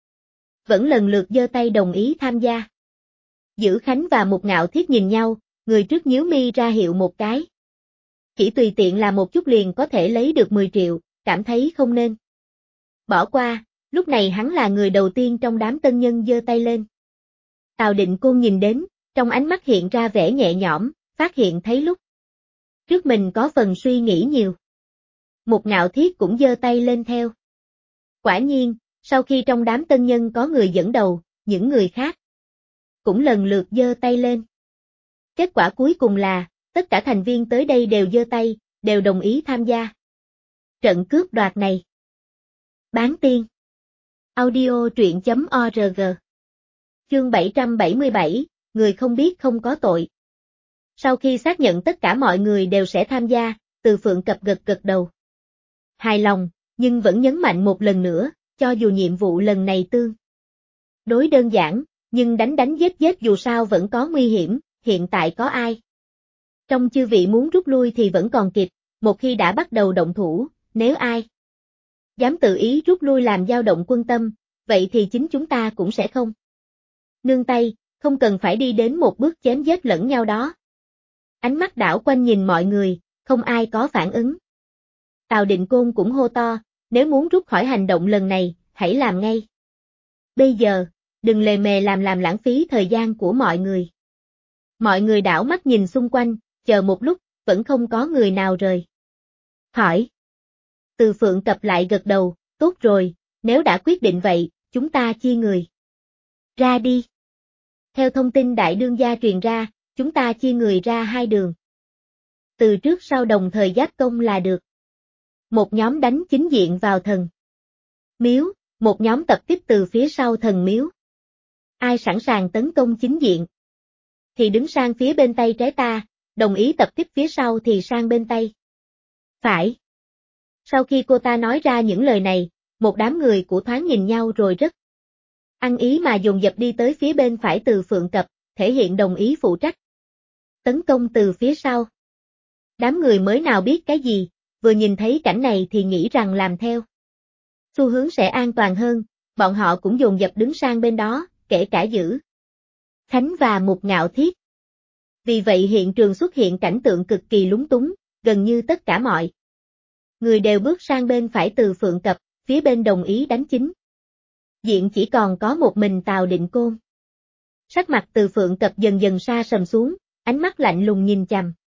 vẫn lần lượt giơ tay đồng ý tham gia. Dữ Khánh và Mục Ngạo Thiết nhìn nhau, người trước nhíu mi ra hiệu một cái. Chỉ tùy tiện là một chút liền có thể lấy được 10 triệu, cảm thấy không nên bỏ qua, lúc này hắn là người đầu tiên trong đám tân nhân giơ tay lên. Tào Định Côn nhìn đến, trong ánh mắt hiện ra vẻ nhẹ nhõm, phát hiện thấy lúc trước mình có phần suy nghĩ nhiều. Mục Ngạo Thiết cũng giơ tay lên theo. Quả nhiên, sau khi trong đám tân nhân có người dẫn đầu, những người khác cũng lần lượt giơ tay lên. Kết quả cuối cùng là, tất cả thành viên tới đây đều giơ tay, đều đồng ý tham gia trận cướp đoạt này. Bán tiên. Audio truyện.org. Chương 777, người không biết không có tội. Sau khi xác nhận tất cả mọi người đều sẽ tham gia, Từ Phượng Cập gật gật đầu. Hài lòng, nhưng vẫn nhấn mạnh một lần nữa, cho dù nhiệm vụ lần này tương đối đơn giản, nhưng đánh giết giết dù sao vẫn có nguy hiểm, hiện tại có ai trong chư vị muốn rút lui thì vẫn còn kịp, một khi đã bắt đầu động thủ, nếu ai dám tự ý rút lui làm dao động quân tâm, vậy thì chính chúng ta cũng sẽ không nương tay, không cần phải đi đến một bước chém giết lẫn nhau đó. Ánh mắt đảo quanh nhìn mọi người, không ai có phản ứng. Tào Định Côn cũng hô to, nếu muốn rút khỏi hành động lần này, hãy làm ngay. Bây giờ, đừng lề mề làm lãng phí thời gian của mọi người. Mọi người đảo mắt nhìn xung quanh, chờ một lúc, vẫn không có người nào rời. Hỏi. Từ Phượng Cập lại gật đầu, tốt rồi, nếu đã quyết định vậy, chúng ta chia người ra đi. Theo thông tin đại đương gia truyền ra, chúng ta chia người ra hai đường. Từ trước sau đồng thời giáp công là được. Một nhóm đánh chính diện vào thần miếu, một nhóm tập kích từ phía sau thần miếu. Ai sẵn sàng tấn công chính diện thì đứng sang phía bên tay trái ta, đồng ý tập kích phía sau thì sang bên tay phải. Sau khi cô ta nói ra những lời này, một đám người của thoáng nhìn nhau rồi rất ăn ý mà dồn dập đi tới phía bên phải Từ Phượng Cập, thể hiện đồng ý phụ trách Tấn công từ phía sau. Đám người mới nào biết cái gì, vừa nhìn thấy cảnh này thì nghĩ rằng làm theo xu hướng sẽ an toàn hơn, bọn họ cũng dồn dập đứng sang bên đó, kể cả Dữ Khánh và Mục Ngạo Thiết. Vì vậy hiện trường xuất hiện cảnh tượng cực kỳ lúng túng, gần như tất cả mọi người đều bước sang bên phải Từ Phượng Cập, phía bên đồng ý đánh chính diện chỉ còn có một mình Tào Định Côn. Sắc mặt Từ Phượng Cập dần dần sa sầm xuống, ánh mắt lạnh lùng nhìn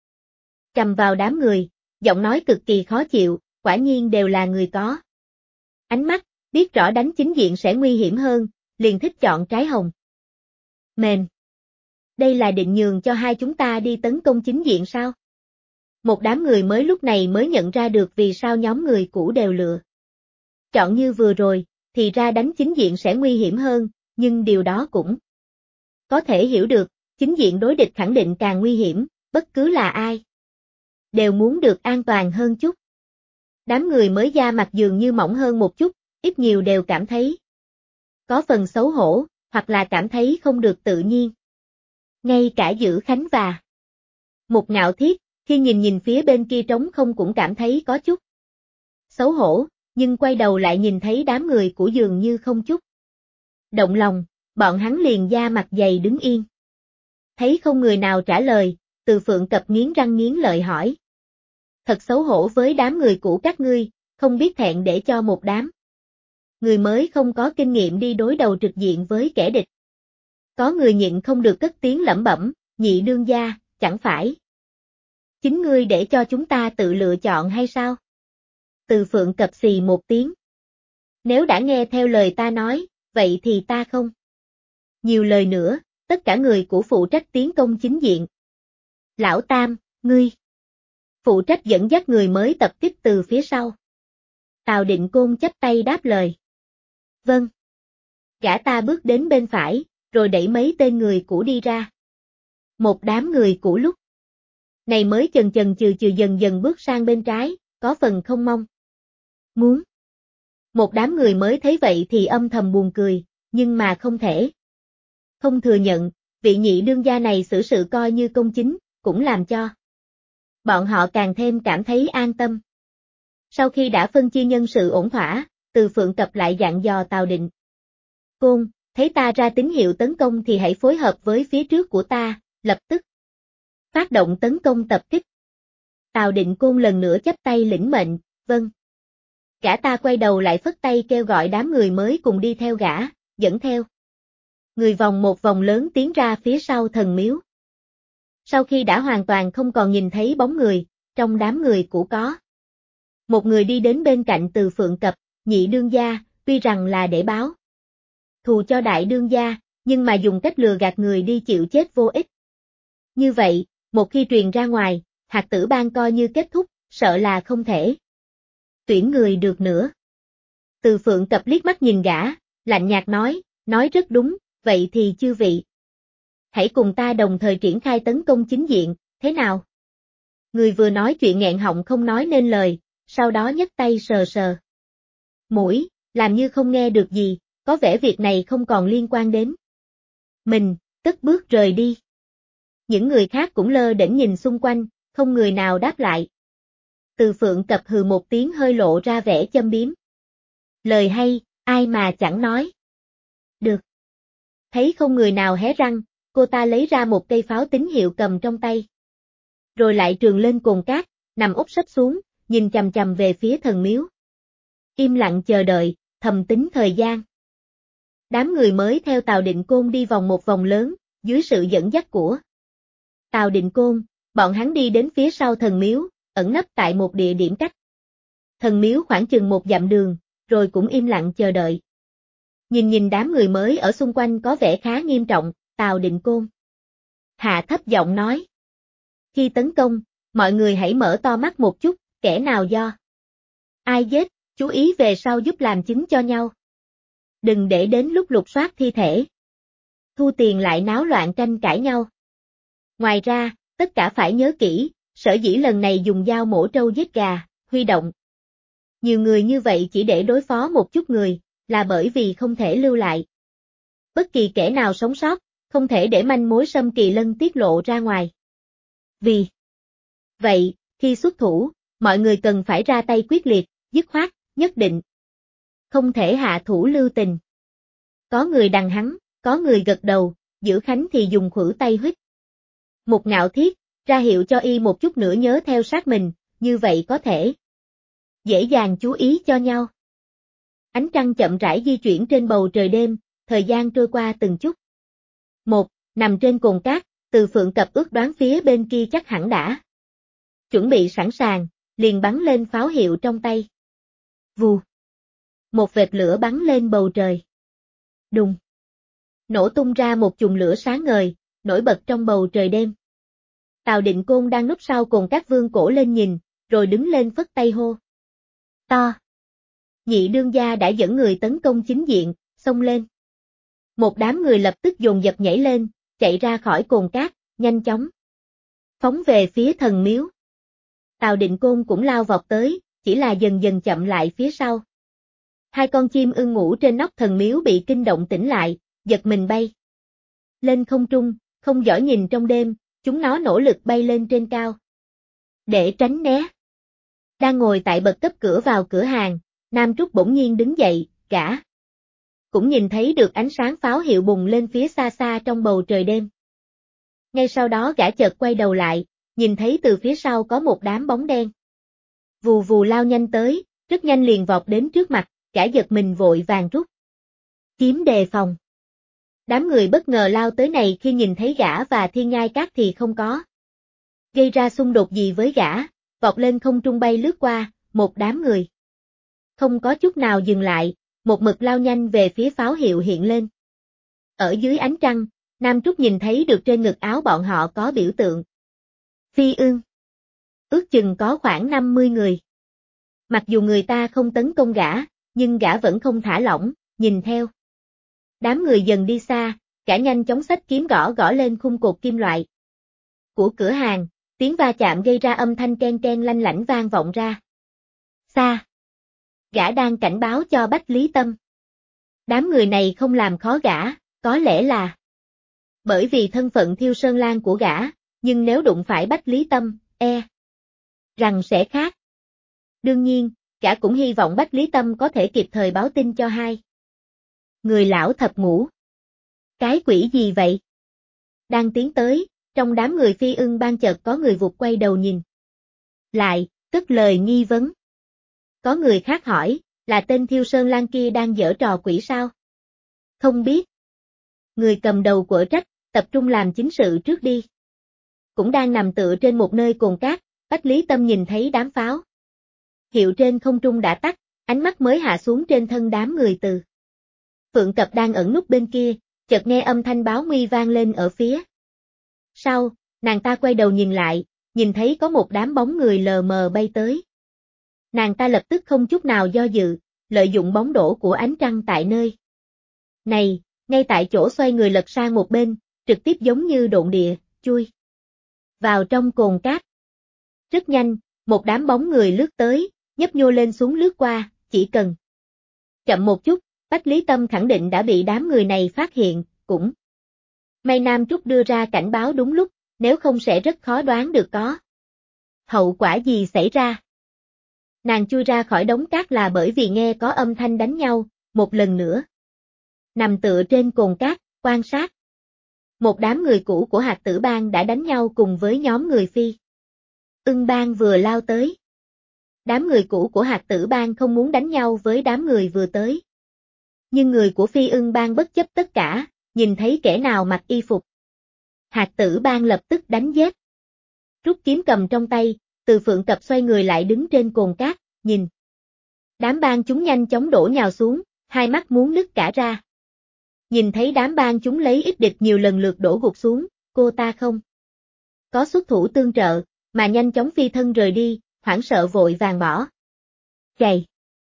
chằm vào đám người, giọng nói cực kỳ khó chịu, quả nhiên đều là người có ánh mắt, biết rõ đánh chính diện sẽ nguy hiểm hơn, liền thích chọn trái hồng mềm. Đây là định nhường cho hai chúng ta đi tấn công chính diện sao? Một đám người mới lúc này mới nhận ra được vì sao nhóm người cũ đều lựa chọn như vừa rồi, thì ra đánh chính diện sẽ nguy hiểm hơn, nhưng điều đó cũng có thể hiểu được, chính diện đối địch khẳng định càng nguy hiểm, bất cứ là ai đều muốn được an toàn hơn chút. Đám người mới da mặt dường như mỏng hơn một chút, ít nhiều đều cảm thấy có phần xấu hổ, hoặc là cảm thấy không được tự nhiên. Ngay cả Dữ Khánh và Mục Ngạo Thiết, khi nhìn phía bên kia trống không cũng cảm thấy có chút xấu hổ, nhưng quay đầu lại nhìn thấy đám người của dường như không chút động lòng, bọn hắn liền da mặt dày đứng yên. Thấy không người nào trả lời, Từ Phượng Cập nghiến răng nghiến lợi hỏi. Thật xấu hổ với đám người cũ các ngươi, không biết thẹn để cho một đám người mới không có kinh nghiệm đi đối đầu trực diện với kẻ địch. Có người nhịn không được cất tiếng lẩm bẩm, Nhị đương gia, chẳng phải chính ngươi để cho chúng ta tự lựa chọn hay sao? Từ Phượng Cập xì một tiếng. Nếu đã nghe theo lời ta nói, vậy thì ta không nhiều lời nữa, tất cả người của phụ trách tiến công chính diện. Lão Tam, ngươi phụ trách dẫn dắt người mới tập kích từ phía sau. Tào Định Côn chắp tay đáp lời. Vâng. Gã ta bước đến bên phải, rồi đẩy mấy tên người cũ đi ra. Một đám người cũ lúc này mới chần chừ dần dần bước sang bên trái, có phần không mong muốn. Một đám người mới thấy vậy thì âm thầm buồn cười, nhưng mà không thể không thừa nhận, vị nhị đương gia này xử sự coi như công chính, cũng làm cho bọn họ càng thêm cảm thấy an tâm. Sau khi đã phân chia nhân sự ổn thỏa, Từ Phượng Cập lại dặn dò Tào Định Côn, thấy ta ra tín hiệu tấn công thì hãy phối hợp với phía trước của ta, lập tức phát động tấn công tập kích. Tào Định Côn lần nữa chắp tay lĩnh mệnh, vâng. Gã ta quay đầu lại phất tay kêu gọi đám người mới cùng đi theo gã, dẫn theo người vòng một vòng lớn tiến ra phía sau thần miếu. Sau khi đã hoàn toàn không còn nhìn thấy bóng người, trong đám người cũ có một người đi đến bên cạnh Từ Phượng Cập, Nhị đương gia, tuy rằng là để báo thù cho đại đương gia, nhưng mà dùng cách lừa gạt người đi chịu chết vô ích. Như vậy, một khi truyền ra ngoài, Hạt Tử Bang coi như kết thúc, sợ là không thể tuyển người được nữa. Từ Phượng Cập liếc mắt nhìn gã, lạnh nhạt nói rất đúng, vậy thì chư vị hãy cùng ta đồng thời triển khai tấn công chính diện, thế nào? Người vừa nói chuyện nghẹn họng không nói nên lời, sau đó nhấc tay sờ mũi, làm như không nghe được gì, có vẻ việc này không còn liên quan đến mình, cất bước rời đi. Những người khác cũng lơ đễnh nhìn xung quanh, không người nào đáp lại. Từ Phượng Cập hừ một tiếng hơi lộ ra vẻ châm biếm. Lời hay, ai mà chẳng nói. Được. Thấy không người nào hé răng, cô ta lấy ra một cây pháo tín hiệu cầm trong tay. Rồi lại trường lên cồn cát, nằm úp sấp xuống, nhìn chằm về phía thần miếu. Im lặng chờ đợi, thầm tính thời gian. Đám người mới theo Tào Định Côn đi vòng một vòng lớn, dưới sự dẫn dắt của Tào Định Côn, bọn hắn đi đến phía sau thần miếu, ẩn nấp tại một địa điểm cách thần miếu khoảng chừng một dặm đường, rồi cũng im lặng chờ đợi. Nhìn đám người mới ở xung quanh có vẻ khá nghiêm trọng, Tào Định Côn hạ thấp giọng nói. Khi tấn công, mọi người hãy mở to mắt một chút, kẻ nào do ai giết, chú ý về sau giúp làm chứng cho nhau. Đừng để đến lúc lục soát thi thể, thu tiền lại náo loạn tranh cãi nhau. Ngoài ra, tất cả phải nhớ kỹ, sở dĩ lần này dùng dao mổ trâu giết gà, huy động nhiều người như vậy chỉ để đối phó một chút người, là bởi vì không thể lưu lại bất kỳ kẻ nào sống sót, không thể để manh mối Sâm Kỳ Lân tiết lộ ra ngoài. Vì vậy, khi xuất thủ, mọi người cần phải ra tay quyết liệt, dứt khoát, nhất định. Không thể hạ thủ lưu tình. Có người đằng hắn, có người gật đầu, Giữ Khánh thì dùng khuỷu tay huýt. Một Ngạo Thiết, ra hiệu cho y một chút nữa nhớ theo sát mình, như vậy có thể dễ dàng chú ý cho nhau. Ánh trăng chậm rãi di chuyển trên bầu trời đêm, thời gian trôi qua từng chút. Một, nằm trên cồn cát, Từ Phượng Cập ước đoán phía bên kia chắc hẳn đã chuẩn bị sẵn sàng, liền bắn lên pháo hiệu trong tay. Vù. Một vệt lửa bắn lên bầu trời. Đùng. Nổ tung ra một chùm lửa sáng ngời, nổi bật trong bầu trời đêm. Tào Định Côn đang núp sau cồn cát vương cổ lên nhìn, rồi đứng lên phất tay hô. To. Nhị đương gia đã dẫn người tấn công chính diện, xông lên. Một đám người lập tức dồn dập nhảy lên, chạy ra khỏi cồn cát, nhanh chóng phóng về phía thần miếu. Tào Định Côn cũng lao vọt tới, chỉ là dần dần chậm lại phía sau. Hai con chim ưng ngủ trên nóc thần miếu bị kinh động tỉnh lại, giật mình bay lên không trung, không giỏi nhìn trong đêm, chúng nó nỗ lực bay lên trên cao để tránh né. Đang ngồi tại bậc cấp cửa vào cửa hàng, Nam Trúc bỗng nhiên đứng dậy, gã cũng nhìn thấy được ánh sáng pháo hiệu bùng lên phía xa xa trong bầu trời đêm. Ngay sau đó gã chợt quay đầu lại, nhìn thấy từ phía sau có một đám bóng đen. Vù vù lao nhanh tới, rất nhanh liền vọt đến trước mặt, gã giật mình vội vàng rút kiếm đề phòng. Đám người bất ngờ lao tới này khi nhìn thấy gã và Thiên Nhai Các thì không có gây ra xung đột gì với gã, vọt lên không trung bay lướt qua, một đám người không có chút nào dừng lại, một mực lao nhanh về phía pháo hiệu hiện lên. Ở dưới ánh trăng, Nam Trúc nhìn thấy được trên ngực áo bọn họ có biểu tượng phi ưng. Ước chừng có khoảng 50 người. Mặc dù người ta không tấn công gã, nhưng gã vẫn không thả lỏng, nhìn theo. Đám người dần đi xa, gã nhanh chóng xách kiếm gõ gõ lên khung cột kim loại của cửa hàng, tiếng va chạm gây ra âm thanh ken ken lanh lảnh vang vọng ra xa. Gã đang cảnh báo cho Bách Lý Tâm. Đám người này không làm khó gã, có lẽ là bởi vì thân phận Thiêu Sơn Lang của gã, nhưng nếu đụng phải Bách Lý Tâm, rằng sẽ khác. Đương nhiên, gã cũng hy vọng Bách Lý Tâm có thể kịp thời báo tin cho hai người lão thập ngũ. Cái quỷ gì vậy? Đang tiến tới, trong đám người phi ưng ban chợt có người vụt quay đầu nhìn lại, cất lời nghi vấn. Có người khác hỏi, là tên Thiêu Sơn Lang kia đang giở trò quỷ sao? Không biết. Người cầm đầu quở trách, tập trung làm chính sự trước đi. Cũng đang nằm tựa trên một nơi cồn cát, Bách Lý Tâm nhìn thấy đám pháo hiệu trên không trung đã tắt, ánh mắt mới hạ xuống trên thân đám người Từ Phượng Cập đang ẩn núp bên kia, chợt nghe âm thanh báo nguy vang lên ở phía sau, nàng ta quay đầu nhìn lại, nhìn thấy có một đám bóng người lờ mờ bay tới. Nàng ta lập tức không chút nào do dự, lợi dụng bóng đổ của ánh trăng tại nơi này, ngay tại chỗ xoay người lật sang một bên, trực tiếp giống như độn địa, chui vào trong cồn cát. Rất nhanh, một đám bóng người lướt tới, nhấp nhô lên xuống lướt qua, chỉ cần chậm một chút, Bách Lý Tâm khẳng định đã bị đám người này phát hiện, cũng may Nam Trúc đưa ra cảnh báo đúng lúc, nếu không sẽ rất khó đoán được có hậu quả gì xảy ra. Nàng chui ra khỏi đống cát là bởi vì nghe có âm thanh đánh nhau, một lần nữa. Nằm tựa trên cồn cát, quan sát. Một đám người cũ của Hạt Tử Bang đã đánh nhau cùng với nhóm người Phi Ưng Bang vừa lao tới. Đám người cũ của Hạt Tử Bang không muốn đánh nhau với đám người vừa tới. Nhưng người của Phi Ưng Bang bất chấp tất cả, nhìn thấy kẻ nào mặc y phục Hạt Tử Bang lập tức đánh giết. Rút kiếm cầm trong tay, Từ Phượng Cập xoay người lại đứng trên cồn cát, nhìn. Đám bang chúng nhanh chóng đổ nhào xuống, hai mắt muốn nứt cả ra. Nhìn thấy đám bang chúng lấy ít địch nhiều lần lượt đổ gục xuống, cô ta không có xuất thủ tương trợ, mà nhanh chóng phi thân rời đi, hoảng sợ vội vàng bỏ chạy.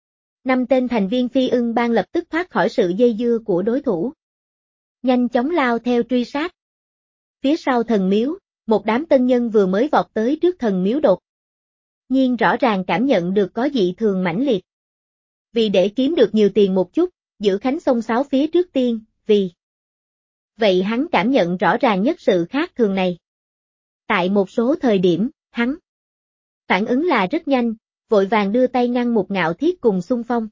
5 tên thành viên Phi Ưng Bang lập tức thoát khỏi sự dây dưa của đối thủ, nhanh chóng lao theo truy sát. Phía sau thần miếu, một đám tân nhân vừa mới vọt tới trước thần miếu đột nhiên rõ ràng cảm nhận được có dị thường mãnh liệt. Vì để kiếm được nhiều tiền một chút, Giữ Khánh xông xáo phía trước tiên, vì vậy hắn cảm nhận rõ ràng nhất sự khác thường này. Tại một số thời điểm, hắn phản ứng là rất nhanh, vội vàng đưa tay ngăn một Ngạo Thiết cùng xung phong.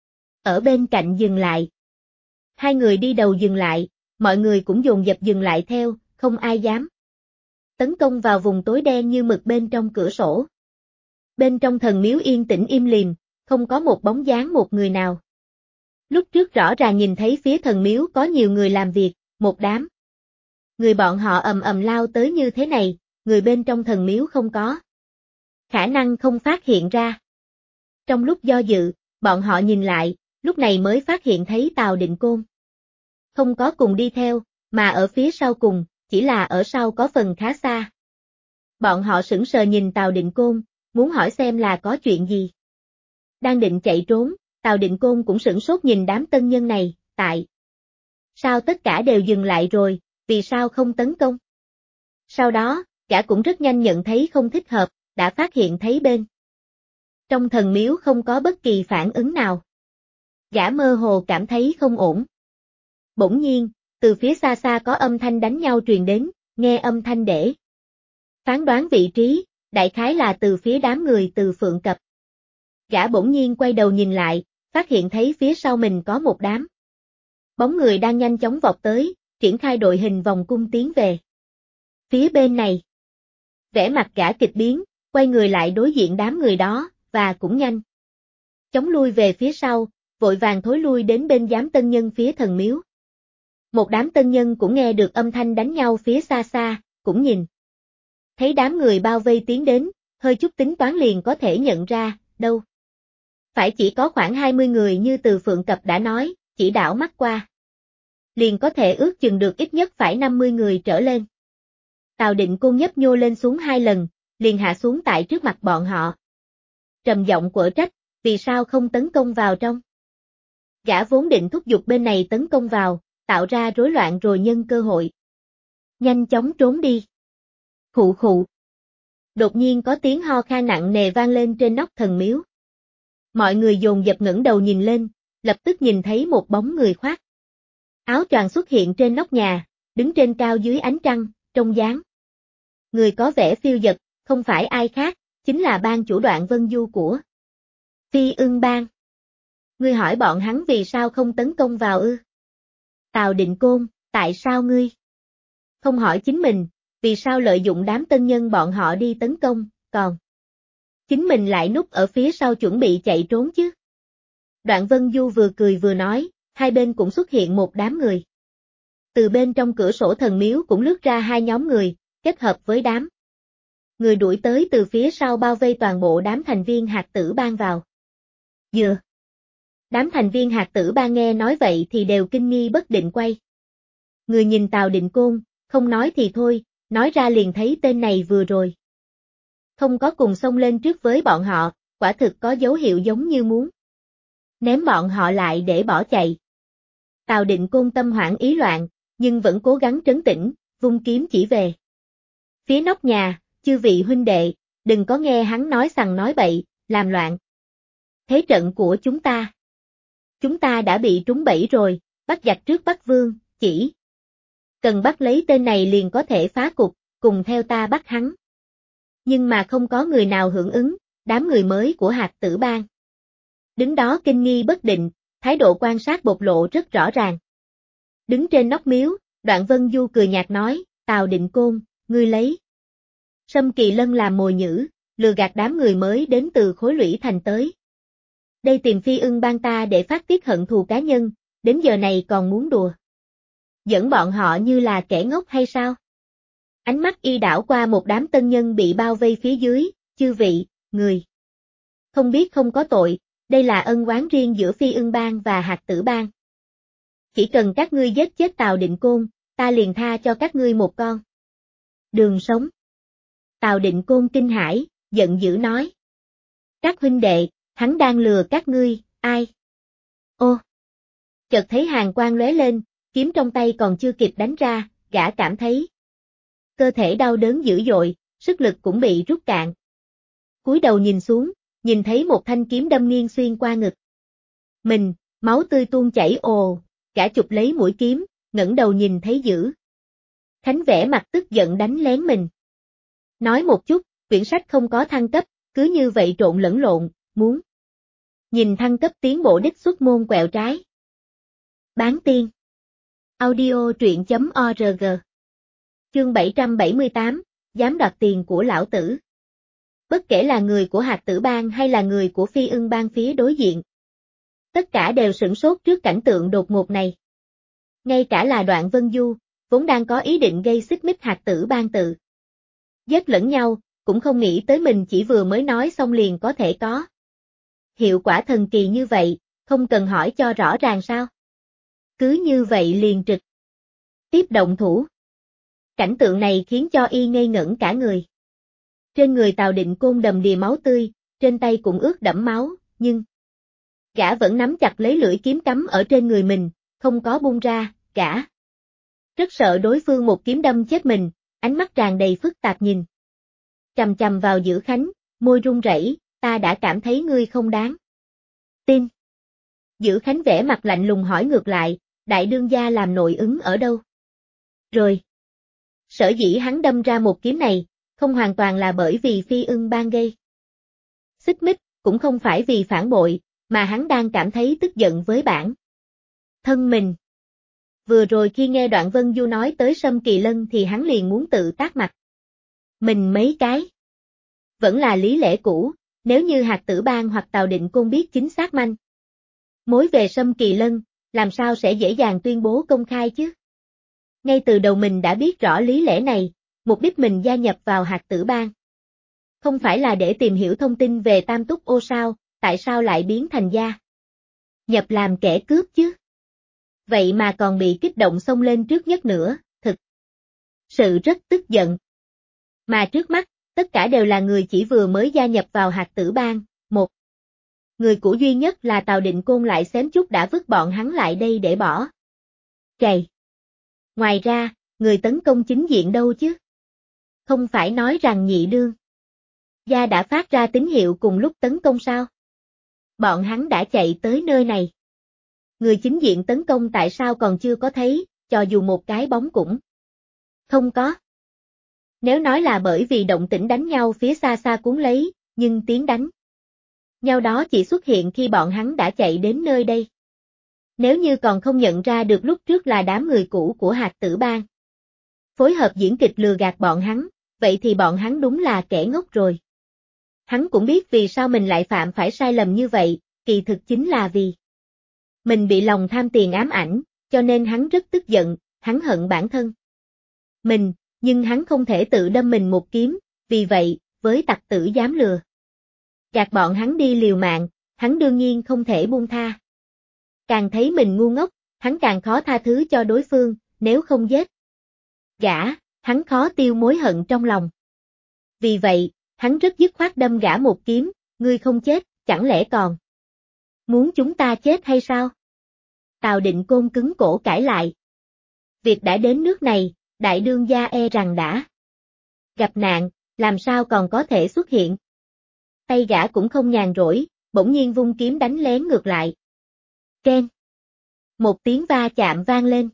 Ở bên cạnh dừng lại. Hai người đi đầu dừng lại, mọi người cũng dồn dập dừng lại theo, không ai dám tấn công vào vùng tối đen như mực bên trong cửa sổ. Bên trong thần miếu yên tĩnh im lìm, không có một bóng dáng một người nào. Lúc trước rõ ràng nhìn thấy phía thần miếu có nhiều người làm việc, một đám người bọn họ ầm ầm lao tới như thế này, người bên trong thần miếu không có khả năng không phát hiện ra. Trong lúc do dự, bọn họ nhìn lại, lúc này mới phát hiện thấy Tào Định Côn không có cùng đi theo, mà ở phía sau cùng, chỉ là ở sau có phần khá xa. Bọn họ sững sờ nhìn Tào Định Côn, muốn hỏi xem là có chuyện gì. Đang định chạy trốn, Tào Định Côn cũng sửng sốt nhìn đám tân nhân này, tại sao tất cả đều dừng lại rồi, vì sao không tấn công? Sau đó, gã cũng rất nhanh nhận thấy không thích hợp, đã phát hiện thấy bên trong thần miếu không có bất kỳ phản ứng nào. Gã mơ hồ cảm thấy không ổn. Bỗng nhiên, từ phía xa xa có âm thanh đánh nhau truyền đến, nghe âm thanh để phán đoán vị trí, đại khái là từ phía đám người từ Phượng Cập. Gã bỗng nhiên quay đầu nhìn lại, phát hiện thấy phía sau mình có một đám bóng người đang nhanh chóng vọt tới, triển khai đội hình vòng cung tiến về phía bên này. Vẻ mặt gã kịch biến, quay người lại đối diện đám người đó, và cũng nhanh chóng lui về phía sau, vội vàng thối lui đến bên giám tân nhân phía thần miếu. Một đám tân nhân cũng nghe được âm thanh đánh nhau phía xa xa, cũng nhìn thấy đám người bao vây tiến đến, hơi chút tính toán liền có thể nhận ra, đâu phải chỉ có khoảng 20 người như từ Phượng Cập đã nói, chỉ đảo mắt qua liền có thể ước chừng được ít nhất phải 50 người trở lên. Tào Định Côn nhấp nhô lên xuống 2 lần, liền hạ xuống tại trước mặt bọn họ. Trầm giọng quở trách, vì sao không tấn công vào trong? Gã vốn định thúc giục bên này tấn công vào, tạo ra rối loạn rồi nhân cơ hội nhanh chóng trốn đi. Khụ khụ. Đột nhiên có tiếng ho khan nặng nề vang lên trên nóc thần miếu. Mọi người dồn dập ngẩng đầu nhìn lên, lập tức nhìn thấy một bóng người khoác áo choàng xuất hiện trên nóc nhà, đứng trên cao dưới ánh trăng, trông dáng người có vẻ phiêu dật, không phải ai khác, chính là ban chủ Đoạn Vân Du của Phi Ưng Bang. Ngươi hỏi bọn hắn vì sao không tấn công vào ư? Tào Định Côn, tại sao ngươi không hỏi chính mình, vì sao lợi dụng đám tân nhân bọn họ đi tấn công, còn chính mình lại núp ở phía sau chuẩn bị chạy trốn chứ? Đoạn Vân Du vừa cười vừa nói, hai bên cũng xuất hiện một đám người. Từ bên trong cửa sổ thần miếu cũng lướt ra hai nhóm người, kết hợp với đám người đuổi tới từ phía sau bao vây toàn bộ đám thành viên Hạt Tử Bang vào. Dừa. Đám thành viên Hạt Tử Bang nghe nói vậy thì đều kinh nghi bất định quay. Người nhìn Tào Định Côn, không nói thì thôi, nói ra liền thấy tên này vừa rồi không có cùng xông lên trước với bọn họ, quả thực có dấu hiệu giống như muốn ném bọn họ lại để bỏ chạy. Tào Định Côn tâm hoảng ý loạn, nhưng vẫn cố gắng trấn tĩnh, vung kiếm chỉ về phía nóc nhà, chư vị huynh đệ, đừng có nghe hắn nói sằng nói bậy, làm loạn thế trận của chúng ta. Chúng ta đã bị trúng bẫy rồi, bắt giặc trước bắt vương, chỉ cần bắt lấy tên này liền có thể phá cục, cùng theo ta bắt hắn. Nhưng mà không có người nào hưởng ứng, đám người mới của Hạt Tử Bang đứng đó kinh nghi bất định, thái độ quan sát bộc lộ rất rõ ràng. Đứng trên nóc miếu, Đoạn Vân Du cười nhạt nói, Tào Định Côn, ngươi lấy Sâm Kỳ Lân làm mồi nhử, lừa gạt đám người mới đến từ Khối Lũy Thành tới đây tìm Phi Ưng Bang ta để phát tiết hận thù cá nhân, đến giờ này còn muốn đùa dẫn bọn họ như là kẻ ngốc hay sao? Ánh mắt y đảo qua một đám tân nhân bị bao vây phía dưới, chư vị, người không biết không có tội, đây là ân oán riêng giữa Phi Ưng Bang và Hạt Tử Bang. Chỉ cần các ngươi giết chết Tào Định Côn, ta liền tha cho các ngươi một con đường sống. Tào Định Côn kinh hãi, giận dữ nói. Các huynh đệ, hắn đang lừa các ngươi, ai? Ô! Chợt thấy hàn quang lóe lên, kiếm trong tay còn chưa kịp đánh ra, gã cảm thấy cơ thể đau đớn dữ dội, sức lực cũng bị rút cạn. Cúi đầu nhìn xuống, nhìn thấy một thanh kiếm đâm nghiêng xuyên qua ngực mình, máu tươi tuôn chảy ồ, gã chụp lấy mũi kiếm, ngẩng đầu nhìn thấy Dữ Khánh vẻ mặt tức giận đánh lén mình. Nói một chút, quyển sách không có thăng cấp, cứ như vậy trộn lẫn lộn, muốn nhìn thăng cấp tiến bộ đích xuất môn quẹo trái. Bán tiên. Audio truyện.org. Chương 778, dám đoạt tiền của lão tử. Bất kể là người của Hạt Tử Bang hay là người của Phi Ưng Bang phía đối diện, tất cả đều sửng sốt trước cảnh tượng đột ngột này. Ngay cả là Đoạn Vân Du, vốn đang có ý định gây xích mích Hạt Tử Bang tự giết lẫn nhau, cũng không nghĩ tới mình chỉ vừa mới nói xong liền có thể có hiệu quả thần kỳ như vậy, không cần hỏi cho rõ ràng sao. Cứ như vậy liền trực tiếp động thủ. Cảnh tượng này khiến cho y ngây ngẩn cả người. Trên người Tào Định Côn đầm đìa máu tươi, trên tay cũng ướt đẫm máu, nhưng gã vẫn nắm chặt lấy lưỡi kiếm cắm ở trên người mình, không có buông ra, gã rất sợ đối phương một kiếm đâm chết mình, ánh mắt tràn đầy phức tạp nhìn chằm chằm vào Dữ Khánh, môi run rẩy, ta đã cảm thấy ngươi không đáng tin. Dữ Khánh vẻ mặt lạnh lùng hỏi ngược lại, đại đương gia làm nội ứng ở đâu? Rồi. Sở dĩ hắn đâm ra một kiếm này, không hoàn toàn là bởi vì Phi Ưng Bang gây xích mích, cũng không phải vì phản bội, mà hắn đang cảm thấy tức giận với bản thân mình. Vừa rồi khi nghe Đoạn Vân Du nói tới Sâm Kỳ Lân thì hắn liền muốn tự tát mặt mình mấy cái. Vẫn là lý lẽ cũ, nếu như Hạt Tử Bang hoặc Tào Định Côn biết chính xác manh mối về Sâm Kỳ Lân, làm sao sẽ dễ dàng tuyên bố công khai chứ? Ngay từ đầu mình đã biết rõ lý lẽ này, mục đích mình gia nhập vào Hạt Tử Bang không phải là để tìm hiểu thông tin về Tam Túc Ô sao, tại sao lại biến thành gia nhập làm kẻ cướp chứ? Vậy mà còn bị kích động xông lên trước nhất nữa, thực sự rất tức giận. Mà trước mắt, tất cả đều là người chỉ vừa mới gia nhập vào Hạt Tử Bang, một người cũ duy nhất là Tào Định Côn lại xém chút đã vứt bọn hắn lại đây để bỏ chạy. Ngoài ra, người tấn công chính diện đâu chứ? Không phải nói rằng nhị đương gia đã phát ra tín hiệu cùng lúc tấn công sao? Bọn hắn đã chạy tới nơi này. Người chính diện tấn công tại sao còn chưa có thấy, cho dù một cái bóng cũng không có. Nếu nói là bởi vì động tĩnh đánh nhau phía xa xa cuốn lấy, nhưng tiếng đánh nhau đó chỉ xuất hiện khi bọn hắn đã chạy đến nơi đây. Nếu như còn không nhận ra được lúc trước là đám người cũ của Hạt Tử Bang phối hợp diễn kịch lừa gạt bọn hắn, vậy thì bọn hắn đúng là kẻ ngốc rồi. Hắn cũng biết vì sao mình lại phạm phải sai lầm như vậy, kỳ thực chính là vì mình bị lòng tham tiền ám ảnh, cho nên hắn rất tức giận, hắn hận bản thân mình, nhưng hắn không thể tự đâm mình một kiếm, vì vậy, với tặc tử dám lừa gạt bọn hắn đi liều mạng, hắn đương nhiên không thể buông tha. Càng thấy mình ngu ngốc, hắn càng khó tha thứ cho đối phương, nếu không giết gã, hắn khó tiêu mối hận trong lòng. Vì vậy, hắn rất dứt khoát đâm gã một kiếm, ngươi không chết, chẳng lẽ còn muốn chúng ta chết hay sao? Tào Định Côn cứng cổ cãi lại. Việc đã đến nước này, đại đương gia e rằng đã gặp nạn, làm sao còn có thể xuất hiện? Tay gã cũng không nhàn rỗi, bỗng nhiên vung kiếm đánh lén ngược lại. Keng. Một tiếng va chạm vang lên.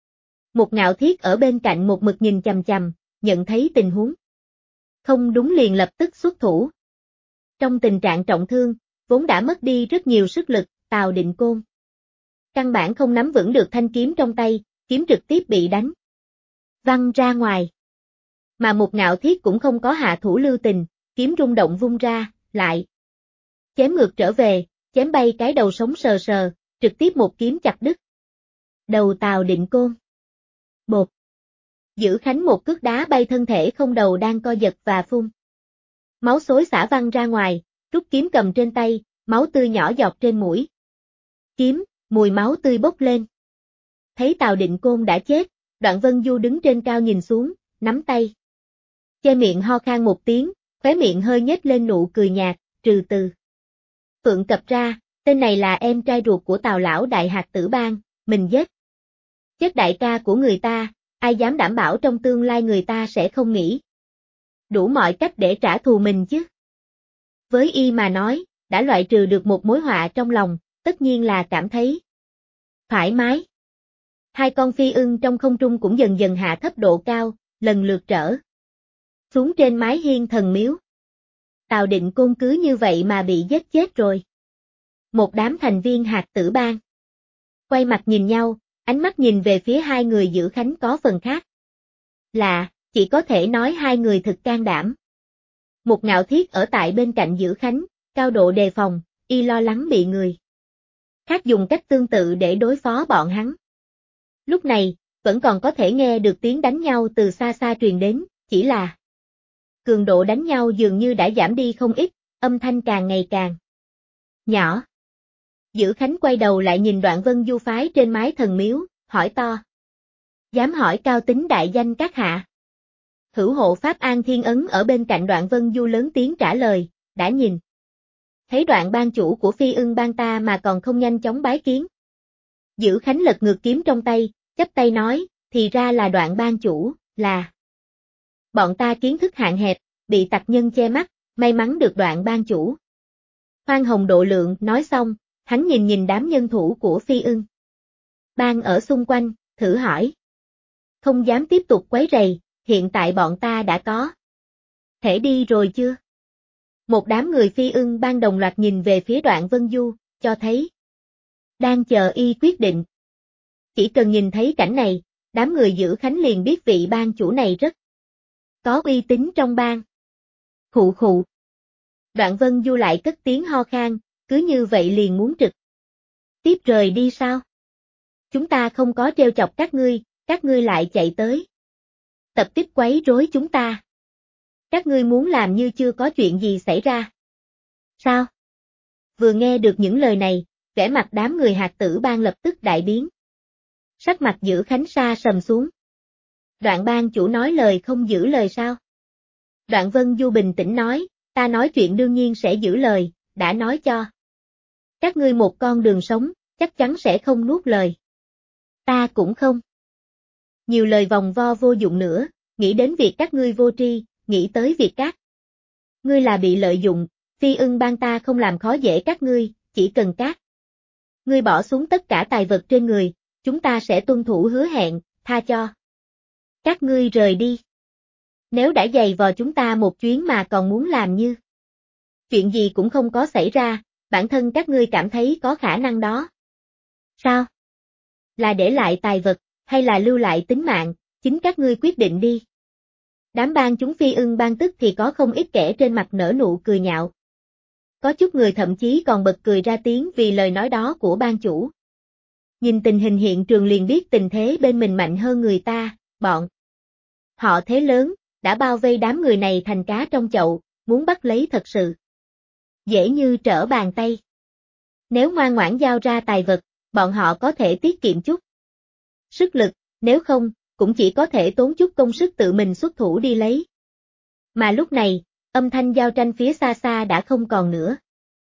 Một Ngạo Thiết ở bên cạnh một mực nhìn chằm chằm, nhận thấy tình huống không đúng liền lập tức xuất thủ. Trong tình trạng trọng thương, vốn đã mất đi rất nhiều sức lực, Tào Định Côn căn bản không nắm vững được thanh kiếm trong tay, kiếm trực tiếp bị đánh văng ra ngoài. Mà một Ngạo Thiết cũng không có hạ thủ lưu tình, kiếm rung động vung ra, lại chém ngược trở về, chém bay cái đầu sống sờ sờ, trực tiếp một kiếm chặt đứt đầu Tào Định Côn. Bột. Dữ Khánh một cước đá bay thân thể không đầu đang co giật và phun máu xối xả văng ra ngoài, rút kiếm cầm trên tay, máu tươi nhỏ giọt trên mũi kiếm, mùi máu tươi bốc lên. Thấy Tào Định Côn đã chết, Đoạn Vân Du đứng trên cao nhìn xuống, nắm tay che miệng ho khan một tiếng, khóe miệng hơi nhếch lên nụ cười nhạt, trừ từ Phượng Cập ra, tên này là em trai ruột của Tào lão đại Hạt Tử Bang, mình giết chết đại ca của người ta, ai dám đảm bảo trong tương lai người ta sẽ không nghĩ đủ mọi cách để trả thù mình chứ. Với y mà nói, đã loại trừ được một mối họa trong lòng, tất nhiên là cảm thấy thoải mái. Hai con phi ưng trong không trung cũng dần dần hạ thấp độ cao, lần lượt trở xuống trên mái hiên thần miếu. Tào Định Côn cứ như vậy mà bị giết chết rồi. Một đám thành viên hạt tử bang quay mặt nhìn nhau, ánh mắt nhìn về phía hai người giữ khánh có phần khác. Lạ, chỉ có thể nói hai người thực can đảm. Một Ngạo Thiết ở tại bên cạnh giữ khánh, cao độ đề phòng, y lo lắng bị người khác dùng cách tương tự để đối phó bọn hắn. Lúc này, vẫn còn có thể nghe được tiếng đánh nhau từ xa xa truyền đến, chỉ là cường độ đánh nhau dường như đã giảm đi không ít, âm thanh càng ngày càng nhỏ. Giữ Khánh quay đầu lại nhìn Đoạn Vân Du phái trên mái thần miếu, hỏi to. Dám hỏi cao tính đại danh các hạ. Hữu hộ Pháp An Thiên Ấn ở bên cạnh Đoạn Vân Du lớn tiếng trả lời, đã nhìn thấy Đoạn ban chủ của Phi Ưng bang ta mà còn không nhanh chóng bái kiến. Giữ Khánh lật ngược kiếm trong tay, chắp tay nói, thì ra là Đoạn ban chủ, là bọn ta kiến thức hạn hẹp, bị tặc nhân che mắt, may mắn được Đoạn ban chủ. Khoan hồng độ lượng, nói xong, hắn nhìn đám nhân thủ của Phi Ưng bang ở xung quanh, thử hỏi. Không dám tiếp tục quấy rầy, hiện tại bọn ta đã có thể đi rồi chưa? Một đám người Phi Ưng bang đồng loạt nhìn về phía Đoạn Vân Du, cho thấy đang chờ y quyết định. Chỉ cần nhìn thấy cảnh này, đám người giữ Khánh liền biết vị bang chủ này rất có uy tín trong bang. Khụ khụ. Đoạn Vân Du lại cất tiếng ho khan, cứ như vậy liền muốn trực tiếp rời đi sao? Chúng ta không có trêu chọc các ngươi lại chạy tới tập tiếp quấy rối chúng ta. Các ngươi muốn làm như chưa có chuyện gì xảy ra. Sao? Vừa nghe được những lời này, vẻ mặt đám người hạt tử bang lập tức đại biến. Sắc mặt giữ Khánh sa sầm xuống. Đoạn bang chủ nói lời không giữ lời sao? Đoạn Vân Du bình tĩnh nói, ta nói chuyện đương nhiên sẽ giữ lời, đã nói cho các ngươi một con đường sống, chắc chắn sẽ không nuốt lời. Ta cũng không nhiều lời vòng vo vô dụng nữa, nghĩ đến việc các ngươi vô tri, nghĩ tới việc các ngươi là bị lợi dụng, Phi Ưng bang ta không làm khó dễ các ngươi, chỉ cần các ngươi bỏ xuống tất cả tài vật trên người, chúng ta sẽ tuân thủ hứa hẹn, tha cho các ngươi rời đi. Nếu đã giày vò chúng ta một chuyến mà còn muốn làm như chuyện gì cũng không có xảy ra, bản thân các ngươi cảm thấy có khả năng đó. Sao? Là để lại tài vật, hay là lưu lại tính mạng, chính các ngươi quyết định đi. Đám bang chúng Phi Ưng bang tức thì có không ít kẻ trên mặt nở nụ cười nhạo. Có chút người thậm chí còn bật cười ra tiếng vì lời nói đó của bang chủ. Nhìn tình hình hiện trường liền biết tình thế bên mình mạnh hơn người ta, bọn họ thế lớn, đã bao vây đám người này thành cá trong chậu, muốn bắt lấy thật sự dễ như trở bàn tay. Nếu ngoan ngoãn giao ra tài vật, bọn họ có thể tiết kiệm chút sức lực, nếu không, cũng chỉ có thể tốn chút công sức tự mình xuất thủ đi lấy. Mà lúc này, âm thanh giao tranh phía xa xa đã không còn nữa.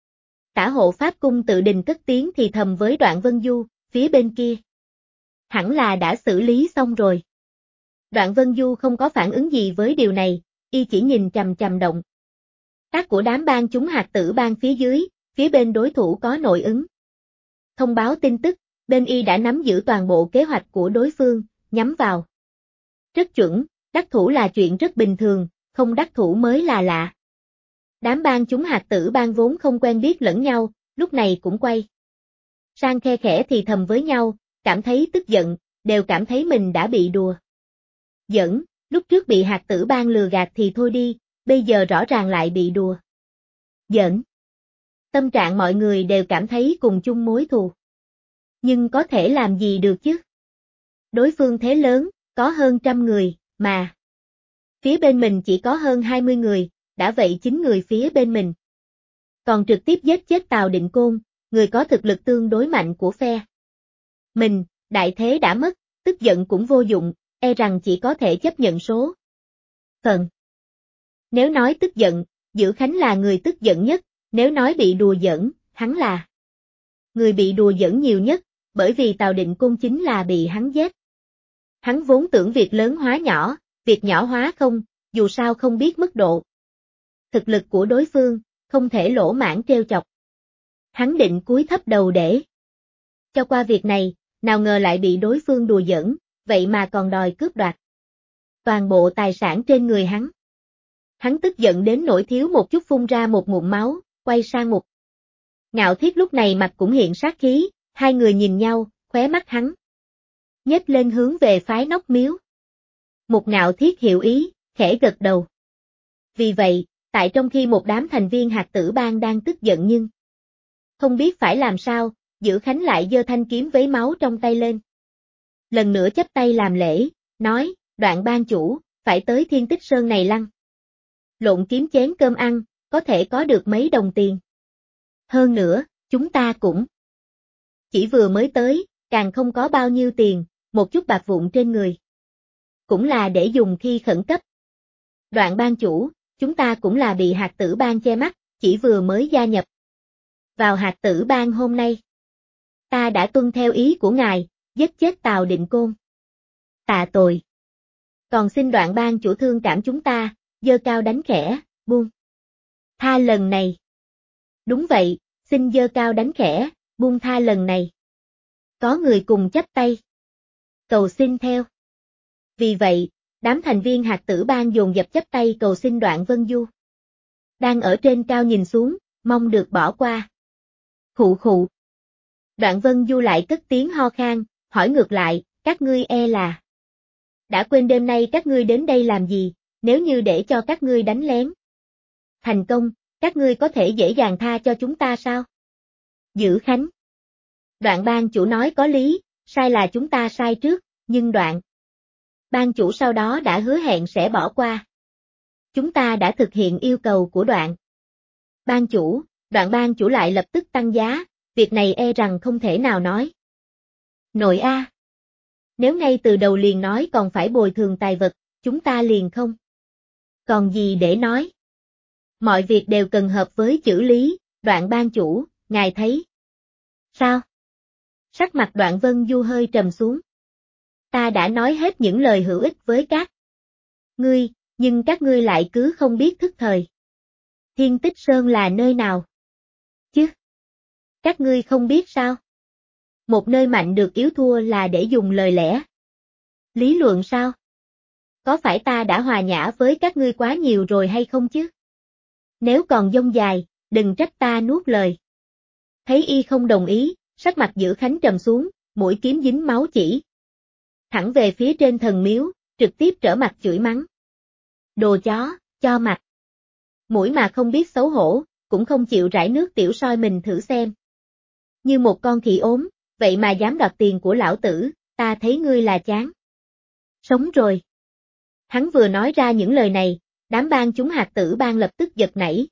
Cả hộ pháp cung tự đình cất tiếng thì thầm với Đoạn Vân Du, phía bên kia hẳn là đã xử lý xong rồi. Đoạn Vân Du không có phản ứng gì với điều này, y chỉ nhìn chằm chằm động tác của đám bang chúng hạt tử bang phía dưới, phía bên đối thủ có nội ứng thông báo tin tức, bên y đã nắm giữ toàn bộ kế hoạch của đối phương, nhắm vào rất chuẩn, đắc thủ là chuyện rất bình thường, không đắc thủ mới là lạ. Đám bang chúng hạt tử bang vốn không quen biết lẫn nhau, lúc này cũng quay sang khe khẽ thì thầm với nhau, cảm thấy tức giận, đều cảm thấy mình đã bị đùa giỡn, lúc trước bị hạt tử bang lừa gạt thì thôi đi, bây giờ rõ ràng lại bị đùa giỡn. Tâm trạng mọi người đều cảm thấy cùng chung mối thù. Nhưng có thể làm gì được chứ? Đối phương thế lớn, có hơn 100 người, mà phía bên mình chỉ có hơn 20 người, đã vậy 9 người phía bên mình còn trực tiếp giết chết Tào Định Côn, người có thực lực tương đối mạnh của phe mình, đại thế đã mất, tức giận cũng vô dụng, e rằng chỉ có thể chấp nhận số phận. Nếu nói tức giận, Giữ Khánh là người tức giận nhất, nếu nói bị đùa giỡn, hắn là người bị đùa giỡn nhiều nhất, bởi vì Tào Định Côn chính là bị hắn giết. Hắn vốn tưởng việc lớn hóa nhỏ, việc nhỏ hóa không, dù sao không biết mức độ thực lực của đối phương, không thể lỗ mãng trêu chọc. Hắn định cúi thấp đầu để cho qua việc này, nào ngờ lại bị đối phương đùa giỡn, vậy mà còn đòi cướp đoạt toàn bộ tài sản trên người hắn. Hắn tức giận đến nỗi thiếu một chút phun ra một ngụm máu, quay sang Mục Ngạo Thiết lúc này mặt cũng hiện sát khí, hai người nhìn nhau, khóe mắt hắn nhếch lên hướng về phái Nóc Miếu. Mục Ngạo Thiết hiểu ý, khẽ gật đầu. Vì vậy, tại trong khi một đám thành viên Hạt Tử Bang đang tức giận nhưng không biết phải làm sao, Dữ Khánh lại giơ thanh kiếm vấy máu trong tay lên. Lần nữa chắp tay làm lễ, nói, Đoạn ban chủ, phải tới Thiên Tích Sơn này lăng. Lộn kiếm chén cơm ăn, có thể có được mấy đồng tiền. Hơn nữa, chúng ta cũng chỉ vừa mới tới, càng không có bao nhiêu tiền, một chút bạc vụn trên người. Cũng là để dùng khi khẩn cấp. Đoạn ban chủ, chúng ta cũng là bị Hạt Tử Bang che mắt, chỉ vừa mới gia nhập vào Hạt Tử Bang hôm nay. Ta đã tuân theo ý của ngài, giết chết Tào Định Côn. Tạ tội. Còn xin Đoạn ban chủ thương cảm chúng ta, giơ cao đánh khẽ, buông tha lần này. Đúng vậy, xin giơ cao đánh khẽ, buông tha lần này. Có người cùng chắp tay. Cầu xin theo. Vì vậy, đám thành viên Hạt Tử Bang dồn dập chắp tay cầu xin Đoạn Vân Du. Đang ở trên cao nhìn xuống, mong được bỏ qua. Khụ khụ. Đoạn Vân Du lại cất tiếng ho khan, hỏi ngược lại, các ngươi là đã quên đêm nay các ngươi đến đây làm gì, nếu như để cho các ngươi đánh lén thành công, các ngươi có thể dễ dàng tha cho chúng ta sao? Dữ Khánh. Đoạn ban chủ nói có lý, sai là chúng ta sai trước, nhưng Đoạn ban chủ sau đó đã hứa hẹn sẽ bỏ qua. Chúng ta đã thực hiện yêu cầu của Đoạn ban chủ lại lập tức tăng giá, việc này e rằng không thể nào nói. Nội a. Nếu ngay từ đầu liền nói còn phải bồi thường tài vật, chúng ta liền không còn gì để nói. Mọi việc đều cần hợp với chữ lý, Đoạn ban chủ, ngài thấy sao? Sắc mặt Đoạn Vân Du hơi trầm xuống. Ta đã nói hết những lời hữu ích với các ngươi, nhưng các ngươi lại cứ không biết thức thời. Thiên Tích Sơn là nơi nào? Chứ? Các ngươi không biết sao? Một nơi mạnh được yếu thua là để dùng lời lẽ. Lý luận sao? Có phải ta đã hòa nhã với các ngươi quá nhiều rồi hay không chứ? Nếu còn dông dài, đừng trách ta nuốt lời. Thấy y không đồng ý, sắc mặt Dữ Khánh trầm xuống, mũi kiếm dính máu chỉ thẳng về phía trên thần miếu, trực tiếp trở mặt chửi mắng. Đồ chó, cho mặt. Mũi mà không biết xấu hổ, cũng không chịu rải nước tiểu soi mình thử xem. Như một con khỉ ốm, vậy mà dám đoạt tiền của lão tử, ta thấy ngươi là chán sống rồi. Hắn vừa nói ra những lời này, đám ban chúng Hạt Tử Bang lập tức giật nảy.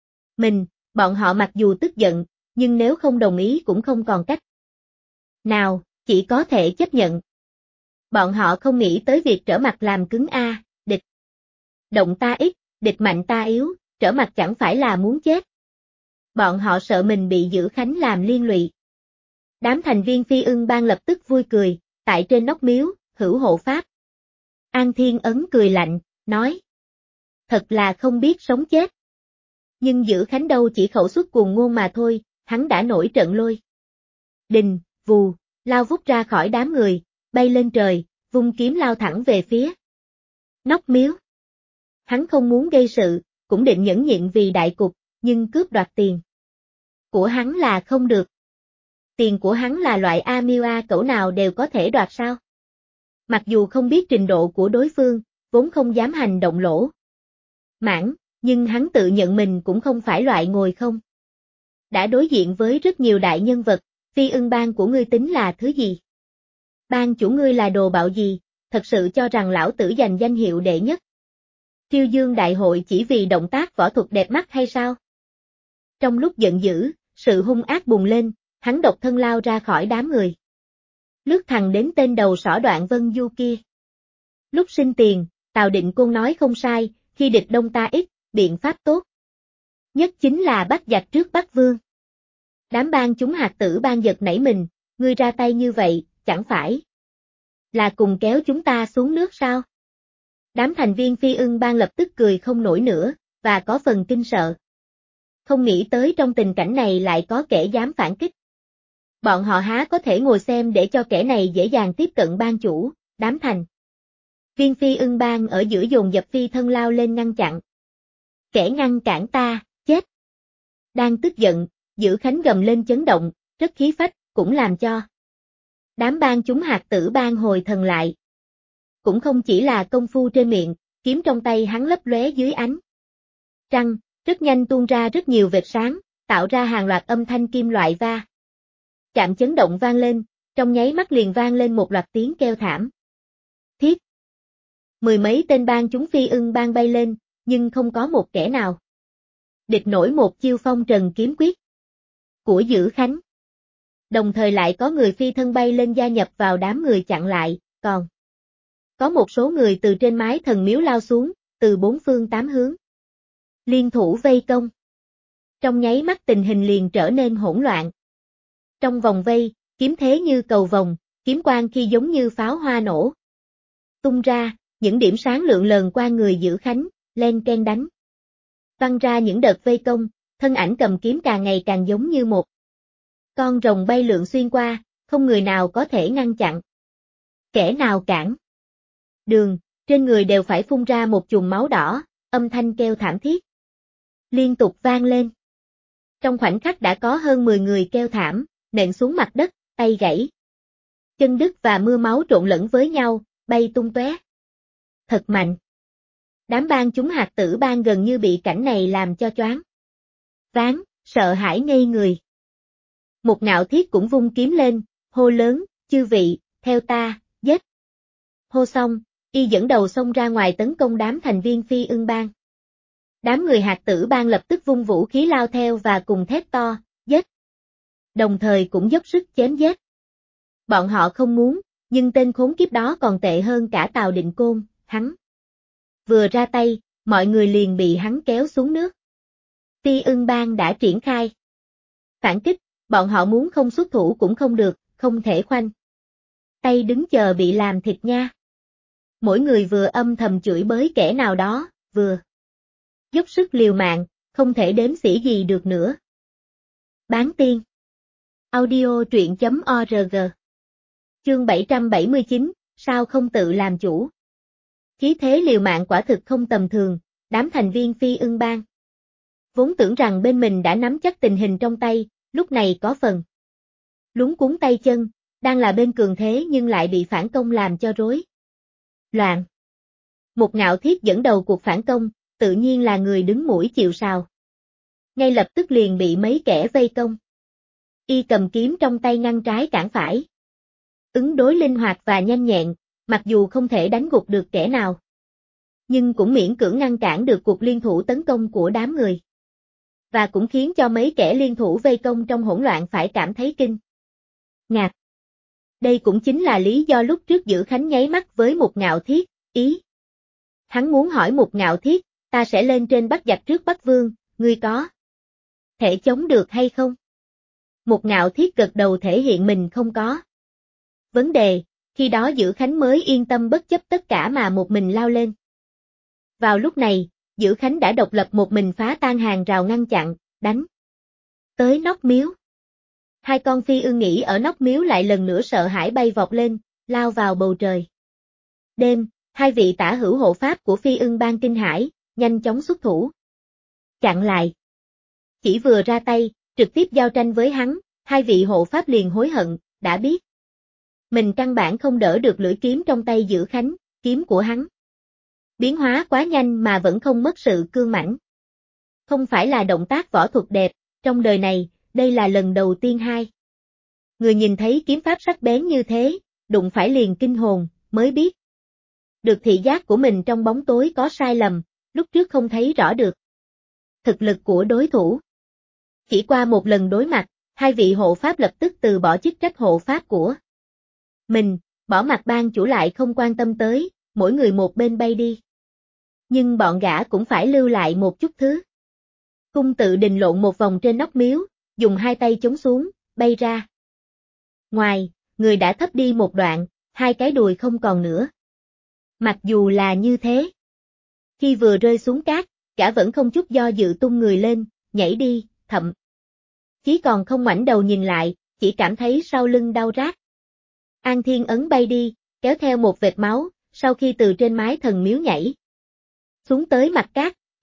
Bọn họ mặc dù tức giận, nhưng nếu không đồng ý cũng không còn cách nào, chỉ có thể chấp nhận. Bọn họ không nghĩ tới việc trở mặt làm cứng địch động ta ít, địch mạnh ta yếu, trở mặt chẳng phải là muốn chết. Bọn họ sợ mình bị Dữ Khánh làm liên lụy. Đám thành viên Phi Ưng Bang lập tức vui cười, tại trên nóc miếu, hữu hộ pháp. An Thiên Ấn cười lạnh, nói. Thật là không biết sống chết. Nhưng Dữ Khánh đâu chỉ khẩu suất cuồng ngôn mà thôi, hắn đã nổi trận lôi đình, vù, lao vút ra khỏi đám người, bay lên trời, vung kiếm lao thẳng về phía nóc miếu. Hắn không muốn gây sự, cũng định nhẫn nhịn vì đại cục, nhưng cướp đoạt tiền của hắn là không được. Tiền của hắn là loại A cẩu nào đều có thể đoạt sao? Mặc dù không biết trình độ của đối phương, vốn không dám hành động lỗ mãng, nhưng hắn tự nhận mình cũng không phải loại ngồi không. Đã đối diện với rất nhiều đại nhân vật, Phi Ưng Bang của ngươi tính là thứ gì? Bang chủ ngươi là đồ bạo gì, thật sự cho rằng lão tử giành danh hiệu đệ nhất Phiêu Dương đại hội chỉ vì động tác võ thuật đẹp mắt hay sao? Trong lúc giận dữ, sự hung ác bùng lên, hắn độc thân lao ra khỏi đám người. Lướt thẳng đến tên đầu sỏ Đoạn Vân Du kia. Lúc sinh tiền, Tào Định Côn nói không sai, khi địch đông ta ít, biện pháp tốt nhất chính là bắt giặc trước bắt vương. Đám ban chúng Hạt Tử Bang giật nảy mình, ngươi ra tay như vậy, chẳng phải là cùng kéo chúng ta xuống nước sao? Đám thành viên Phi Ưng Bang lập tức cười không nổi nữa, và có phần kinh sợ. Không nghĩ tới trong tình cảnh này lại có kẻ dám phản kích. Bọn họ há có thể ngồi xem để cho kẻ này dễ dàng tiếp cận ban chủ, đám thành viên Phi Ưng Bang ở giữa dồn dập phi thân lao lên ngăn chặn. Kẻ ngăn cản ta, chết. Đang tức giận, Dữ Khánh gầm lên chấn động, rất khí phách, cũng làm cho đám bang chúng hạt tử bang hồi thần lại. Cũng không chỉ là công phu trên miệng, kiếm trong tay hắn lấp lóe dưới ánh trăng, rất nhanh tuôn ra rất nhiều vệt sáng, tạo ra hàng loạt âm thanh kim loại va chạm chấn động vang lên, trong nháy mắt liền vang lên một loạt tiếng kêu thảm thiết. Mười mấy tên bang chúng Phi Ưng bang bay lên, nhưng không có một kẻ nào địch nổi một chiêu phong trần kiếm quyết của Dữ Khánh. Đồng thời lại có người phi thân bay lên gia nhập vào đám người chặn lại, còn có một số người từ trên mái thần miếu lao xuống, từ bốn phương tám hướng liên thủ vây công. Trong nháy mắt tình hình liền trở nên hỗn loạn. Trong vòng vây, kiếm thế như cầu vồng, kiếm quang khi giống như pháo hoa nổ tung ra, những điểm sáng lượn lờ qua người Dữ Khánh, len ken đánh văng ra những đợt vây công, thân ảnh cầm kiếm càng ngày càng giống như một con rồng bay lượn xuyên qua, không người nào có thể ngăn chặn. Kẻ nào cản đường, trên người đều phải phun ra một chùm máu đỏ, âm thanh kêu thảm thiết liên tục vang lên. Trong khoảnh khắc đã có hơn 10 người kêu thảm, nện xuống mặt đất, tay gãy, chân đứt và mưa máu trộn lẫn với nhau, bay tung tóe. Thật mạnh. Đám bang chúng hạt tử bang gần như bị cảnh này làm cho choáng váng, sợ hãi ngây người. Một Ngạo Thiết cũng vung kiếm lên, hô lớn, chư vị, theo ta, giết. Hô xong, y dẫn đầu xông ra ngoài tấn công đám thành viên Phi Ưng bang. Đám người hạt tử bang lập tức vung vũ khí lao theo và cùng thét to, giết. Đồng thời cũng dốc sức chém giết. Bọn họ không muốn, nhưng tên khốn kiếp đó còn tệ hơn cả Tào Định Côn, hắn vừa ra tay, mọi người liền bị hắn kéo xuống nước. Phi Ưng bang đã triển khai phản kích, bọn họ muốn không xuất thủ cũng không được, không thể khoanh tay đứng chờ bị làm thịt nha. Mỗi người vừa âm thầm chửi bới kẻ nào đó, vừa dốc sức liều mạng, không thể đếm xỉa gì được nữa. Bán tiên. Audio truyện.org. Chương 779, sao không tự làm chủ. Khí thế liều mạng quả thực không tầm thường, đám thành viên Phi Ưng bang vốn tưởng rằng bên mình đã nắm chắc tình hình trong tay, lúc này có phần luống cuống tay chân, đang là bên cường thế nhưng lại bị phản công làm cho rối loạn. Một Ngạo Thiết dẫn đầu cuộc phản công, tự nhiên là người đứng mũi chịu sào. Ngay lập tức liền bị mấy kẻ vây công. Y cầm kiếm trong tay ngăn trái cản phải. Ứng đối linh hoạt và nhanh nhẹn, mặc dù không thể đánh gục được kẻ nào, nhưng cũng miễn cưỡng ngăn cản được cuộc liên thủ tấn công của đám người. Và cũng khiến cho mấy kẻ liên thủ vây công trong hỗn loạn phải cảm thấy kinh ngạc. Đây cũng chính là lý do lúc trước Dữ Khánh nháy mắt với Một Ngạo Thiết, ý. Hắn muốn hỏi Một Ngạo Thiết, ta sẽ lên trên bắt giặc trước Bắc Vương, ngươi có thể chống được hay không? Một Ngạo Thiết gật đầu thể hiện mình không có vấn đề, khi đó Dữ Khánh mới yên tâm bất chấp tất cả mà một mình lao lên. Vào lúc này, Dữ Khánh đã độc lập một mình phá tan hàng rào ngăn chặn, đánh tới nóc miếu. Hai con Phi Ưng nghỉ ở nóc miếu lại lần nữa sợ hãi bay vọt lên, lao vào bầu trời. Đêm, hai vị tả hữu hộ pháp của Phi Ưng bang kinh hãi, nhanh chóng xuất thủ chặn lại. Chỉ vừa ra tay, trực tiếp giao tranh với hắn, hai vị hộ pháp liền hối hận, đã biết mình căn bản không đỡ được lưỡi kiếm trong tay Dữ Khánh, kiếm của hắn biến hóa quá nhanh mà vẫn không mất sự cương mãnh. Không phải là động tác võ thuật đẹp, trong đời này, đây là lần đầu tiên hai người nhìn thấy kiếm pháp sắc bén như thế, đụng phải liền kinh hồn, mới biết được thị giác của mình trong bóng tối có sai lầm, lúc trước không thấy rõ được thực lực của đối thủ. Chỉ qua một lần đối mặt, hai vị hộ pháp lập tức từ bỏ chức trách hộ pháp của mình, bỏ mặt bang chủ lại không quan tâm tới, mỗi người một bên bay đi. Nhưng bọn gã cũng phải lưu lại một chút thứ. Cung tự đình lộn một vòng trên nóc miếu, dùng hai tay chống xuống, bay ra. Ngoài, người đã thấp đi một đoạn, hai cái đùi không còn nữa. Mặc dù là như thế, khi vừa rơi xuống cát, gã vẫn không chút do dự tung người lên, nhảy đi, thậm chí còn không ngoảnh đầu nhìn lại, chỉ cảm thấy sau lưng đau rát. An Thiên Ấn bay đi, kéo theo một vệt máu, sau khi từ trên mái thần miếu nhảy xuống tới mặt cát,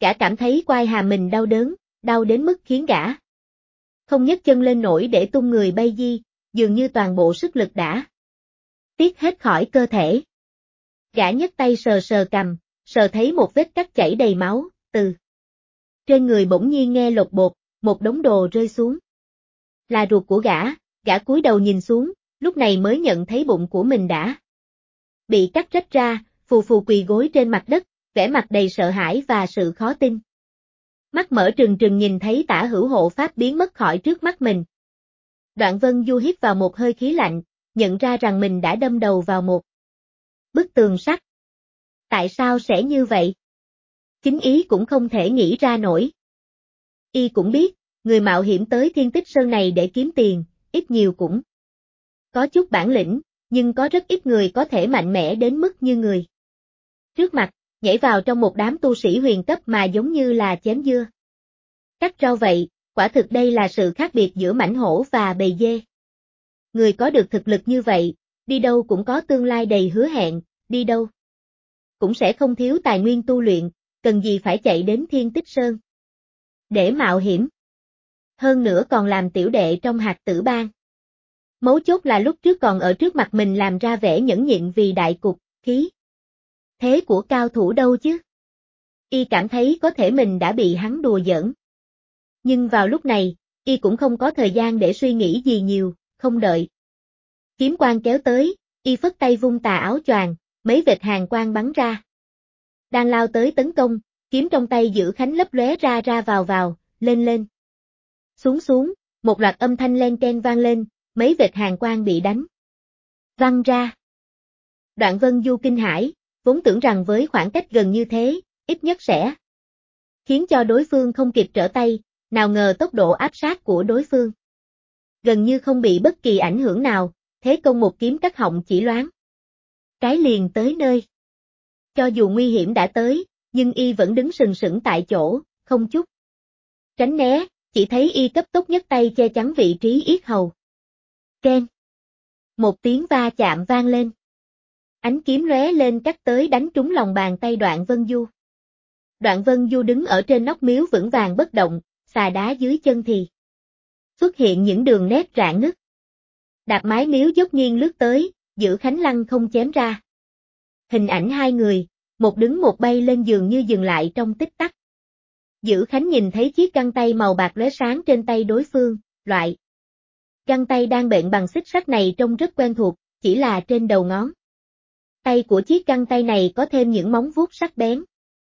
gã cảm thấy quai hàm mình đau đớn, đau đến mức khiến gã không nhấc chân lên nổi để tung người bay di, dường như toàn bộ sức lực đã tiết hết khỏi cơ thể. Gã nhấc tay sờ sờ cằm, sờ thấy một vết cắt chảy đầy máu, từ trên người bỗng nhiên nghe lột bột, một đống đồ rơi xuống. Là ruột của gã cúi đầu nhìn xuống, lúc này mới nhận thấy bụng của mình đã bị cắt rách ra, phù phù quỳ gối trên mặt đất, vẻ mặt đầy sợ hãi và sự khó tin. Mắt mở trừng trừng nhìn thấy Tả Hữu hộ pháp biến mất khỏi trước mắt mình. Đoạn Vân Du hít vào một hơi khí lạnh, nhận ra rằng mình đã đâm đầu vào một bức tường sắt. Tại sao sẽ như vậy? Chính ý cũng không thể nghĩ ra nổi. Y cũng biết, người mạo hiểm tới Thiên Tích Sơn này để kiếm tiền, ít nhiều cũng có chút bản lĩnh, nhưng có rất ít người có thể mạnh mẽ đến mức như người trước mặt, nhảy vào trong một đám tu sĩ huyền cấp mà giống như là chém dưa cắt rau vậy, quả thực đây là sự khác biệt giữa mãnh hổ và bầy dê. Người có được thực lực như vậy, đi đâu cũng có tương lai đầy hứa hẹn, đi đâu cũng sẽ không thiếu tài nguyên tu luyện, cần gì phải chạy đến Thiên Tích Sơn để mạo hiểm. Hơn nữa còn làm tiểu đệ trong Hạt Tử Bang. Mấu chốt là lúc trước còn ở trước mặt mình làm ra vẻ nhẫn nhịn vì đại cục, khí thế của cao thủ đâu chứ. Y cảm thấy có thể mình đã bị hắn đùa giỡn. Nhưng vào lúc này, Y cũng không có thời gian để suy nghĩ gì nhiều, không đợi kiếm quang kéo tới, Y phất tay vung tà áo choàng, mấy vệt hàn quang bắn ra. Đang lao tới tấn công, kiếm trong tay Giữ Khánh lấp lóe ra ra vào, lên lên. Xuống, một loạt âm thanh len keng vang lên, mấy vệt hàn quang bị đánh văng ra. Đoạn Vân Du kinh hãi, vốn tưởng rằng với khoảng cách gần như thế, ít nhất sẽ khiến cho đối phương không kịp trở tay, nào ngờ tốc độ áp sát của đối phương gần như không bị bất kỳ ảnh hưởng nào, thế công một kiếm cắt họng chỉ loáng cái liền tới nơi. Cho dù nguy hiểm đã tới, nhưng Y vẫn đứng sừng sững tại chỗ, không chút tránh né, chỉ thấy Y cấp tốc nhấc tay che chắn vị trí yết hầu. Keng. Một tiếng va chạm vang lên. Ánh kiếm lóe lên cắt tới đánh trúng lòng bàn tay Đoạn Vân Du. Đoạn Vân Du đứng ở trên nóc miếu vững vàng bất động, xà đá dưới chân thì xuất hiện những đường nét rạn nứt. Đạp mái miếu dốc nghiêng lướt tới, Giữ Khánh lăng không chém ra. Hình ảnh hai người, một đứng một bay lên giường như dừng lại trong tích tắc. Giữ Khánh nhìn thấy chiếc găng tay màu bạc lóe sáng trên tay đối phương, loại găng tay đang bện bằng xích sắt này trông rất quen thuộc, chỉ là trên đầu ngón tay của chiếc găng tay này có thêm những móng vuốt sắc bén.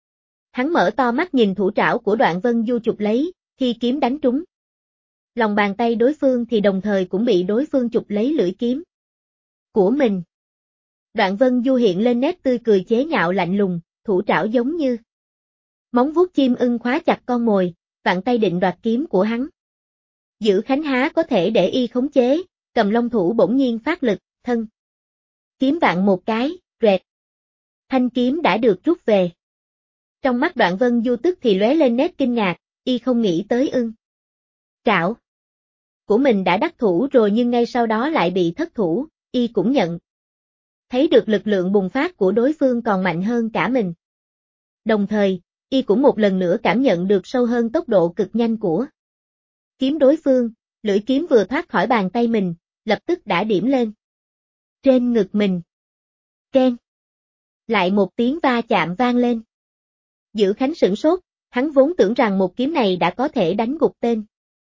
Hắn mở to mắt nhìn thủ trảo của Đoạn Vân Du chụp lấy, khi kiếm đánh trúng lòng bàn tay đối phương thì đồng thời cũng bị đối phương chụp lấy lưỡi kiếm của mình. Đoạn Vân Du hiện lên nét tươi cười chế nhạo lạnh lùng, thủ trảo giống như móng vuốt chim ưng khóa chặt con mồi, vặn tay định đoạt kiếm của hắn. Giữ Khánh há có thể để Y khống chế, cầm long thủ bỗng nhiên phát lực, thân kiếm vặn một cái, rẹt. Thanh kiếm đã được rút về. Trong mắt Đoạn Vân Du tức thì lóe lên nét kinh ngạc, Y không nghĩ tới ưng trảo của mình đã đắc thủ rồi nhưng ngay sau đó lại bị thất thủ, Y cũng nhận thấy được lực lượng bùng phát của đối phương còn mạnh hơn cả mình. Đồng thời, Y cũng một lần nữa cảm nhận được sâu hơn tốc độ cực nhanh của kiếm đối phương, lưỡi kiếm vừa thoát khỏi bàn tay mình, lập tức đã điểm lên trên ngực mình. Keng. Lại một tiếng va chạm vang lên. Giữ Khánh sửng sốt, hắn vốn tưởng rằng một kiếm này đã có thể đánh gục tên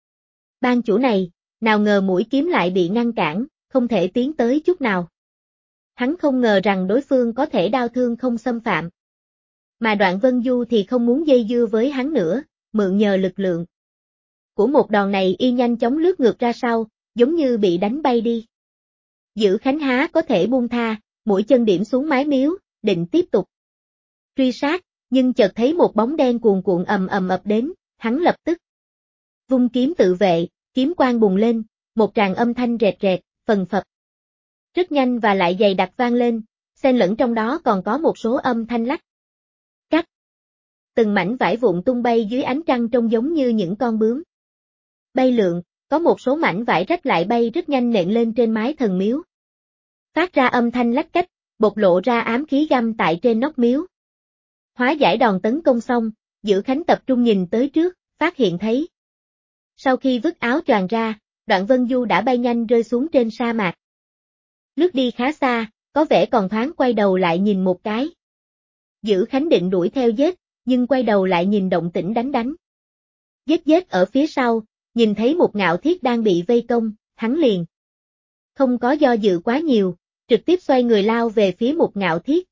ban chủ này, nào ngờ mũi kiếm lại bị ngăn cản, không thể tiến tới chút nào. Hắn không ngờ rằng đối phương có thể đao thương không xâm phạm. Mà Đoạn Vân Du thì không muốn dây dưa với hắn nữa, mượn nhờ lực lượng của một đòn này Y nhanh chóng lướt ngược ra sau, giống như bị đánh bay đi. Giữ Khánh há có thể buông tha, mũi chân điểm xuống mái miếu, định tiếp tục truy sát, nhưng chợt thấy một bóng đen cuồn cuộn ầm ập đến, hắn lập tức vung kiếm tự vệ, kiếm quang bùng lên, một tràng âm thanh rẹt rẹt, phần phật. Rất nhanh và lại dày đặc vang lên, xen lẫn trong đó còn có một số âm thanh lách cách. Từng mảnh vải vụn tung bay dưới ánh trăng trông giống như những con bướm bay lượn, có một số mảnh vải rách lại bay rất nhanh nện lên trên mái thần miếu. Phát ra âm thanh lách cách, bộc lộ ra ám khí găm tại trên nóc miếu. Hóa giải đòn tấn công xong, Dữ Khánh tập trung nhìn tới trước, phát hiện thấy. Sau khi vứt áo choàng ra, Đoạn Vân Du đã bay nhanh rơi xuống trên sa mạc. Lướt đi khá xa, có vẻ còn thoáng quay đầu lại nhìn một cái. Dữ Khánh định đuổi theo giết, nhưng quay đầu lại nhìn động tĩnh đánh. Giết ở phía sau, nhìn thấy một Ngạo Thiết đang bị vây công, hắn liền. Không có do dự quá nhiều, trực tiếp xoay người lao về phía một Ngạo Thiết,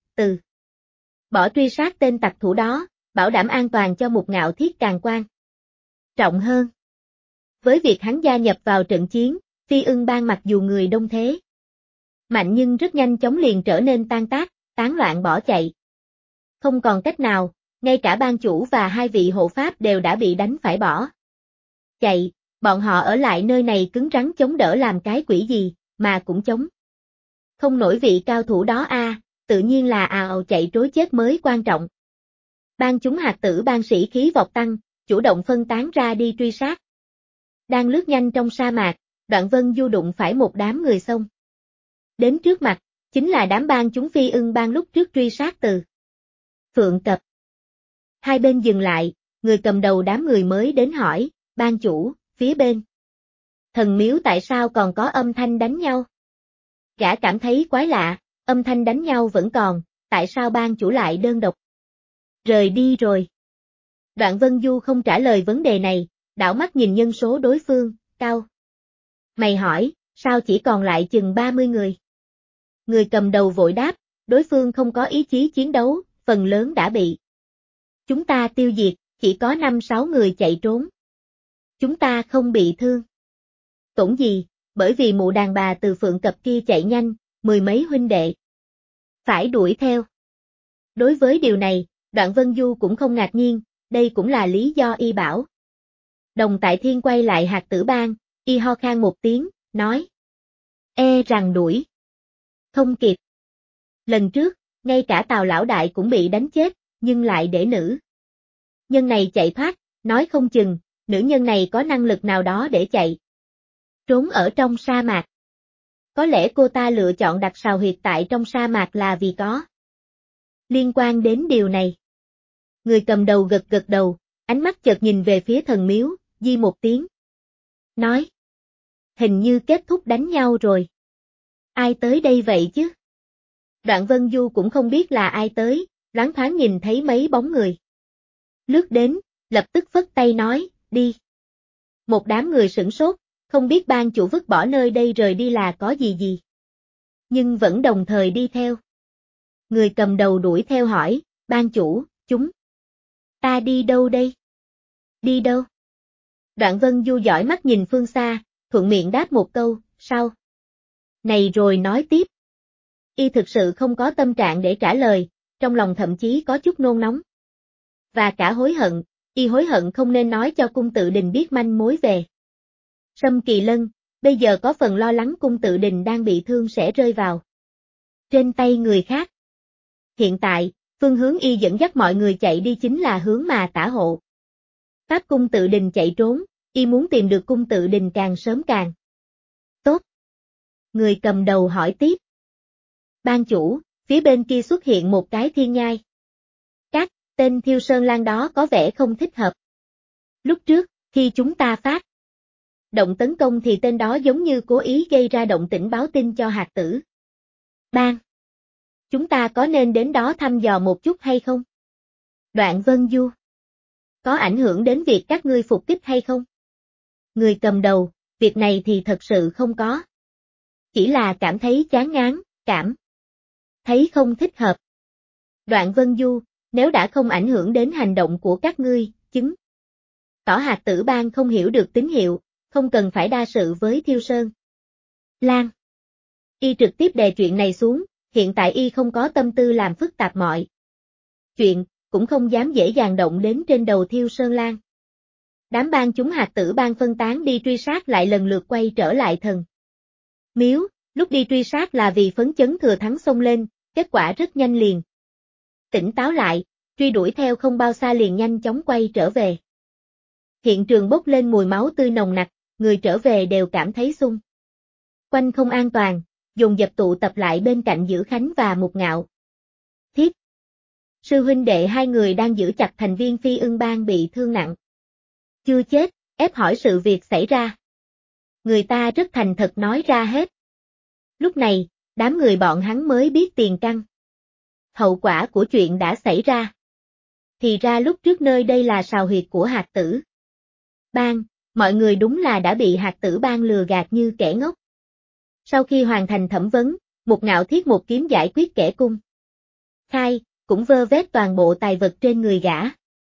bỏ truy sát tên tặc thủ đó, bảo đảm an toàn cho một Ngạo Thiết càng quan trọng hơn. Với việc hắn gia nhập vào trận chiến, Phi Ưng Bang mặc dù người đông thế mạnh nhưng rất nhanh chóng liền trở nên tan tác, tán loạn bỏ chạy. Không còn cách nào, ngay cả bang chủ và hai vị hộ pháp đều đã bị đánh phải bỏ chạy, bọn họ ở lại nơi này cứng rắn chống đỡ làm cái quỷ gì, mà cũng chống không nổi vị cao thủ đó tự nhiên là ào chạy trối chết mới quan trọng. Bang chúng hạt tử bang sĩ khí vọt tăng, chủ động phân tán ra đi truy sát. Đang lướt nhanh trong sa mạc, Đoạn Vân Du đụng phải một đám người xông đến trước mặt, chính là đám bang chúng Phi Ưng Bang lúc trước truy sát từ Phượng Tập. Hai bên dừng lại, người cầm đầu đám người mới đến hỏi, bang chủ, phía bên Thần Miếu tại sao còn có âm thanh đánh nhau? Gã cảm thấy quái lạ, âm thanh đánh nhau vẫn còn, tại sao bang chủ lại đơn độc rời đi rồi? Đoạn Vân Du không trả lời vấn đề này, đảo mắt nhìn nhân số đối phương, cao mày hỏi, sao chỉ còn lại chừng 30 người? Người cầm đầu vội đáp, đối phương không có ý chí chiến đấu, phần lớn đã bị chúng ta tiêu diệt, chỉ có 5-6 người chạy trốn. Chúng ta không bị thương. Tổn gì, bởi vì mụ đàn bà từ Phượng Cập kia chạy nhanh, mười mấy huynh đệ phải đuổi theo. Đối với điều này, Đoạn Vân Du cũng không ngạc nhiên, đây cũng là lý do y bảo. Đồng Tại Thiên quay lại hạt tử bang, y ho khan một tiếng, nói. Rằng đuổi không kịp. Lần trước, ngay cả Tào Lão Đại cũng bị đánh chết, nhưng lại để nữ nhân này chạy thoát, nói không chừng, nữ nhân này có năng lực nào đó để chạy trốn ở trong sa mạc. Có lẽ cô ta lựa chọn đặt sào huyệt tại trong sa mạc là vì có liên quan đến điều này. Người cầm đầu gật đầu, ánh mắt chợt nhìn về phía thần miếu, di một tiếng. Nói. Hình như kết thúc đánh nhau rồi. Ai tới đây vậy chứ? Đoạn Vân Du cũng không biết là ai tới, loáng thoáng nhìn thấy mấy bóng người lướt đến, lập tức phất tay nói, đi. Một đám người sửng sốt, không biết bang chủ vứt bỏ nơi đây rời đi là có gì. Nhưng vẫn đồng thời đi theo. Người cầm đầu đuổi theo hỏi, bang chủ, chúng ta đi đâu đây? Đi đâu? Đoạn Vân Du dõi mắt nhìn phương xa, thuận miệng đáp một câu, sau này rồi nói tiếp. Y thực sự không có tâm trạng để trả lời, trong lòng thậm chí có chút nôn nóng. Và cả hối hận, y hối hận không nên nói cho cung tự đình biết manh mối về Sâm Kỳ Lân, bây giờ có phần lo lắng cung tự đình đang bị thương sẽ rơi vào trên tay người khác. Hiện tại, phương hướng y dẫn dắt mọi người chạy đi chính là hướng mà Tả Hộ Pháp cung tự đình chạy trốn, y muốn tìm được cung tự đình càng sớm càng tốt. Người cầm đầu hỏi tiếp. Ban chủ, phía bên kia xuất hiện một cái thiên nhai. Tên Thiêu Sơn Lan đó có vẻ không thích hợp. Lúc trước, khi chúng ta phát động tấn công thì tên đó giống như cố ý gây ra động tĩnh báo tin cho hạt tử bang. Chúng ta có nên đến đó thăm dò một chút hay không? Đoạn Vân Du. Có ảnh hưởng đến việc các ngươi phục kích hay không? Người cầm đầu, việc này thì thật sự không có. Chỉ là cảm thấy chán ngán, cảm thấy không thích hợp. Đoạn Vân Du, nếu đã không ảnh hưởng đến hành động của các ngươi, chứng tỏ hạt tử bang không hiểu được tín hiệu, không cần phải đa sự với Thiêu Sơn Lan. Y trực tiếp đè chuyện này xuống, hiện tại y không có tâm tư làm phức tạp mọi chuyện, cũng không dám dễ dàng động đến trên đầu Thiêu Sơn Lan. Đám bang chúng hạt tử bang phân tán đi truy sát lại lần lượt quay trở lại thần miếu, lúc đi truy sát là vì phấn chấn thừa thắng xông lên, kết quả rất nhanh liền tỉnh táo lại, truy đuổi theo không bao xa liền nhanh chóng quay trở về. Hiện trường bốc lên mùi máu tươi nồng nặc, người trở về đều cảm thấy xung quanh không an toàn, dồn dập tụ tập lại bên cạnh Dữ Khánh và Mục Ngạo Thiết. Sư huynh đệ hai người đang giữ chặt thành viên Phi Ưng Bang bị thương nặng. Chưa chết, ép hỏi sự việc xảy ra. Người ta rất thành thật nói ra hết. Lúc này, đám người bọn hắn mới biết tiền căn. Hậu quả của chuyện đã xảy ra. Thì ra lúc trước nơi đây là sào huyệt của Hạt Tử Bang, mọi người đúng là đã bị Hạt Tử Bang lừa gạt như kẻ ngốc. Sau khi hoàn thành thẩm vấn, Mục Ngạo Thiết một kiếm giải quyết kẻ cung khai, cũng vơ vét toàn bộ tài vật trên người gã.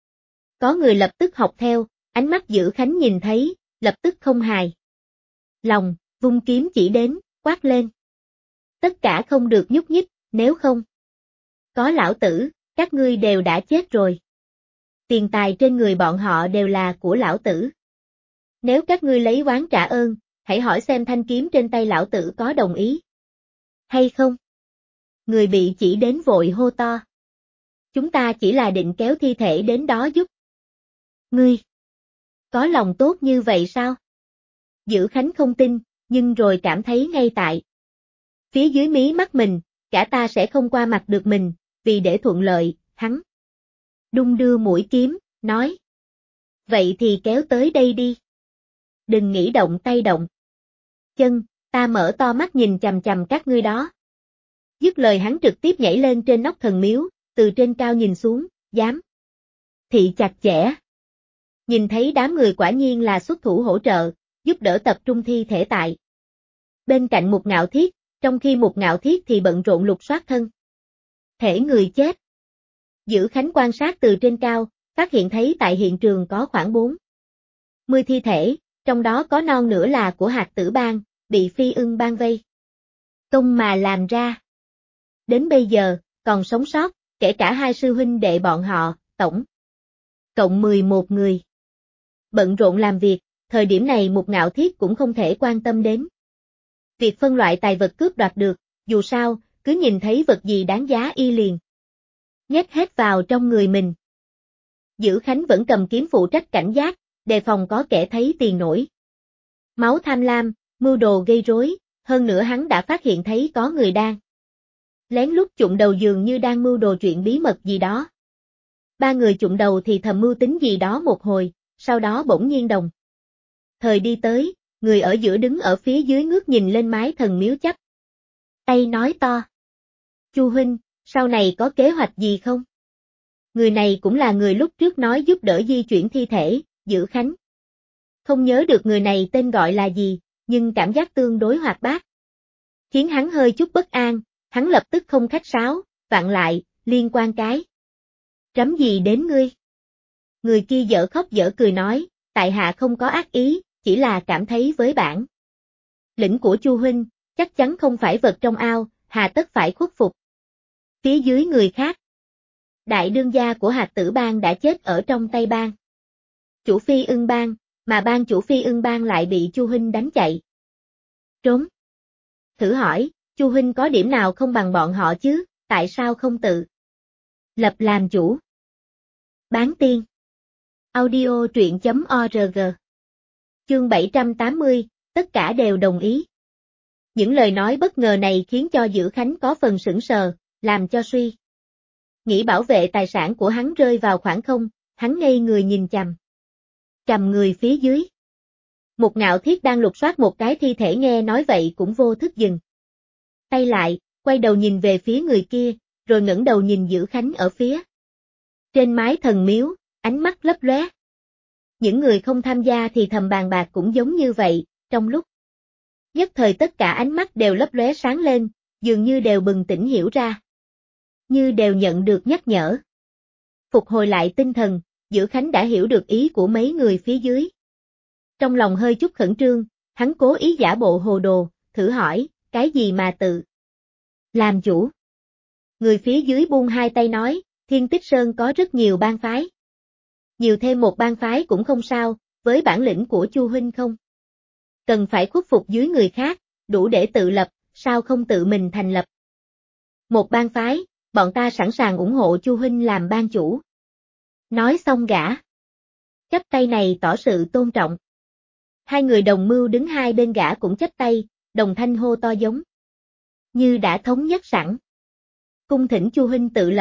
Có người lập tức học theo, ánh mắt Dữ Khánh nhìn thấy, lập tức không hài lòng, vung kiếm chỉ đến, quát lên. Tất cả không được nhúc nhích, nếu không có lão tử, các ngươi đều đã chết rồi. Tiền tài trên người bọn họ đều là của lão tử. Nếu các ngươi lấy oán trả ơn, hãy hỏi xem thanh kiếm trên tay lão tử có đồng ý hay không. Người bị chỉ đến vội hô to. Chúng ta chỉ là định kéo thi thể đến đó giúp. Ngươi có lòng tốt như vậy sao? Dữ Khánh không tin, nhưng rồi cảm thấy ngay tại phía dưới mí mắt mình, cả ta sẽ không qua mặt được mình, vì để thuận lợi, hắn đung đưa mũi kiếm, nói. Vậy thì kéo tới đây đi. Đừng nghĩ động tay động chân, ta mở to mắt nhìn chằm chằm các ngươi đó. Dứt lời hắn trực tiếp nhảy lên trên nóc thần miếu, từ trên cao nhìn xuống, dám thị chặt chẽ. Nhìn thấy đám người quả nhiên là xuất thủ hỗ trợ, giúp đỡ tập trung thi thể tại bên cạnh Mục Ngạo Thiết, trong khi Mục Ngạo Thiết thì bận rộn lục soát thân thể người chết. Dữ Khánh quan sát từ trên cao, phát hiện thấy tại hiện trường có khoảng 40 thi thể, trong đó có non nửa là của Hạt Tử Bang, bị Phi Ưng Bang vây công mà làm ra. Đến bây giờ, còn sống sót, kể cả hai sư huynh đệ bọn họ, tổng cộng 11 người. Bận rộn làm việc, thời điểm này Mục Ngạo Thiết cũng không thể quan tâm đến việc phân loại tài vật cướp đoạt được, dù sao, cứ nhìn thấy vật gì đáng giá y liền nhét hết vào trong người mình. Dữ Khánh vẫn cầm kiếm phụ trách cảnh giác, đề phòng có kẻ thấy tiền nổi máu tham lam, mưu đồ gây rối, hơn nữa hắn đã phát hiện thấy có người đang lén lút chụm đầu dường như đang mưu đồ chuyện bí mật gì đó. Ba người chụm đầu thì thầm mưu tính gì đó một hồi, sau đó bỗng nhiên đồng thời đi tới, người ở giữa đứng ở phía dưới ngước nhìn lên mái thần miếu chắp tay nói to. Chu huynh, sau này có kế hoạch gì không? Người này cũng là người lúc trước nói giúp đỡ di chuyển thi thể, Dữ Khánh không nhớ được người này tên gọi là gì, nhưng cảm giác tương đối hoạt bát khiến hắn hơi chút bất an, hắn lập tức không khách sáo, vặn lại, liên quan cái rắm gì đến ngươi? Người kia dở khóc dở cười nói, tại hạ không có ác ý, chỉ là cảm thấy với bản lĩnh của Chu huynh, chắc chắn không phải vật trong ao, hà tất phải khuất phục phía dưới người khác. Đại đương gia của Hạt Tử Bang đã chết ở trong tay bang chủ Phi Ưng Bang, mà bang chủ Phi Ưng Bang lại bị Chu huynh đánh chạy trốn. Thử hỏi, Chu huynh có điểm nào không bằng bọn họ chứ, tại sao không tự lập làm chủ? Bán tiên. Audio truyện.org. Chương 780, tất cả đều đồng ý. Những lời nói bất ngờ này khiến cho Dữ Khánh có phần sững sờ, làm cho suy nghĩ bảo vệ tài sản của hắn rơi vào khoảng không, hắn ngây người nhìn chằm người phía dưới. Mục Ngạo Thiết đang lục soát một cái thi thể nghe nói vậy cũng vô thức dừng tay lại, quay đầu nhìn về phía người kia, rồi ngẩng đầu nhìn Dữ Khánh ở phía trên mái thần miếu, ánh mắt lấp lóe. Những người không tham gia thì thầm bàn bạc cũng giống như vậy, trong lúc nhất thời tất cả ánh mắt đều lấp lóe sáng lên, dường như đều bừng tỉnh hiểu ra, như đều nhận được nhắc nhở. Phục hồi lại tinh thần, Dữ Khánh đã hiểu được ý của mấy người phía dưới. Trong lòng hơi chút khẩn trương, hắn cố ý giả bộ hồ đồ, thử hỏi, cái gì mà tự làm chủ? Người phía dưới buông hai tay nói, Thiên Tích Sơn có rất nhiều bang phái. Nhiều thêm một bang phái cũng không sao, với bản lĩnh của Chu huynh không cần phải khuất phục dưới người khác, đủ để tự lập, sao không tự mình thành lập một bang phái, bọn ta sẵn sàng ủng hộ Chu huynh làm bang chủ. Nói xong gã chắp tay này tỏ sự tôn trọng. Hai người đồng mưu đứng hai bên gã cũng chắp tay, đồng thanh hô to giống như đã thống nhất sẵn. Cung thỉnh Chu huynh tự lập,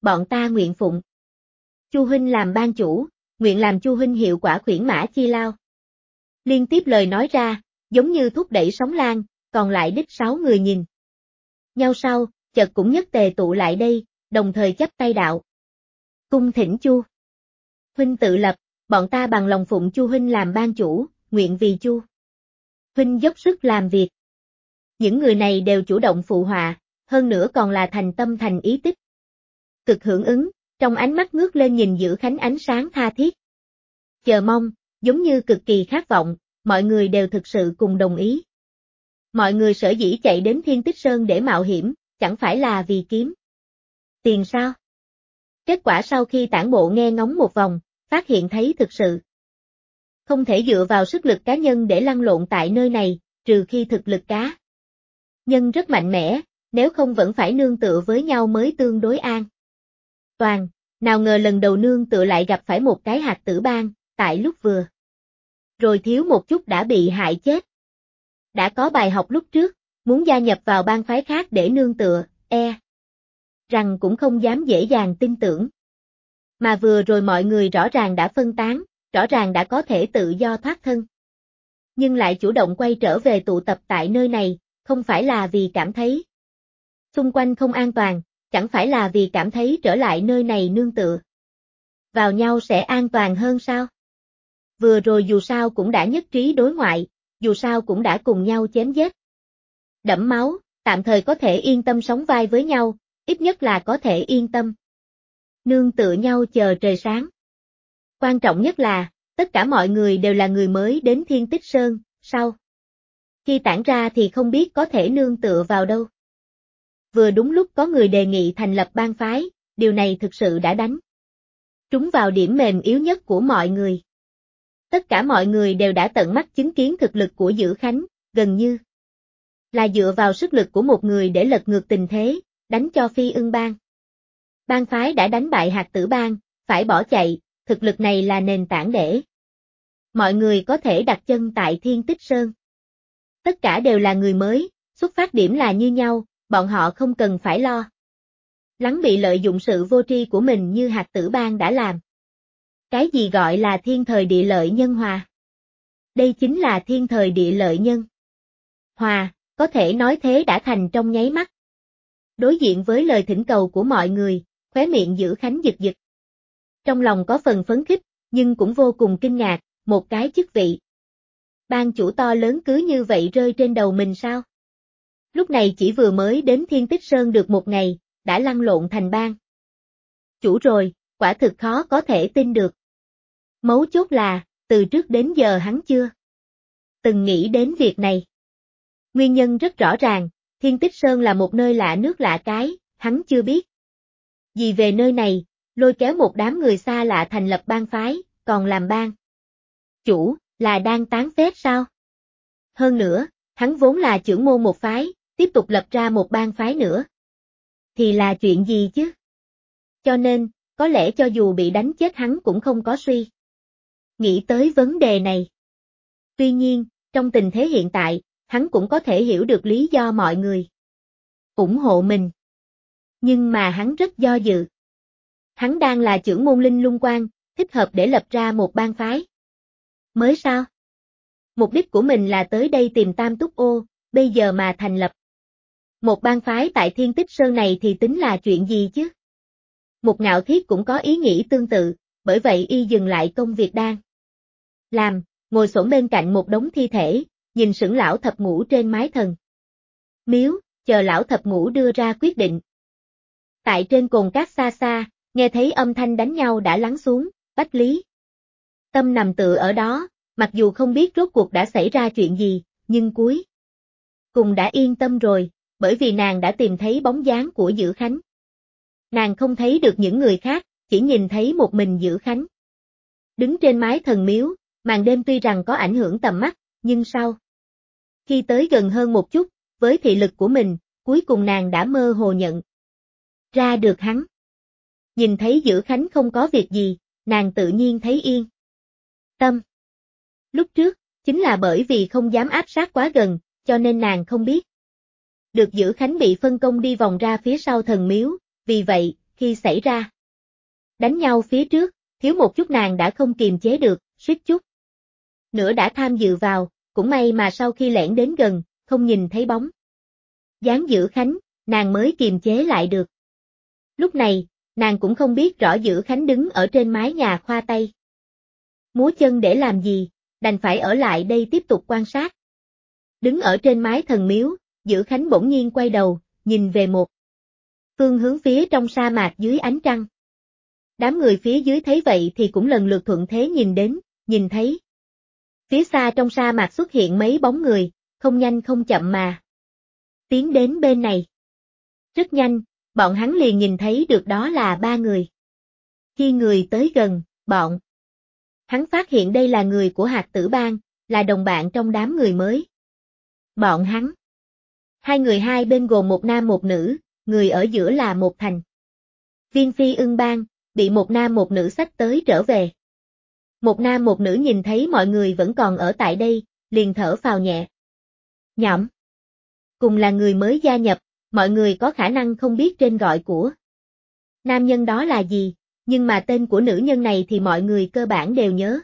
bọn ta nguyện phụng. Chu huynh làm ban chủ, nguyện làm Chu huynh hiệu quả khuyển mã chi lao. Liên tiếp lời nói ra, giống như thúc đẩy sóng lan, còn lại đích 6 người nhìn nhau sau, chợt cũng nhất tề tụ lại đây, đồng thời chắp tay đạo. Cung thỉnh Chu huynh tự lập, bọn ta bằng lòng phụng Chu huynh làm ban chủ, nguyện vì Chu huynh dốc sức làm việc. Những người này đều chủ động phụ họa, hơn nữa còn là thành tâm thành ý tích. Cực hưởng ứng, trong ánh mắt ngước lên nhìn Dữ Khánh ánh sáng tha thiết. Chờ mong, giống như cực kỳ khát vọng, mọi người đều thực sự cùng đồng ý. Mọi người sở dĩ chạy đến Thiên Tích Sơn để mạo hiểm, chẳng phải là vì kiếm tiền sao? Kết quả sau khi tản bộ nghe ngóng một vòng, phát hiện thấy thực sự không thể dựa vào sức lực cá nhân để lăn lộn tại nơi này, trừ khi thực lực cá nhân rất mạnh mẽ, nếu không vẫn phải nương tựa với nhau mới tương đối an toàn. Nào ngờ lần đầu nương tựa lại gặp phải một cái hạt tử bang, tại lúc vừa rồi thiếu một chút đã bị hại chết. Đã có bài học lúc trước, muốn gia nhập vào bang phái khác để nương tựa, rằng cũng không dám dễ dàng tin tưởng. Mà vừa rồi mọi người rõ ràng đã phân tán, rõ ràng đã có thể tự do thoát thân. Nhưng lại chủ động quay trở về tụ tập tại nơi này, không phải là vì cảm thấy xung quanh không an toàn, chẳng phải là vì cảm thấy trở lại nơi này nương tựa vào nhau sẽ an toàn hơn sao? Vừa rồi dù sao cũng đã nhất trí đối ngoại, dù sao cũng đã cùng nhau chém giết đẫm máu, tạm thời có thể yên tâm sống vai với nhau, ít nhất là có thể yên tâm nương tựa nhau chờ trời sáng. Quan trọng nhất là, tất cả mọi người đều là người mới đến Thiên Tích Sơn, sau khi tản ra thì không biết có thể nương tựa vào đâu. Vừa đúng lúc có người đề nghị thành lập bang phái, điều này thực sự đã đánh trúng vào điểm mềm yếu nhất của mọi người. Tất cả mọi người đều đã tận mắt chứng kiến thực lực của Dữ Khánh, gần như là dựa vào sức lực của một người để lật ngược tình thế, đánh cho Phi Ưng bang. Bang phái đã đánh bại Hạt Tử bang, phải bỏ chạy, thực lực này là nền tảng để mọi người có thể đặt chân tại Thiên Tích Sơn. Tất cả đều là người mới, xuất phát điểm là như nhau, bọn họ không cần phải lo lắng bị lợi dụng sự vô tri của mình như Hạt Tử bang đã làm. Cái gì gọi là thiên thời địa lợi nhân hòa? Đây chính là thiên thời địa lợi nhân hòa, có thể nói thế đã thành trong nháy mắt. Đối diện với lời thỉnh cầu của mọi người, khóe miệng Dữ Khánh giật giật. Trong lòng có phần phấn khích, nhưng cũng vô cùng kinh ngạc, một cái chức vị ban chủ to lớn cứ như vậy rơi trên đầu mình sao? Lúc này chỉ vừa mới đến Thiên Tích Sơn được một ngày, đã lăn lộn thành ban chủ rồi, quả thực khó có thể tin được. Mấu chốt là, từ trước đến giờ hắn chưa từng nghĩ đến việc này. Nguyên nhân rất rõ ràng, Thiên Tích Sơn là một nơi lạ nước lạ cái, hắn chưa biết gì về nơi này, lôi kéo một đám người xa lạ thành lập bang phái, còn làm bang chủ, là đang tán phét sao? Hơn nữa, hắn vốn là trưởng môn một phái, tiếp tục lập ra một bang phái nữa. Thì là chuyện gì chứ? Cho nên, có lẽ cho dù bị đánh chết hắn cũng không có suy nghĩ tới vấn đề này. Tuy nhiên, trong tình thế hiện tại, hắn cũng có thể hiểu được lý do mọi người ủng hộ mình. Nhưng mà hắn rất do dự. Hắn đang là trưởng môn Linh Lung Quan, thích hợp để lập ra một bang phái mới sao? Mục đích của mình là tới đây tìm Tam Túc Ô, bây giờ mà thành lập một bang phái tại Thiên Tích Sơn này thì tính là chuyện gì chứ? Một Ngạo Thiết cũng có ý nghĩ tương tự, bởi vậy y dừng lại công việc đang làm, ngồi xổm bên cạnh một đống thi thể, nhìn sững lão thập ngũ trên mái thần miếu, chờ lão thập ngũ đưa ra quyết định. Tại trên cồn cát xa xa, nghe thấy âm thanh đánh nhau đã lắng xuống, Bách Lý Tâm nằm tựa ở đó, mặc dù không biết rốt cuộc đã xảy ra chuyện gì, nhưng cuối cùng đã yên tâm rồi, bởi vì nàng đã tìm thấy bóng dáng của Dữ Khánh. Nàng không thấy được những người khác, chỉ nhìn thấy một mình Dữ Khánh. Đứng trên mái thần miếu, màn đêm tuy rằng có ảnh hưởng tầm mắt, nhưng sau khi tới gần hơn một chút, với thị lực của mình, cuối cùng nàng đã mơ hồ nhận ra được hắn. Nhìn thấy Dữ Khánh không có việc gì, nàng tự nhiên thấy yên tâm. Lúc trước, chính là bởi vì không dám áp sát quá gần, cho nên nàng không biết được Dữ Khánh bị phân công đi vòng ra phía sau thần miếu, vì vậy, khi xảy ra đánh nhau phía trước, thiếu một chút nàng đã không kiềm chế được, suýt chút nữa đã tham dự vào, cũng may mà sau khi lẻn đến gần, không nhìn thấy bóng dáng Dữ Khánh, nàng mới kiềm chế lại được. Lúc này, nàng cũng không biết rõ Dữ Khánh đứng ở trên mái nhà khoa tay múa chân để làm gì, đành phải ở lại đây tiếp tục quan sát. Đứng ở trên mái thần miếu, Dữ Khánh bỗng nhiên quay đầu, nhìn về một phương hướng phía trong sa mạc dưới ánh trăng. Đám người phía dưới thấy vậy thì cũng lần lượt thuận thế nhìn đến, nhìn thấy phía xa trong sa mạc xuất hiện mấy bóng người, không nhanh không chậm mà tiến đến bên này. Rất nhanh, bọn hắn liền nhìn thấy được đó là 3 người. Khi người tới gần, bọn hắn phát hiện đây là người của Hạt Tử Bang, là đồng bạn trong đám người mới. Bọn hắn, 2 người hai bên gồm một nam một nữ, người ở giữa là một thành viên Phi Ưng Bang, bị một nam một nữ xách tới trở về. Một nam một nữ nhìn thấy mọi người vẫn còn ở tại đây, liền thở phào nhẹ nhõm. Cùng là người mới gia nhập, mọi người có khả năng không biết tên gọi của nam nhân đó là gì, nhưng mà tên của nữ nhân này thì mọi người cơ bản đều nhớ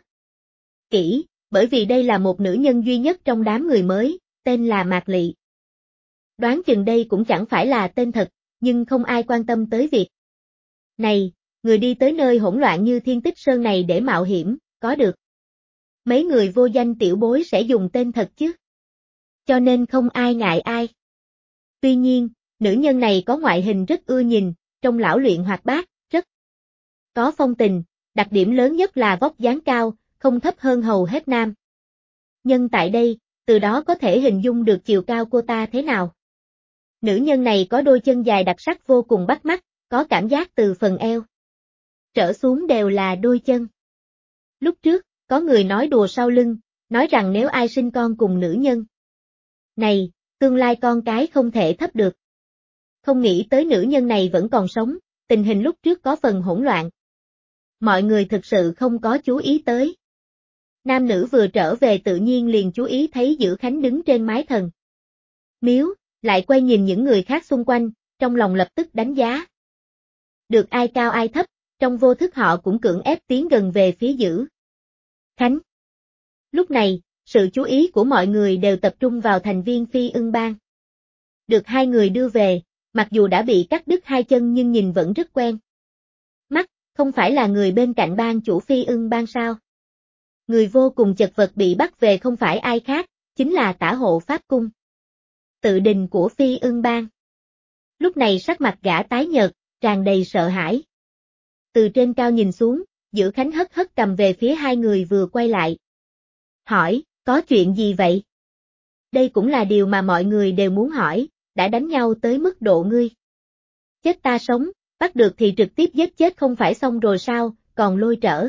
kỹ, bởi vì đây là một nữ nhân duy nhất trong đám người mới, tên là Mạc Lị. Đoán chừng đây cũng chẳng phải là tên thật, nhưng không ai quan tâm tới việc này, người đi tới nơi hỗn loạn như Thiên Tích Sơn này để mạo hiểm, có được mấy người vô danh tiểu bối sẽ dùng tên thật chứ. Cho nên không ai ngại ai. Tuy nhiên, nữ nhân này có ngoại hình rất ưa nhìn, trông lão luyện hoạt bát, rất có phong tình, đặc điểm lớn nhất là vóc dáng cao, không thấp hơn hầu hết nam nhân tại đây, từ đó có thể hình dung được chiều cao cô ta thế nào. Nữ nhân này có đôi chân dài đặc sắc vô cùng bắt mắt, có cảm giác từ phần eo trở xuống đều là đôi chân. Lúc trước, có người nói đùa sau lưng, nói rằng nếu ai sinh con cùng nữ nhân này, tương lai con cái không thể thấp được. Không nghĩ tới nữ nhân này vẫn còn sống, tình hình lúc trước có phần hỗn loạn. Mọi người thực sự không có chú ý tới. Nam nữ vừa trở về tự nhiên liền chú ý thấy Dữ Khánh đứng trên mái thần miếu, lại quay nhìn những người khác xung quanh, trong lòng lập tức đánh giá. Được ai cao ai thấp, trong vô thức họ cũng cưỡng ép tiến gần về phía Dữ Khánh. Lúc này, sự chú ý của mọi người đều tập trung vào thành viên Phi Ưng Bang. Được 2 người đưa về, mặc dù đã bị cắt đứt 2 chân nhưng nhìn vẫn rất quen mắt, không phải là người bên cạnh bang chủ Phi Ưng Bang sao? Người vô cùng chật vật bị bắt về không phải ai khác, chính là Tả Hộ Pháp Cung Tự Đình của Phi Ưng Bang. Lúc này sắc mặt gã tái nhợt, tràn đầy sợ hãi. Từ trên cao nhìn xuống, Dữ Khánh hất hất cầm về phía 2 người vừa quay lại. Hỏi, có chuyện gì vậy? Đây cũng là điều mà mọi người đều muốn hỏi, đã đánh nhau tới mức độ ngươi chết ta sống, bắt được thì trực tiếp giết chết không phải xong rồi sao, còn lôi trở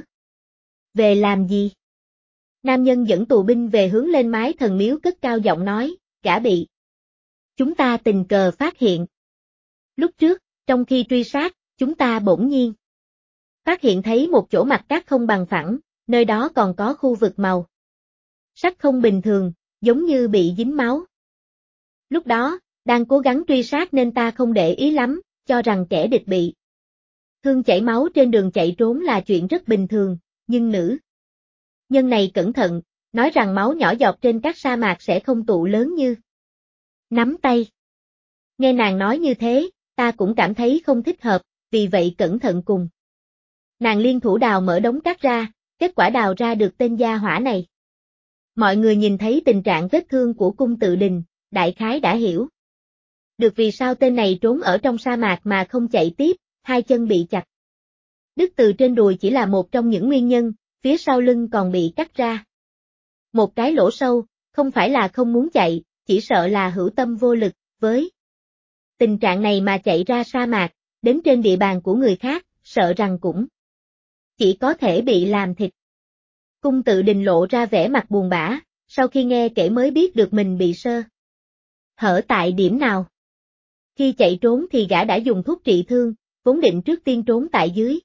về làm gì? Nam nhân dẫn tù binh về hướng lên mái thần miếu cất cao giọng nói, gã bị chúng ta tình cờ phát hiện. Lúc trước, trong khi truy sát, chúng ta bỗng nhiên phát hiện thấy một chỗ mặt cát không bằng phẳng, nơi đó còn có khu vực màu sắc không bình thường, giống như bị dính máu. Lúc đó, đang cố gắng truy sát nên ta không để ý lắm, cho rằng kẻ địch bị thương chảy máu trên đường chạy trốn là chuyện rất bình thường, nhưng nữ nhân này cẩn thận, nói rằng máu nhỏ giọt trên các sa mạc sẽ không tụ lớn như nắm tay. Nghe nàng nói như thế, ta cũng cảm thấy không thích hợp, vì vậy cẩn thận cùng nàng liên thủ đào mở đống cát ra, kết quả đào ra được tên gia hỏa này. Mọi người nhìn thấy tình trạng vết thương của Cung Tự Đình, đại khái đã hiểu được vì sao tên này trốn ở trong sa mạc mà không chạy tiếp, 2 chân bị chặt đứt từ trên đùi chỉ là một trong những nguyên nhân, phía sau lưng còn bị cắt ra một cái lỗ sâu, không phải là không muốn chạy, chỉ sợ là hữu tâm vô lực, với tình trạng này mà chạy ra sa mạc, đến trên địa bàn của người khác, sợ rằng cũng chỉ có thể bị làm thịt. Cung Tự Đình lộ ra vẻ mặt buồn bã, sau khi nghe kể mới biết được mình bị sơ hở tại điểm nào. Khi chạy trốn thì gã đã dùng thuốc trị thương, vốn định trước tiên trốn tại dưới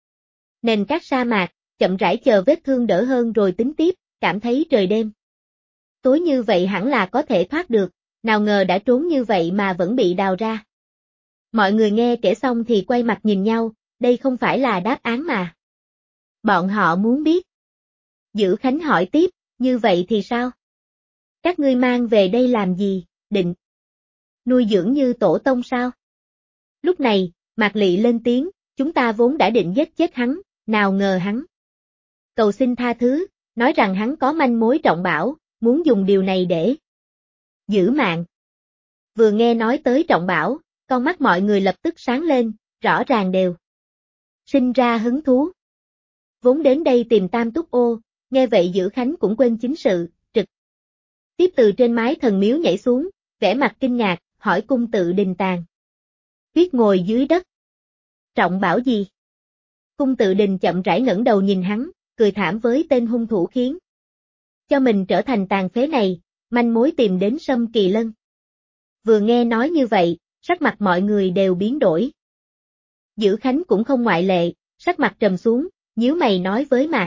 nền cát sa mạc, chậm rãi chờ vết thương đỡ hơn rồi tính tiếp, cảm thấy trời đêm tối như vậy hẳn là có thể thoát được, nào ngờ đã trốn như vậy mà vẫn bị đào ra Mọi người nghe kể xong thì quay mặt nhìn nhau, đây không phải là đáp án mà bọn họ muốn biết. Dữ Khánh hỏi tiếp, như vậy thì sao? Các ngươi mang về đây làm gì, định nuôi dưỡng như tổ tông sao? Lúc này, Mạc Lị lên tiếng, chúng ta vốn đã định giết chết hắn, nào ngờ hắn cầu xin tha thứ, nói rằng hắn có manh mối trọng bảo, muốn dùng điều này để giữ mạng. Vừa nghe nói tới trọng bảo, con mắt mọi người lập tức sáng lên, rõ ràng đều sinh ra hứng thú. Vốn đến đây tìm Tam Túc Ô, nghe vậy Dữ Khánh cũng quên chính sự, trực tiếp từ trên mái thần miếu nhảy xuống, vẻ mặt kinh ngạc, hỏi cung tự đình tàn. Tuyết ngồi dưới đất. Trọng bảo gì? Cung tự đình chậm rãi ngẩng đầu nhìn hắn, cười thảm với tên hung thủ khiến cho mình trở thành tàn phế này, manh mối tìm đến Sâm Kỳ Lân. Vừa nghe nói như vậy, sắc mặt mọi người đều biến đổi. Dữ Khánh cũng không ngoại lệ, sắc mặt trầm xuống, nhíu mày nói với Mạc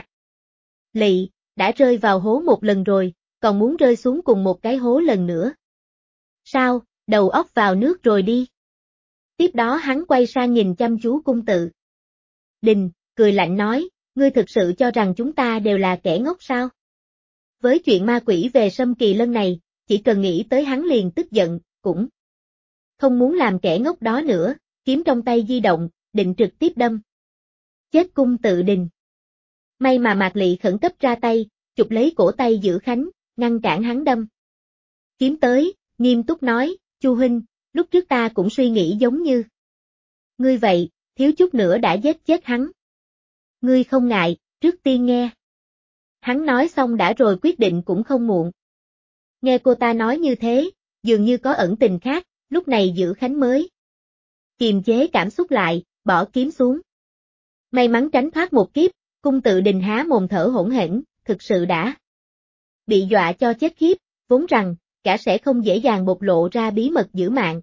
Lị, đã rơi vào hố một lần rồi, còn muốn rơi xuống cùng một cái hố lần nữa. Sao, đầu óc vào nước rồi đi. Tiếp đó hắn quay sang nhìn chăm chú cung tự đình, cười lạnh nói, ngươi thực sự cho rằng chúng ta đều là kẻ ngốc sao? Với chuyện ma quỷ về Sâm Kỳ Lân này, chỉ cần nghĩ tới hắn liền tức giận, cũng không muốn làm kẻ ngốc đó nữa, kiếm trong tay di động, định trực tiếp đâm chết cung tự đình. May mà Mạc Lị khẩn cấp ra tay, chụp lấy cổ tay Dữ Khánh, ngăn cản hắn đâm kiếm tới, nghiêm túc nói, Chu huynh, lúc trước ta cũng suy nghĩ giống như ngươi vậy, thiếu chút nữa đã giết chết hắn. Ngươi không ngại, trước tiên nghe. Hắn nói xong đã rồi quyết định cũng không muộn. Nghe cô ta nói như thế, dường như có ẩn tình khác, lúc này Dữ Khánh mới kiềm chế cảm xúc lại, bỏ kiếm xuống. May mắn tránh thoát một kiếp, cung tự đình há mồm thở hỗn hển, thực sự đã bị dọa cho chết khiếp, vốn rằng, cả sẽ không dễ dàng bộc lộ ra bí mật giữ mạng.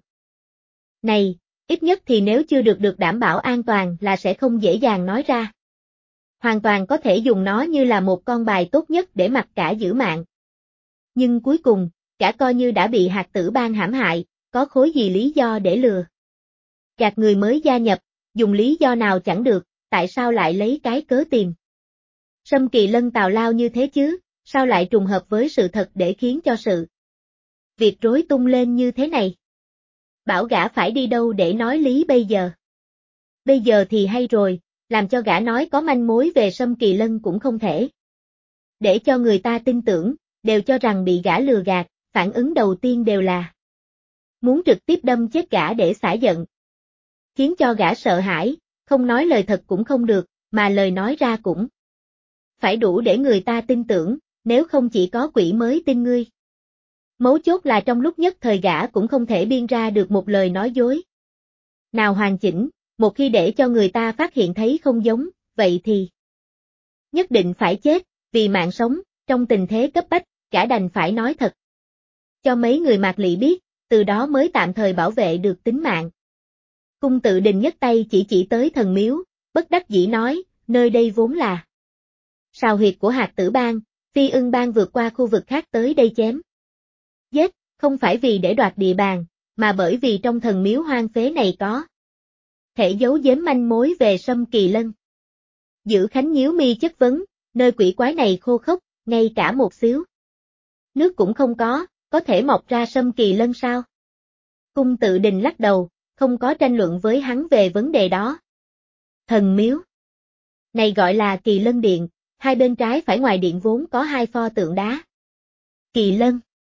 Này, ít nhất thì nếu chưa được đảm bảo an toàn là sẽ không dễ dàng nói ra. Hoàn toàn có thể dùng nó như là một con bài tốt nhất để mặc cả giữ mạng. Nhưng cuối cùng, cả coi như đã bị Hạt Tử Bang hãm hại, có khối gì lý do để lừa gạt người mới gia nhập, dùng lý do nào chẳng được, tại sao lại lấy cái cớ tìm Sâm Kỳ Lân tào lao như thế chứ, sao lại trùng hợp với sự thật để khiến cho sự việc rối tung lên như thế này? Bảo gã phải đi đâu để nói lý bây giờ? Bây giờ thì hay rồi, làm cho gã nói có manh mối về Sâm Kỳ Lân cũng không thể để cho người ta tin tưởng, đều cho rằng bị gã lừa gạt, phản ứng đầu tiên đều là muốn trực tiếp đâm chết gã để xả giận. Khiến cho gã sợ hãi, không nói lời thật cũng không được, mà lời nói ra cũng phải đủ để người ta tin tưởng, nếu không chỉ có quỷ mới tin ngươi. Mấu chốt là trong lúc nhất thời gã cũng không thể biên ra được một lời nói dối nào hoàn chỉnh, một khi để cho người ta phát hiện thấy không giống, vậy thì nhất định phải chết, vì mạng sống, trong tình thế cấp bách, gã đành phải nói thật cho mấy người Mạc Lị biết, từ đó mới tạm thời bảo vệ được tính mạng. Cung tự đình nhấc tay chỉ tới thần miếu, bất đắc dĩ nói, nơi đây vốn là sào huyệt của Hạt Tử Bang, Phi Ưng Bang vượt qua khu vực khác tới đây chém giết, không phải vì để đoạt địa bàn, mà bởi vì trong thần miếu hoang phế này có thể giấu giếm manh mối về Sâm Kỳ Lân. Dữ Khánh nhíu mi chất vấn, nơi quỷ quái này khô khốc, ngay cả một xíu nước cũng không có thể mọc ra Sâm Kỳ Lân sao? Cung tự đình lắc đầu, không có tranh luận với hắn về vấn đề đó. Thần miếu này gọi là Kỳ Lân Điện, hai bên trái phải ngoài điện vốn có hai pho tượng đá. Kỳ Lân.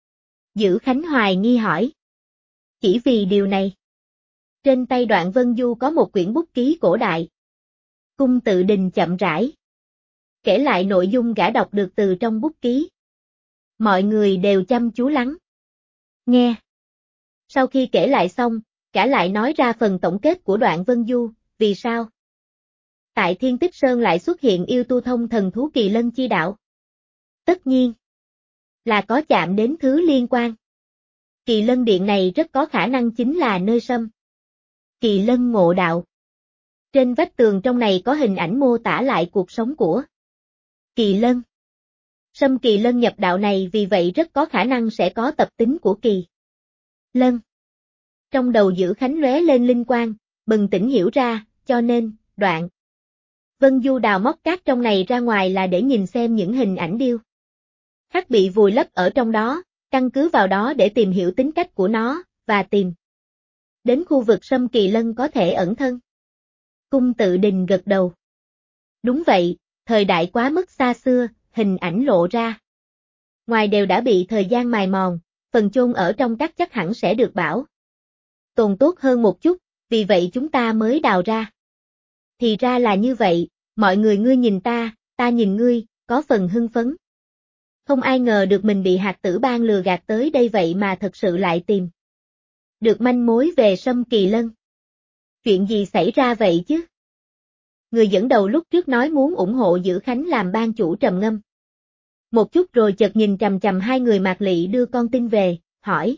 Dữ Khánh hoài nghi hỏi. Chỉ vì điều này. Trên tay Đoạn Vân Du có một quyển bút ký cổ đại. Cung tự đình chậm rãi kể lại nội dung gã đọc được từ trong bút ký. Mọi người đều chăm chú lắng nghe. Sau khi kể lại xong, gã lại nói ra phần tổng kết của Đoạn Vân Du, vì sao tại Thiên Tích Sơn lại xuất hiện yêu tu thông thần thú Kỳ Lân chi đạo. Tất nhiên là có chạm đến thứ liên quan. Kỳ Lân Điện này rất có khả năng chính là nơi Sâm Kỳ Lân ngộ đạo. Trên vách tường trong này có hình ảnh mô tả lại cuộc sống của Kỳ Lân. Sâm Kỳ Lân nhập đạo này vì vậy rất có khả năng sẽ có tập tính của Kỳ Lân. Trong đầu Dữ Khánh lóe lên linh quang, bừng tỉnh hiểu ra, cho nên, đoạn. Vân Du đào móc cát trong này ra ngoài là để nhìn xem những hình ảnh điêu khắc bị vùi lấp ở trong đó, căn cứ vào đó để tìm hiểu tính cách của nó, và tìm đến khu vực Sâm Kỳ Lân có thể ẩn thân. Cung Tự Đình gật đầu. Đúng vậy, thời đại quá mức xa xưa, hình ảnh lộ ra. Ngoài đều đã bị thời gian mài mòn, phần chôn ở trong các chắc hẳn sẽ được bảo tồn tốt hơn một chút, vì vậy chúng ta mới đào ra. Thì ra là như vậy, mọi người ngươi nhìn ta nhìn ngươi, có phần hưng phấn. Không ai ngờ được mình bị Hạt Tử Bang lừa gạt tới đây vậy mà thật sự lại tìm được manh mối về Sâm Kỳ Lân. Chuyện gì xảy ra vậy chứ? Người dẫn đầu lúc trước nói muốn ủng hộ Dữ Khánh làm ban chủ trầm ngâm một chút rồi chợt nhìn chằm chằm hai người Mạc Lị đưa con tin về, hỏi.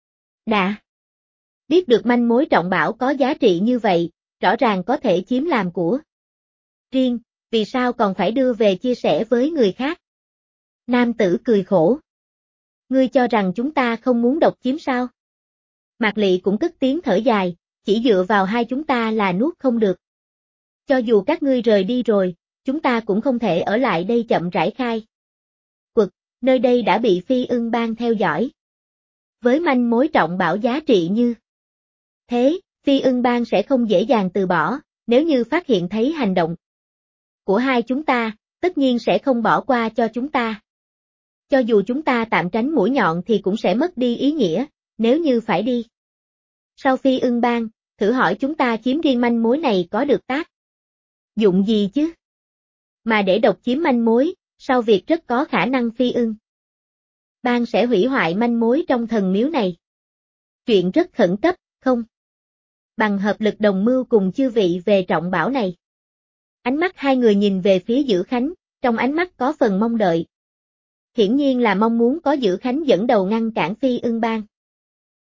Đã biết được manh mối trọng bảo có giá trị như vậy, rõ ràng có thể chiếm làm của riêng, vì sao còn phải đưa về chia sẻ với người khác? Nam tử cười khổ. Ngươi cho rằng chúng ta không muốn độc chiếm sao? Mạc Lị cũng cất tiếng thở dài, chỉ dựa vào hai chúng ta là nuốt không được. Cho dù các ngươi rời đi rồi, chúng ta cũng không thể ở lại đây chậm rãi khai quật, nơi đây đã bị Phi Ưng Bang theo dõi. Với manh mối trọng bảo giá trị như thế, Phi Ưng Bang sẽ không dễ dàng từ bỏ, nếu như phát hiện thấy hành động của hai chúng ta, tất nhiên sẽ không bỏ qua cho chúng ta. Cho dù chúng ta tạm tránh mũi nhọn thì cũng sẽ mất đi ý nghĩa, nếu như phải đi. Sau Phi Ưng Bang, thử hỏi chúng ta chiếm riêng manh mối này có được tác dụng gì chứ? Mà để độc chiếm manh mối, sau việc rất có khả năng Phi Ưng Bang sẽ hủy hoại manh mối trong thần miếu này. Chuyện rất khẩn cấp, không? Bằng hợp lực đồng mưu cùng chư vị về trọng bảo này. Ánh mắt hai người nhìn về phía Dữ Khánh, trong ánh mắt có phần mong đợi. Hiển nhiên là mong muốn có Dữ Khánh dẫn đầu ngăn cản Phi Ưng Bang.